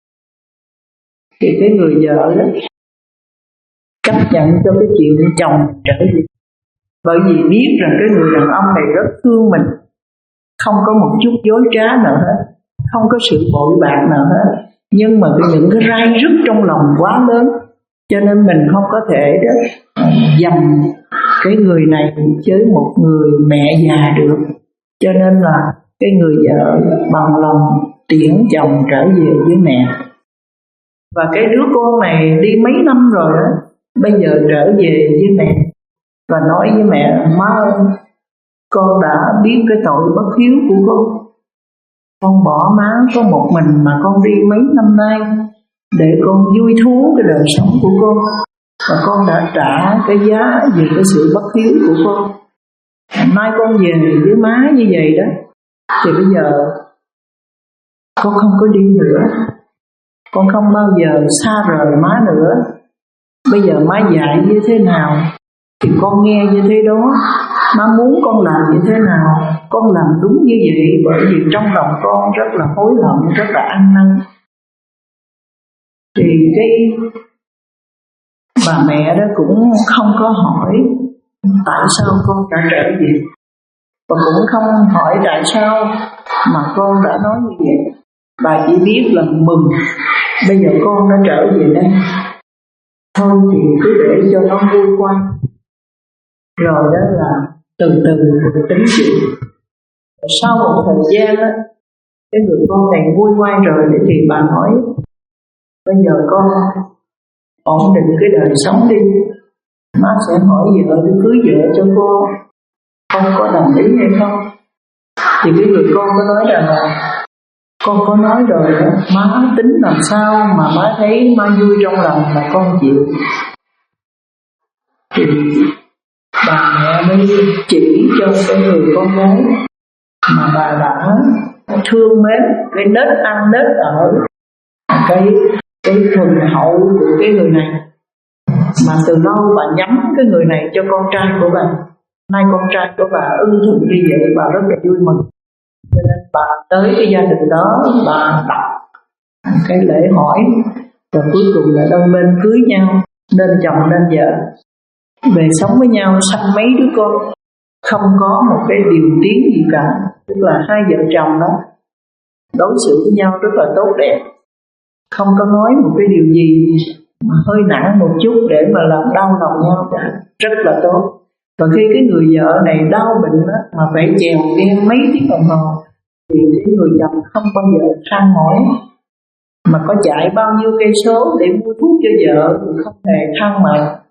Thì cái người vợ đó chấp nhận cho cái chuyện chồng trở về. Bởi vì biết rằng cái người đàn ông này rất thương mình, không có một chút dối trá nào hết, không có sự bội bạc nào hết. Nhưng mà những cái rai rứt trong lòng quá lớn, cho nên mình không có thể đó dầm cái người này với một người mẹ già được. Cho nên là cái người vợ bằng lòng tiễn chồng trở về với mẹ. Và cái đứa con này đi mấy năm rồi đó, bây giờ trở về với mẹ và nói với mẹ, má ơi, con đã biết cái tội bất hiếu của con. Con bỏ má có một mình mà con đi mấy năm nay để con vui thú cái đời sống của con. Và con đã trả cái giá về cái sự bất hiếu của con. Nay con về với má như vậy đó, thì bây giờ con không có đi nữa. Con không bao giờ xa rời má nữa. Bây giờ má dạy như thế nào thì con nghe như thế đó. Má muốn con làm như thế nào, con làm đúng như vậy. Bởi vì trong lòng con rất là hối hận, rất là ăn năn. Thì cái bà mẹ đó cũng không có hỏi tại sao con đã trở về, và cũng không hỏi tại sao mà con đã nói như vậy. Bà chỉ biết là mừng, bây giờ con đã trở về đây, thôi thì cứ để cho nó vui qua. Rồi đó là từ từ được tính chuyện. Sau một thời gian đó, cái người con này vui quay rồi thì bà nói, bây giờ con ổn định cái đời sống đi, má sẽ hỏi vợ để cưới vợ cho cô, con có đồng ý hay không? Thì cái người con có nói rằng là con có nói rồi đó, má tính làm sao mà má thấy má vui trong lòng là con chịu. Thì bà mẹ mới chỉ cho cái người con gái mà bà đã thương mến, cái nết ăn nết ở, cái cái thuần hậu của cái người này, mà từ lâu bà nhắm cái người này cho con trai của bà. Nay con trai của bà ưng thuận như vậy, bà rất là vui mừng. Cho nên bà tới cái gia đình đó, bà đọc cái lễ hỏi, rồi cuối cùng là đôi bên cưới nhau, nên chồng nên vợ, về sống với nhau sanh mấy đứa con, không có một cái điều tiếng gì cả. Tức là hai vợ chồng đó đối xử với nhau rất là tốt đẹp, không có nói một cái điều gì mà hơi nặng một chút để mà làm đau lòng nhau cả, rất là tốt. Và khi cái người vợ này đau bệnh đó, mà phải chèo ghen mấy tiếng đồng hồ, thì cái người chồng không bao giờ than mỏi, mà có chạy bao nhiêu cây số để mua thuốc cho vợ thì không hề than mệt.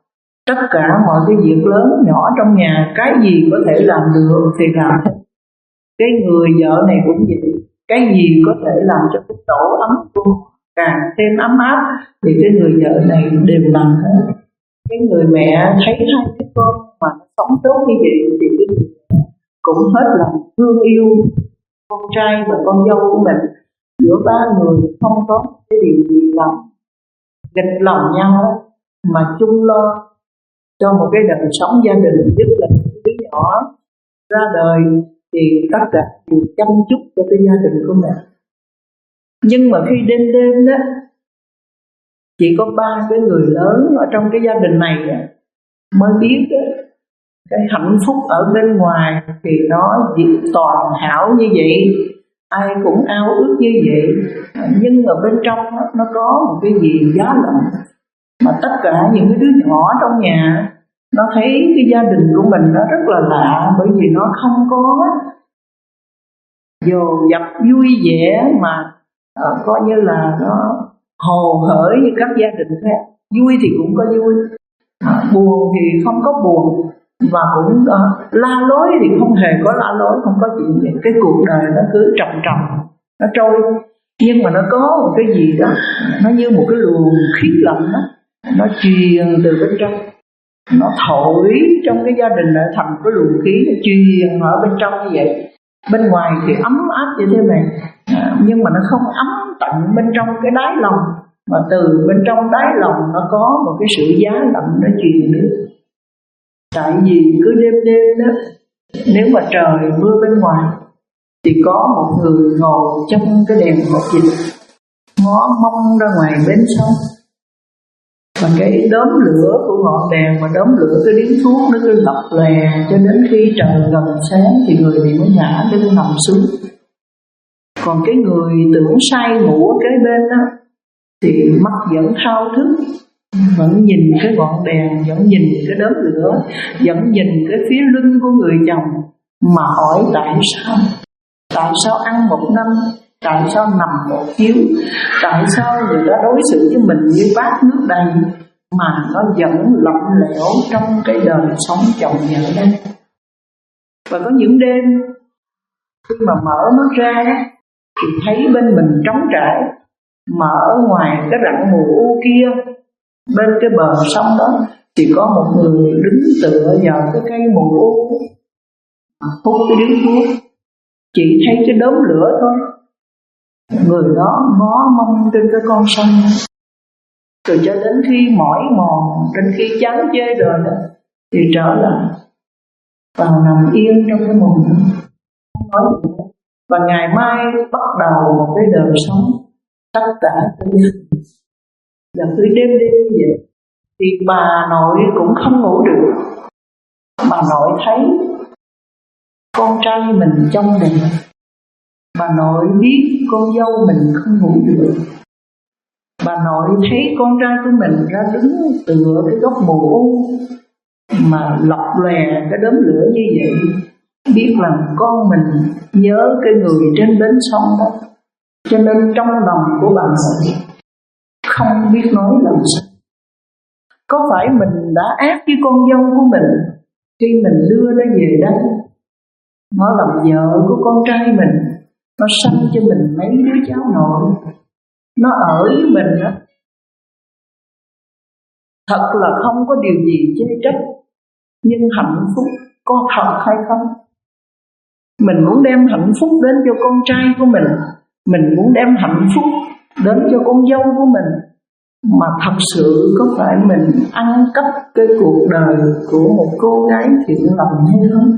Tất cả mọi cái việc lớn nhỏ trong nhà, cái gì có thể làm được thì làm. Cái người vợ này cũng vậy, cái gì có thể làm cho cái tổ ấm của càng thêm ấm áp thì cái người vợ này đều làm hết. Cái người mẹ thấy hai cái con mà sống tốt như vậy thì cái người cũng hết lòng thương yêu con trai và con dâu của mình. Giữa ba người không có cái điều gì làm nghịch lòng nhau mà chung lo cho một cái đời sống gia đình, nhất là đứa nhỏ ra đời thì tất cả đều chăm chút cho cái gia đình của mình. Nhưng mà khi đêm đêm đó, chỉ có ba cái người lớn ở trong cái gia đình này mới biết đó, cái hạnh phúc ở bên ngoài thì nó toàn hảo như vậy, ai cũng ao ước như vậy, nhưng ở bên trong đó, nó có một cái gì giá lạnh mà tất cả những cái đứa nhỏ trong nhà nó thấy cái gia đình của mình nó rất là lạ, bởi vì nó không có dồ dập vui vẻ mà uh, coi như là nó hồ hởi như các gia đình khác. Vui thì cũng có vui, uh, buồn thì không có buồn, và cũng uh, la lối thì không hề có la lối, không có chuyện gì. Cái cuộc đời nó cứ trầm trầm, nó trôi. Nhưng mà nó có một cái gì đó, nó như một cái luồng khí lạnh đó, nó truyền từ bên trong, nó thổi trong cái gia đình lại thành cái luồng khí, nó truyền ở bên trong như vậy. Bên ngoài thì ấm áp như thế này, à, nhưng mà nó không ấm tận bên trong cái đáy lòng, mà từ bên trong đáy lòng nó có một cái sự giá lạnh nó truyền đến. Tại vì cứ đêm đêm đó, nếu mà trời mưa bên ngoài thì có một người ngồi trong cái đèn hộp dịch ngó mông ra ngoài bến sông, và cái đốm lửa của ngọn đèn và đốm lửa cái điếu thuốc nó cứ lập lè cho đến khi trời gần sáng thì người này mới ngã lưng nằm xuống. Còn cái người tưởng say ngủ ở kế bên đó thì mắt vẫn thao thức, vẫn nhìn cái ngọn đèn, vẫn nhìn cái đốm lửa, vẫn nhìn cái phía lưng của người chồng mà hỏi tại sao? Tại sao ăn một năm? Tại sao nằm một chiếu? Tại sao người ta đối xử với mình như bát nước đầy mà nó vẫn lạnh lẽo trong cái đời sống chồng vợ đây? Và có những đêm khi mà mở mắt ra thì thấy bên mình trống trải, mà ở ngoài cái rặng mù u kia, bên cái bờ sông đó thì có một người đứng tựa vào cái cây mù u hút cái điếu thuốc, chỉ thấy cái đốm lửa thôi. Người đó ngó mông trên cái con sông, rồi cho đến khi mỏi mòn, đến khi chán chê rồi đó thì trở lại vào nằm yên trong cái mùng đó. Và ngày mai bắt đầu một cái đời sống tất cả tự nhiên. Và cứ đêm đêm như vậy thì bà nội cũng không ngủ được. Bà nội thấy con trai mình trong đèn, bà nội biết con dâu mình không ngủ được. Bà nội thấy con trai của mình ra đứng tựa cái gốc mù u mà lập lòe cái đốm lửa như vậy, biết rằng con mình nhớ cái người trên bến sông đó. Cho nên trong lòng của bà nội không biết nói làm sao. Có phải mình đã ác với con dâu của mình khi mình đưa nó về đây? Nó làm vợ của con trai mình, nó sanh cho mình mấy đứa cháu nội, nó ở với mình đó. Thật là không có điều gì chê trách, nhưng hạnh phúc có thật hay không? Mình muốn đem hạnh phúc đến cho con trai của mình, mình muốn đem hạnh phúc đến cho con dâu của mình, mà thật sự có phải mình ăn cắp cái cuộc đời của một cô gái thiện lành hay không?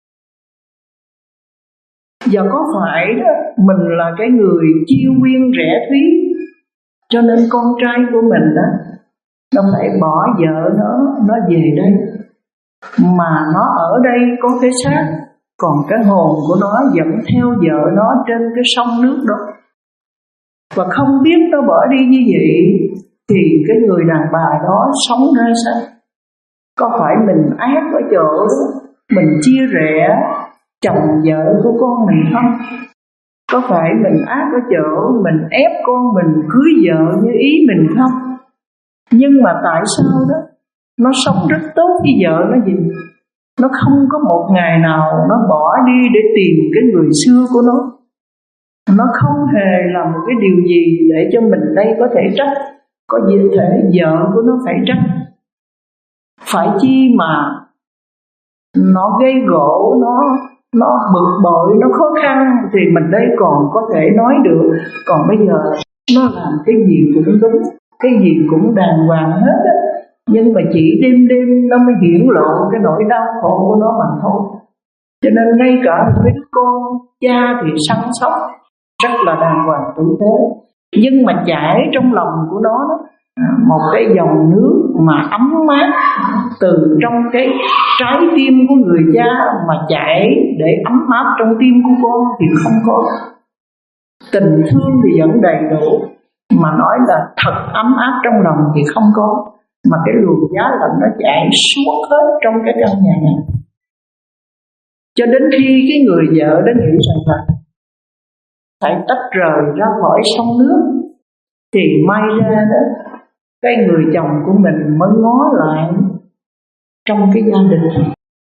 Và có phải đó mình là cái người chiêu quyên rẻ thúy, cho nên con trai của mình đó nó phải bỏ vợ nó nó về đây, mà nó ở đây có cái xác, còn cái hồn của nó vẫn theo vợ nó trên cái sông nước đó. Và không biết nó bỏ đi như vậy thì cái người đàn bà đó sống ra sao? Có phải mình ác ở chỗ mình chia rẽ chồng vợ của con mình không? Có phải mình ác ở chỗ mình ép con mình cưới vợ như ý mình không? Nhưng mà tại sao đó nó sống rất tốt với vợ nó gì. Nó không có một ngày nào nó bỏ đi để tìm cái người xưa của nó. Nó không hề làm một cái điều gì để cho mình đây có thể trách, có gì thể vợ của nó phải trách. Phải chi mà nó gây gỗ, nó nó bực bội, nó khó khăn thì mình đây còn có thể nói được. Còn bây giờ nó làm cái gì cũng đúng, cái gì cũng đàng hoàng hết á. Nhưng mà chỉ đêm đêm nó mới hiển lộ cái nỗi đau khổ của nó mà thôi. Cho nên ngay cả một cái đứa con, cha thì săn sóc rất là đàng hoàng tử tế, nhưng mà chảy trong lòng của nó đó, một cái dòng nước mà ấm mát từ trong cái trái tim của người cha mà chảy để ấm áp trong tim của con thì không có. Tình thương thì vẫn đầy đủ, mà nói là thật ấm áp trong lòng thì không có. Mà cái luồng giá lạnh nó chạy suốt hết trong cái căn nhà này. Cho đến khi cái người vợ đó nghĩ rằng là phải tách rời ra khỏi sông nước, thì may ra đó cái người chồng của mình mới ngó lại trong cái gia đình,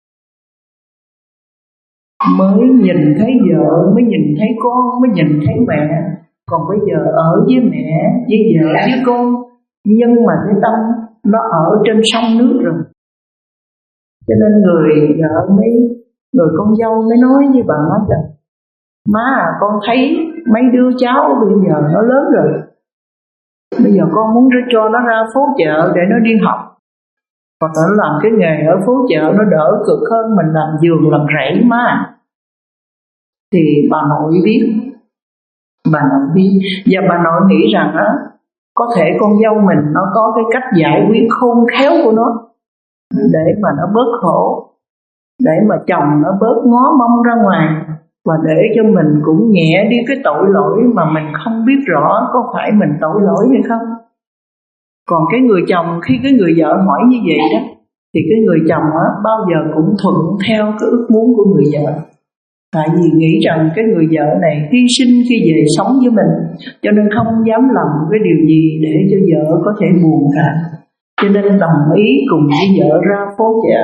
mới nhìn thấy vợ, mới nhìn thấy con, mới nhìn thấy mẹ. Còn bây giờ ở với mẹ, với vợ, với con, nhưng mà cái tâm nó ở trên sông nước rồi. Cho nên người vợ mới, người con dâu mới nói với bà má chồng: má à, con thấy mấy đứa cháu bây giờ nó lớn rồi, bây giờ con muốn cho nó ra phố chợ để nó đi học, hoặc là nó làm cái nghề ở phố chợ nó đỡ cực hơn mình làm giường làm rẫy má. Thì bà nội biết, bà nội biết, và bà nội nghĩ rằng á, có thể con dâu mình nó có cái cách giải quyết khôn khéo của nó để mà nó bớt khổ, để mà chồng nó bớt ngó mông ra ngoài, và để cho mình cũng nhẹ đi cái tội lỗi mà mình không biết rõ có phải mình tội lỗi hay không. Còn cái người chồng, khi cái người vợ hỏi như vậy đó, thì cái người chồng á bao giờ cũng thuận theo cái ước muốn của người vợ. Tại vì nghĩ rằng cái người vợ này hy sinh khi về sống với mình, cho nên không dám làm cái điều gì để cho vợ có thể buồn cả. Cho nên đồng ý cùng với vợ ra phố chợ.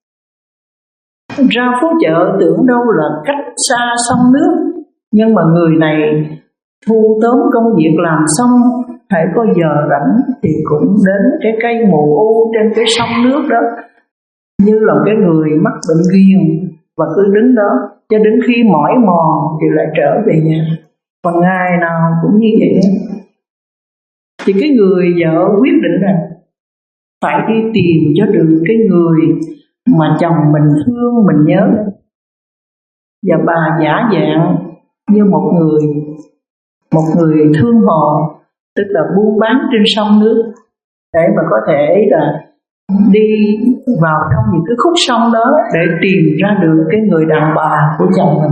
Ra phố chợ tưởng đâu là cách xa sông nước, nhưng mà người này thu tóm công việc làm xong, hãy có giờ rảnh thì cũng đến cái cây mù u trên cái sông nước đó, như là cái người mắc bệnh ghiền, và cứ đứng đó cho đến khi mỏi mòn thì lại trở về nhà. Và ngày nào cũng như vậy. Thì cái người vợ quyết định rằng phải đi tìm cho được cái người mà chồng mình thương, mình nhớ. Và bà giả dạng như một người một người thương hồ, tức là buôn bán trên sông nước, để mà có thể là đi vào trong những cái khúc sông đó để tìm ra được cái người đàn bà của chồng mình.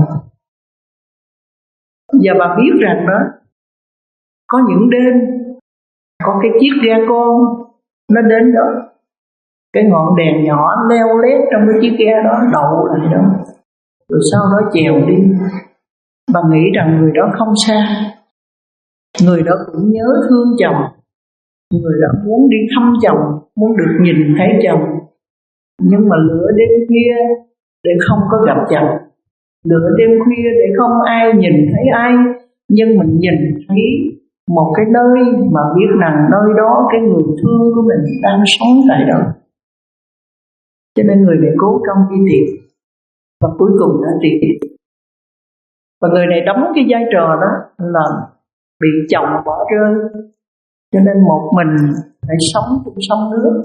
Và bà biết rằng đó, có những đêm có cái chiếc ghe con nó đến đó, cái ngọn đèn nhỏ leo lét trong cái chiếc ghe đó đậu lại đó, rồi sau đó chèo đi. Bà nghĩ rằng người đó không xa, người đó cũng nhớ thương chồng, người đó muốn đi thăm chồng, muốn được nhìn thấy chồng. Nhưng mà lửa đêm khuya để không có gặp chồng, lửa đêm khuya để không ai nhìn thấy ai, nhưng mình nhìn thấy một cái nơi mà biết rằng nơi đó cái người thương của mình đang sống tại đó. Cho nên người này cố công đi tìm, và cuối cùng đã tìm. Và người này đóng cái vai trò đó là bị chồng bỏ rơi, cho nên một mình phải sống trong sông nước.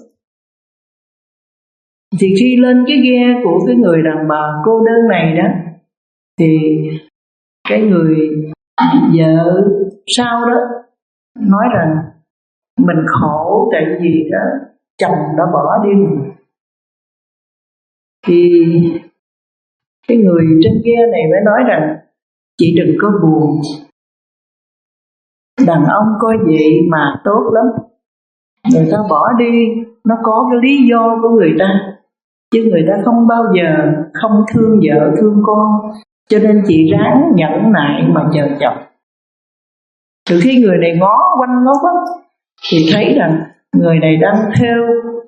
Thì khi lên cái ghe của cái người đàn bà cô đơn này đó, thì cái người vợ sau đó nói rằng mình khổ tại vì đó chồng đã bỏ đi. Thì cái người trên ghe này mới nói rằng chị đừng có buồn, đàn ông coi vậy mà tốt lắm, người ta bỏ đi nó có cái lý do của người ta, chứ người ta không bao giờ không thương vợ thương con. Cho nên chị ráng nhẫn nại mà chờ chồng. Từ khi người này ngó quanh ngó quất thì thấy rằng người này đang theo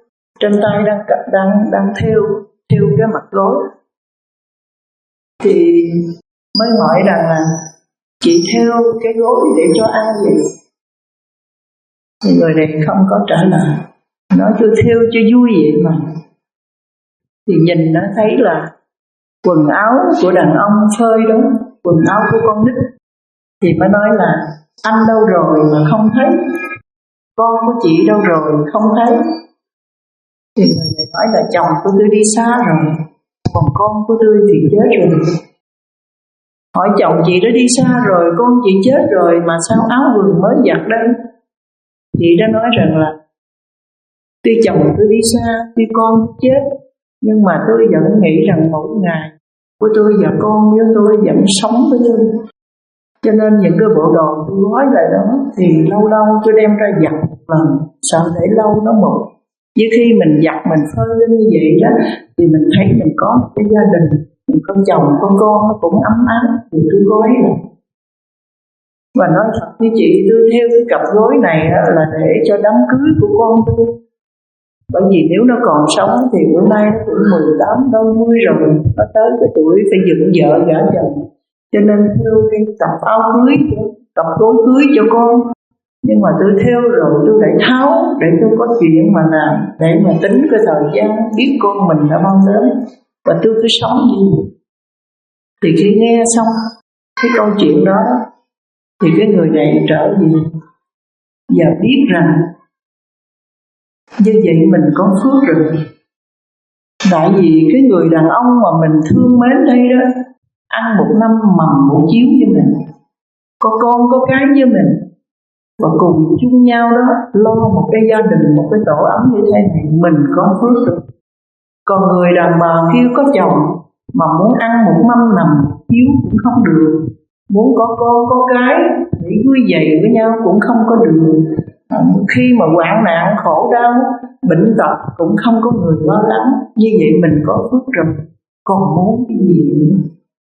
trên tay đang đang đang thêu thêu cái mặt gối, thì mới hỏi rằng là chị thêu cái gối để cho ai vậy? Thì người này không có trả lời, nói tôi thêu cho vui vậy mà. Thì nhìn nó thấy là quần áo của đàn ông phơi đó, quần áo của con nít, thì mới nói là anh đâu rồi mà không thấy, con của chị đâu rồi không thấy. Thì người này nói là chồng của tôi đi xa rồi, còn con của tôi thì chết rồi. Hỏi chồng chị đã đi xa rồi, con chị chết rồi, mà sao áo quần mới giặt đây? Chị đã nói rằng là tuy chồng tôi đi xa, tuy con chết, nhưng mà tôi vẫn nghĩ rằng mỗi ngày của tôi và con với tôi vẫn sống với tôi. Cho nên những cái bộ đồ tôi gói lại đó thì lâu lâu tôi đem ra giặt một lần, sợ để lâu nó mục. Với khi mình giặt mình phơi lên như vậy đó, thì mình thấy mình có một cái gia đình, mình có chồng có con nó cũng ấm áp, thì tôi gói lại. Và nói thật với chị, tôi theo cái cặp gối này là để cho đám cưới của con tôi. Bởi vì nếu nó còn sống thì bữa nay nó cũng mười tám, đôi mươi rồi, nó tới cái tuổi phải dựng vợ gả chồng. Cho nên theo cái cặp áo cưới, cặp gối cưới cho con. Nhưng mà tôi theo rồi tôi lại tháo để tôi có chuyện mà làm, để mà tính cái thời gian biết con mình đã bao lớn, và tôi cứ sống như vậy. Thì khi nghe xong cái câu chuyện đó, thì cái người này trở về và biết rằng như vậy mình có phước rồi. Tại vì cái người đàn ông mà mình thương mến đây đó, ăn một năm mầm một chiếu với mình, có con có cái với mình, và cùng chung nhau đó lo một cái gia đình, một cái tổ ấm như thế này, mình có phước rồi. Còn người đàn bà kêu có chồng mà muốn ăn một mâm nằm một chiếu cũng không được, muốn có con có cái để vui vầy với nhau cũng không có được. À, khi mà hoạn nạn khổ đau bệnh tật cũng không có người lo lắng. Như vậy mình có phước rồi, còn muốn cái gì nữa?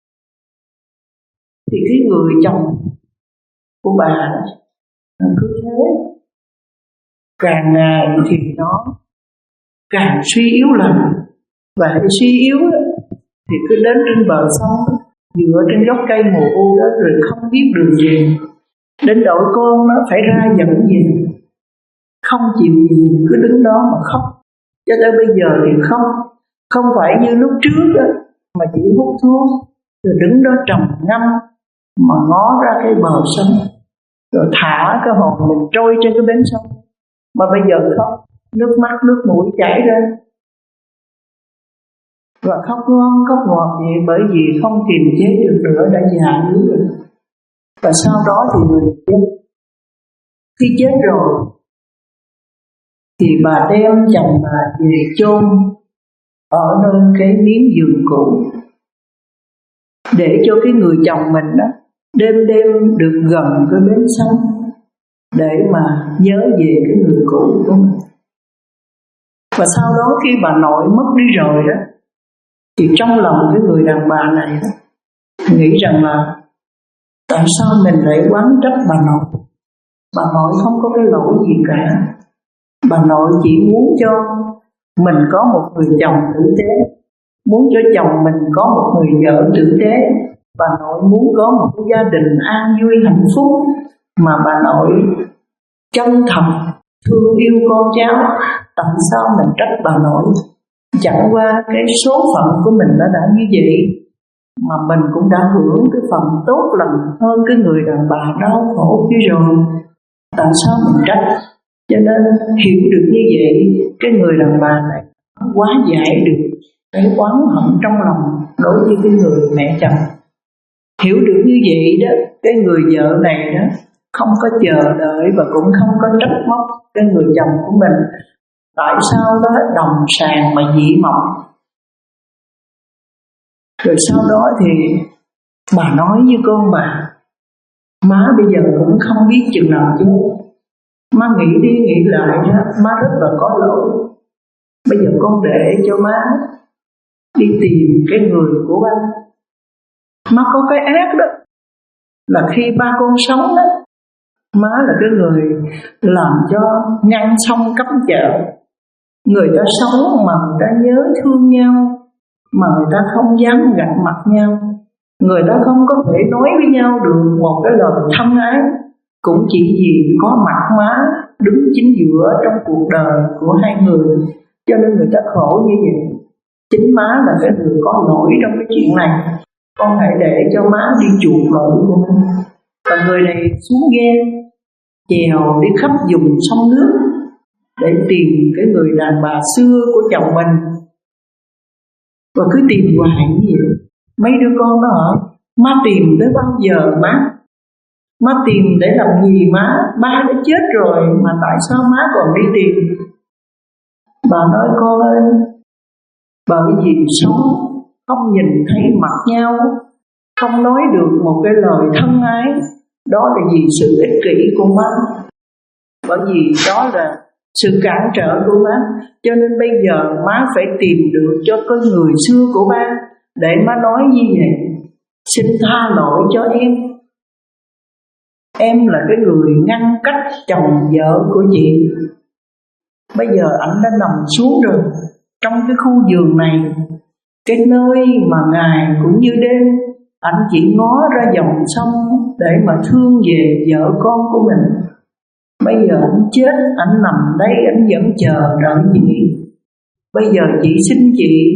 Thì cái người chồng của bà cứ thế, càng ngày thì nó càng suy yếu lần, và suy yếu thì cứ đến trên bờ sông, dựa trên gốc cây mù u đó, rồi không biết đường về. Đến đội con nó phải ra dẫn về, không chịu gì, cứ đứng đó mà khóc. Cho tới bây giờ thì khóc, không phải như lúc trước đó, mà chỉ hút thuốc, rồi đứng đó trầm ngâm mà ngó ra cái bờ sông, rồi thả cái hồn mình trôi trên cái bến sông. Mà bây giờ khóc, nước mắt nước mũi chảy ra, và khóc ngon khóc ngọt vậy, bởi vì không kiềm chế được nữa, đã già yếu rồi. Và sau đó thì người chết. Khi chết rồi thì bà đem chồng bà về chôn ở nơi cái miếng giường cũ, để cho cái người chồng mình đó đêm đêm được gần cái bến sông, để mà nhớ về cái người cũ của mình. Và sau đó khi bà nội mất đi rồi đó, thì trong lòng cái người đàn bà này đó, nghĩ rằng là tại sao mình lại oán trách bà nội? Bà nội không có cái lỗi gì cả. Bà nội chỉ muốn cho mình có một người chồng tử tế, muốn cho chồng mình có một người vợ tử tế. Bà nội muốn có một cái gia đình an vui hạnh phúc, mà bà nội chân thật thương yêu con cháu. Tại sao mình trách bà nội? Chẳng qua cái số phận của mình nó đã như vậy, mà mình cũng đã hưởng cái phần tốt lành hơn cái người đàn bà đau khổ kia rồi. Tại sao mình trách? Cho nên hiểu được như vậy, cái người đàn bà này hóa giải được cái oán hận trong lòng đối với cái người mẹ chồng. Hiểu được như vậy đó, cái người vợ này đó không có chờ đợi và cũng không có trách móc cái người chồng của mình. Tại sao đó đồng sàng mà dị mộng? Rồi sau đó thì bà nói với con bà, má bây giờ cũng không biết chừng nào chứ. Má nghĩ đi nghĩ lại đó, má rất là có lỗi. Bây giờ con để cho má đi tìm cái người của ba. Má có cái ác đó, là khi ba con sống đó, má là cái người làm cho ngăn sông cấm chợ. Người ta sống mà người ta nhớ thương nhau, mà người ta không dám gặp mặt nhau, người ta không có thể nói với nhau được một cái lời thân ái, cũng chỉ vì có mặt má đứng chính giữa trong cuộc đời của hai người, cho nên người ta khổ như vậy. Chính má là cái người có lỗi trong cái chuyện này, con hãy để cho má đi chuộc lỗi của mình. Và người này xuống ghe chèo đi khắp vùng sông nước để tìm cái người đàn bà xưa của chồng mình, và cứ tìm hoài như vậy. Mấy đứa con nó hỏi: má tìm tới bao giờ má? Má tìm để làm gì má? Ba đã chết rồi mà tại sao má còn đi tìm? Bà nói: con ơi, bởi vì sống không nhìn thấy mặt nhau, không nói được một cái lời thân ái, đó là vì sự ích kỷ của má. Bởi vì đó là sự cản trở của má, cho nên bây giờ má phải tìm được cho cái người xưa của ba để má nói như vậy: xin tha lỗi cho em. Em là cái người ngăn cách chồng vợ của chị. Bây giờ ảnh đã nằm xuống rồi trong cái khu vườn này, cái nơi mà ngày cũng như đêm ảnh chỉ ngó ra dòng sông để mà thương về vợ con của mình. Bây giờ ảnh chết, ảnh nằm đây, ảnh vẫn chờ đợi chị. Bây giờ chị xin chị,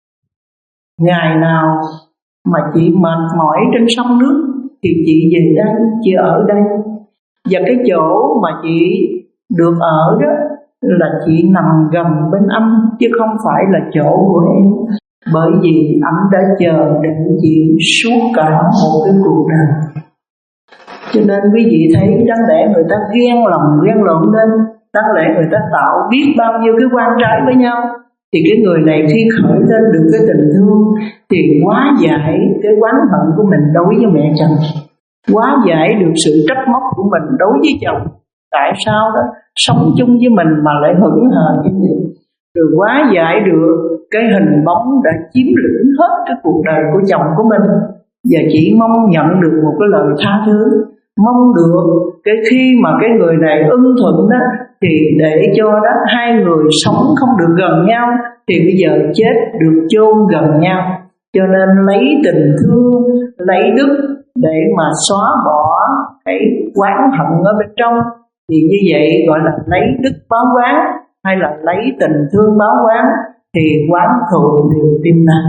ngày nào mà chị mệt mỏi trên sông nước thì chị về đây, chị ở đây. Và cái chỗ mà chị được ở đó là chị nằm gần bên anh, chứ không phải là chỗ của em. Bởi vì anh đã chờ đợi chị suốt cả một cái cuộc đời. Cho nên quý vị thấy, đáng lẽ người ta ghen lòng ghen lộn lên, đáng lẽ người ta tạo biết bao nhiêu cái quan trái với nhau, thì cái người này khi khởi lên được cái tình thương thì hóa giải cái oán hận của mình đối với mẹ chồng, hóa giải được sự trách móc của mình đối với chồng. Tại sao đó sống chung với mình mà lại hững hờ như vậy? Rồi hóa giải được cái hình bóng đã chiếm lĩnh hết cái cuộc đời của chồng của mình. Giờ chỉ mong nhận được một cái lời tha thứ, mong được cái khi mà cái người này ưng thuận đó, thì để cho đó hai người sống không được gần nhau, thì bây giờ chết được chôn gần nhau. Cho nên lấy tình thương, lấy đức để mà xóa bỏ cái oán hận ở bên trong, thì như vậy gọi là lấy đức báo oán, hay là lấy tình thương báo oán, thì oán thù đều tim nan.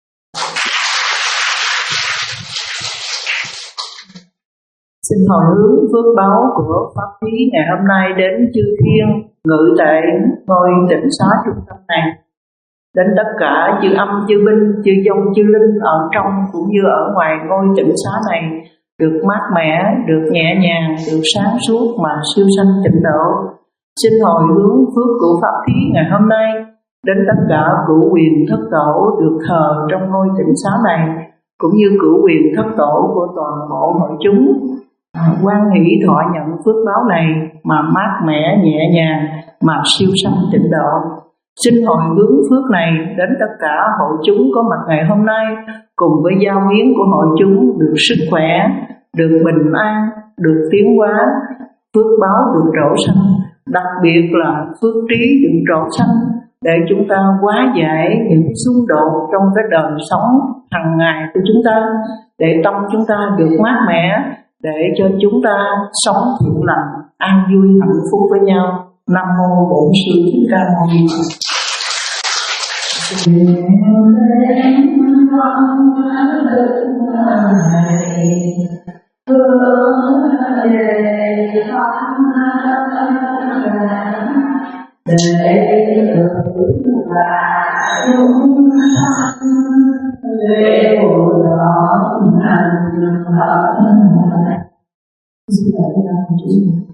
Xin hồi hướng phước báu của pháp thí ngày hôm nay đến chư thiên ngự tại ngôi tịnh xá trung tâm này, đến tất cả chư âm chư binh chư dông chư linh ở trong cũng như ở ngoài ngôi tịnh xá này được mát mẻ, được nhẹ nhàng, được sáng suốt mà siêu sanh tịnh độ. Xin hồi hướng phước của pháp thí ngày hôm nay đến tất cả cửu quyền thất tổ được thờ trong ngôi tịnh xá này, cũng như cửu quyền thất tổ của toàn bộ hội chúng hoan hỷ thọ nhận phước báo này mà mát mẻ nhẹ nhàng mà siêu sanh tịnh độ. Xin hồi hướng phước này đến tất cả hội chúng có mặt ngày hôm nay, cùng với giao hiến của hội chúng được sức khỏe, được bình an, được tiến hóa, phước báo được trổ sanh, đặc biệt là phước trí được trổ sanh, để chúng ta hóa giải những xung đột trong cái đời sống hàng ngày của chúng ta, để tâm chúng ta được mát mẻ, để cho chúng ta sống thiện lành, an vui hạnh phúc với nhau. Nam mô Bổn Sư Thích Ca Mâu Ni Phật. để tự và chúng sanh đều rõ hành hận. Xin lỗi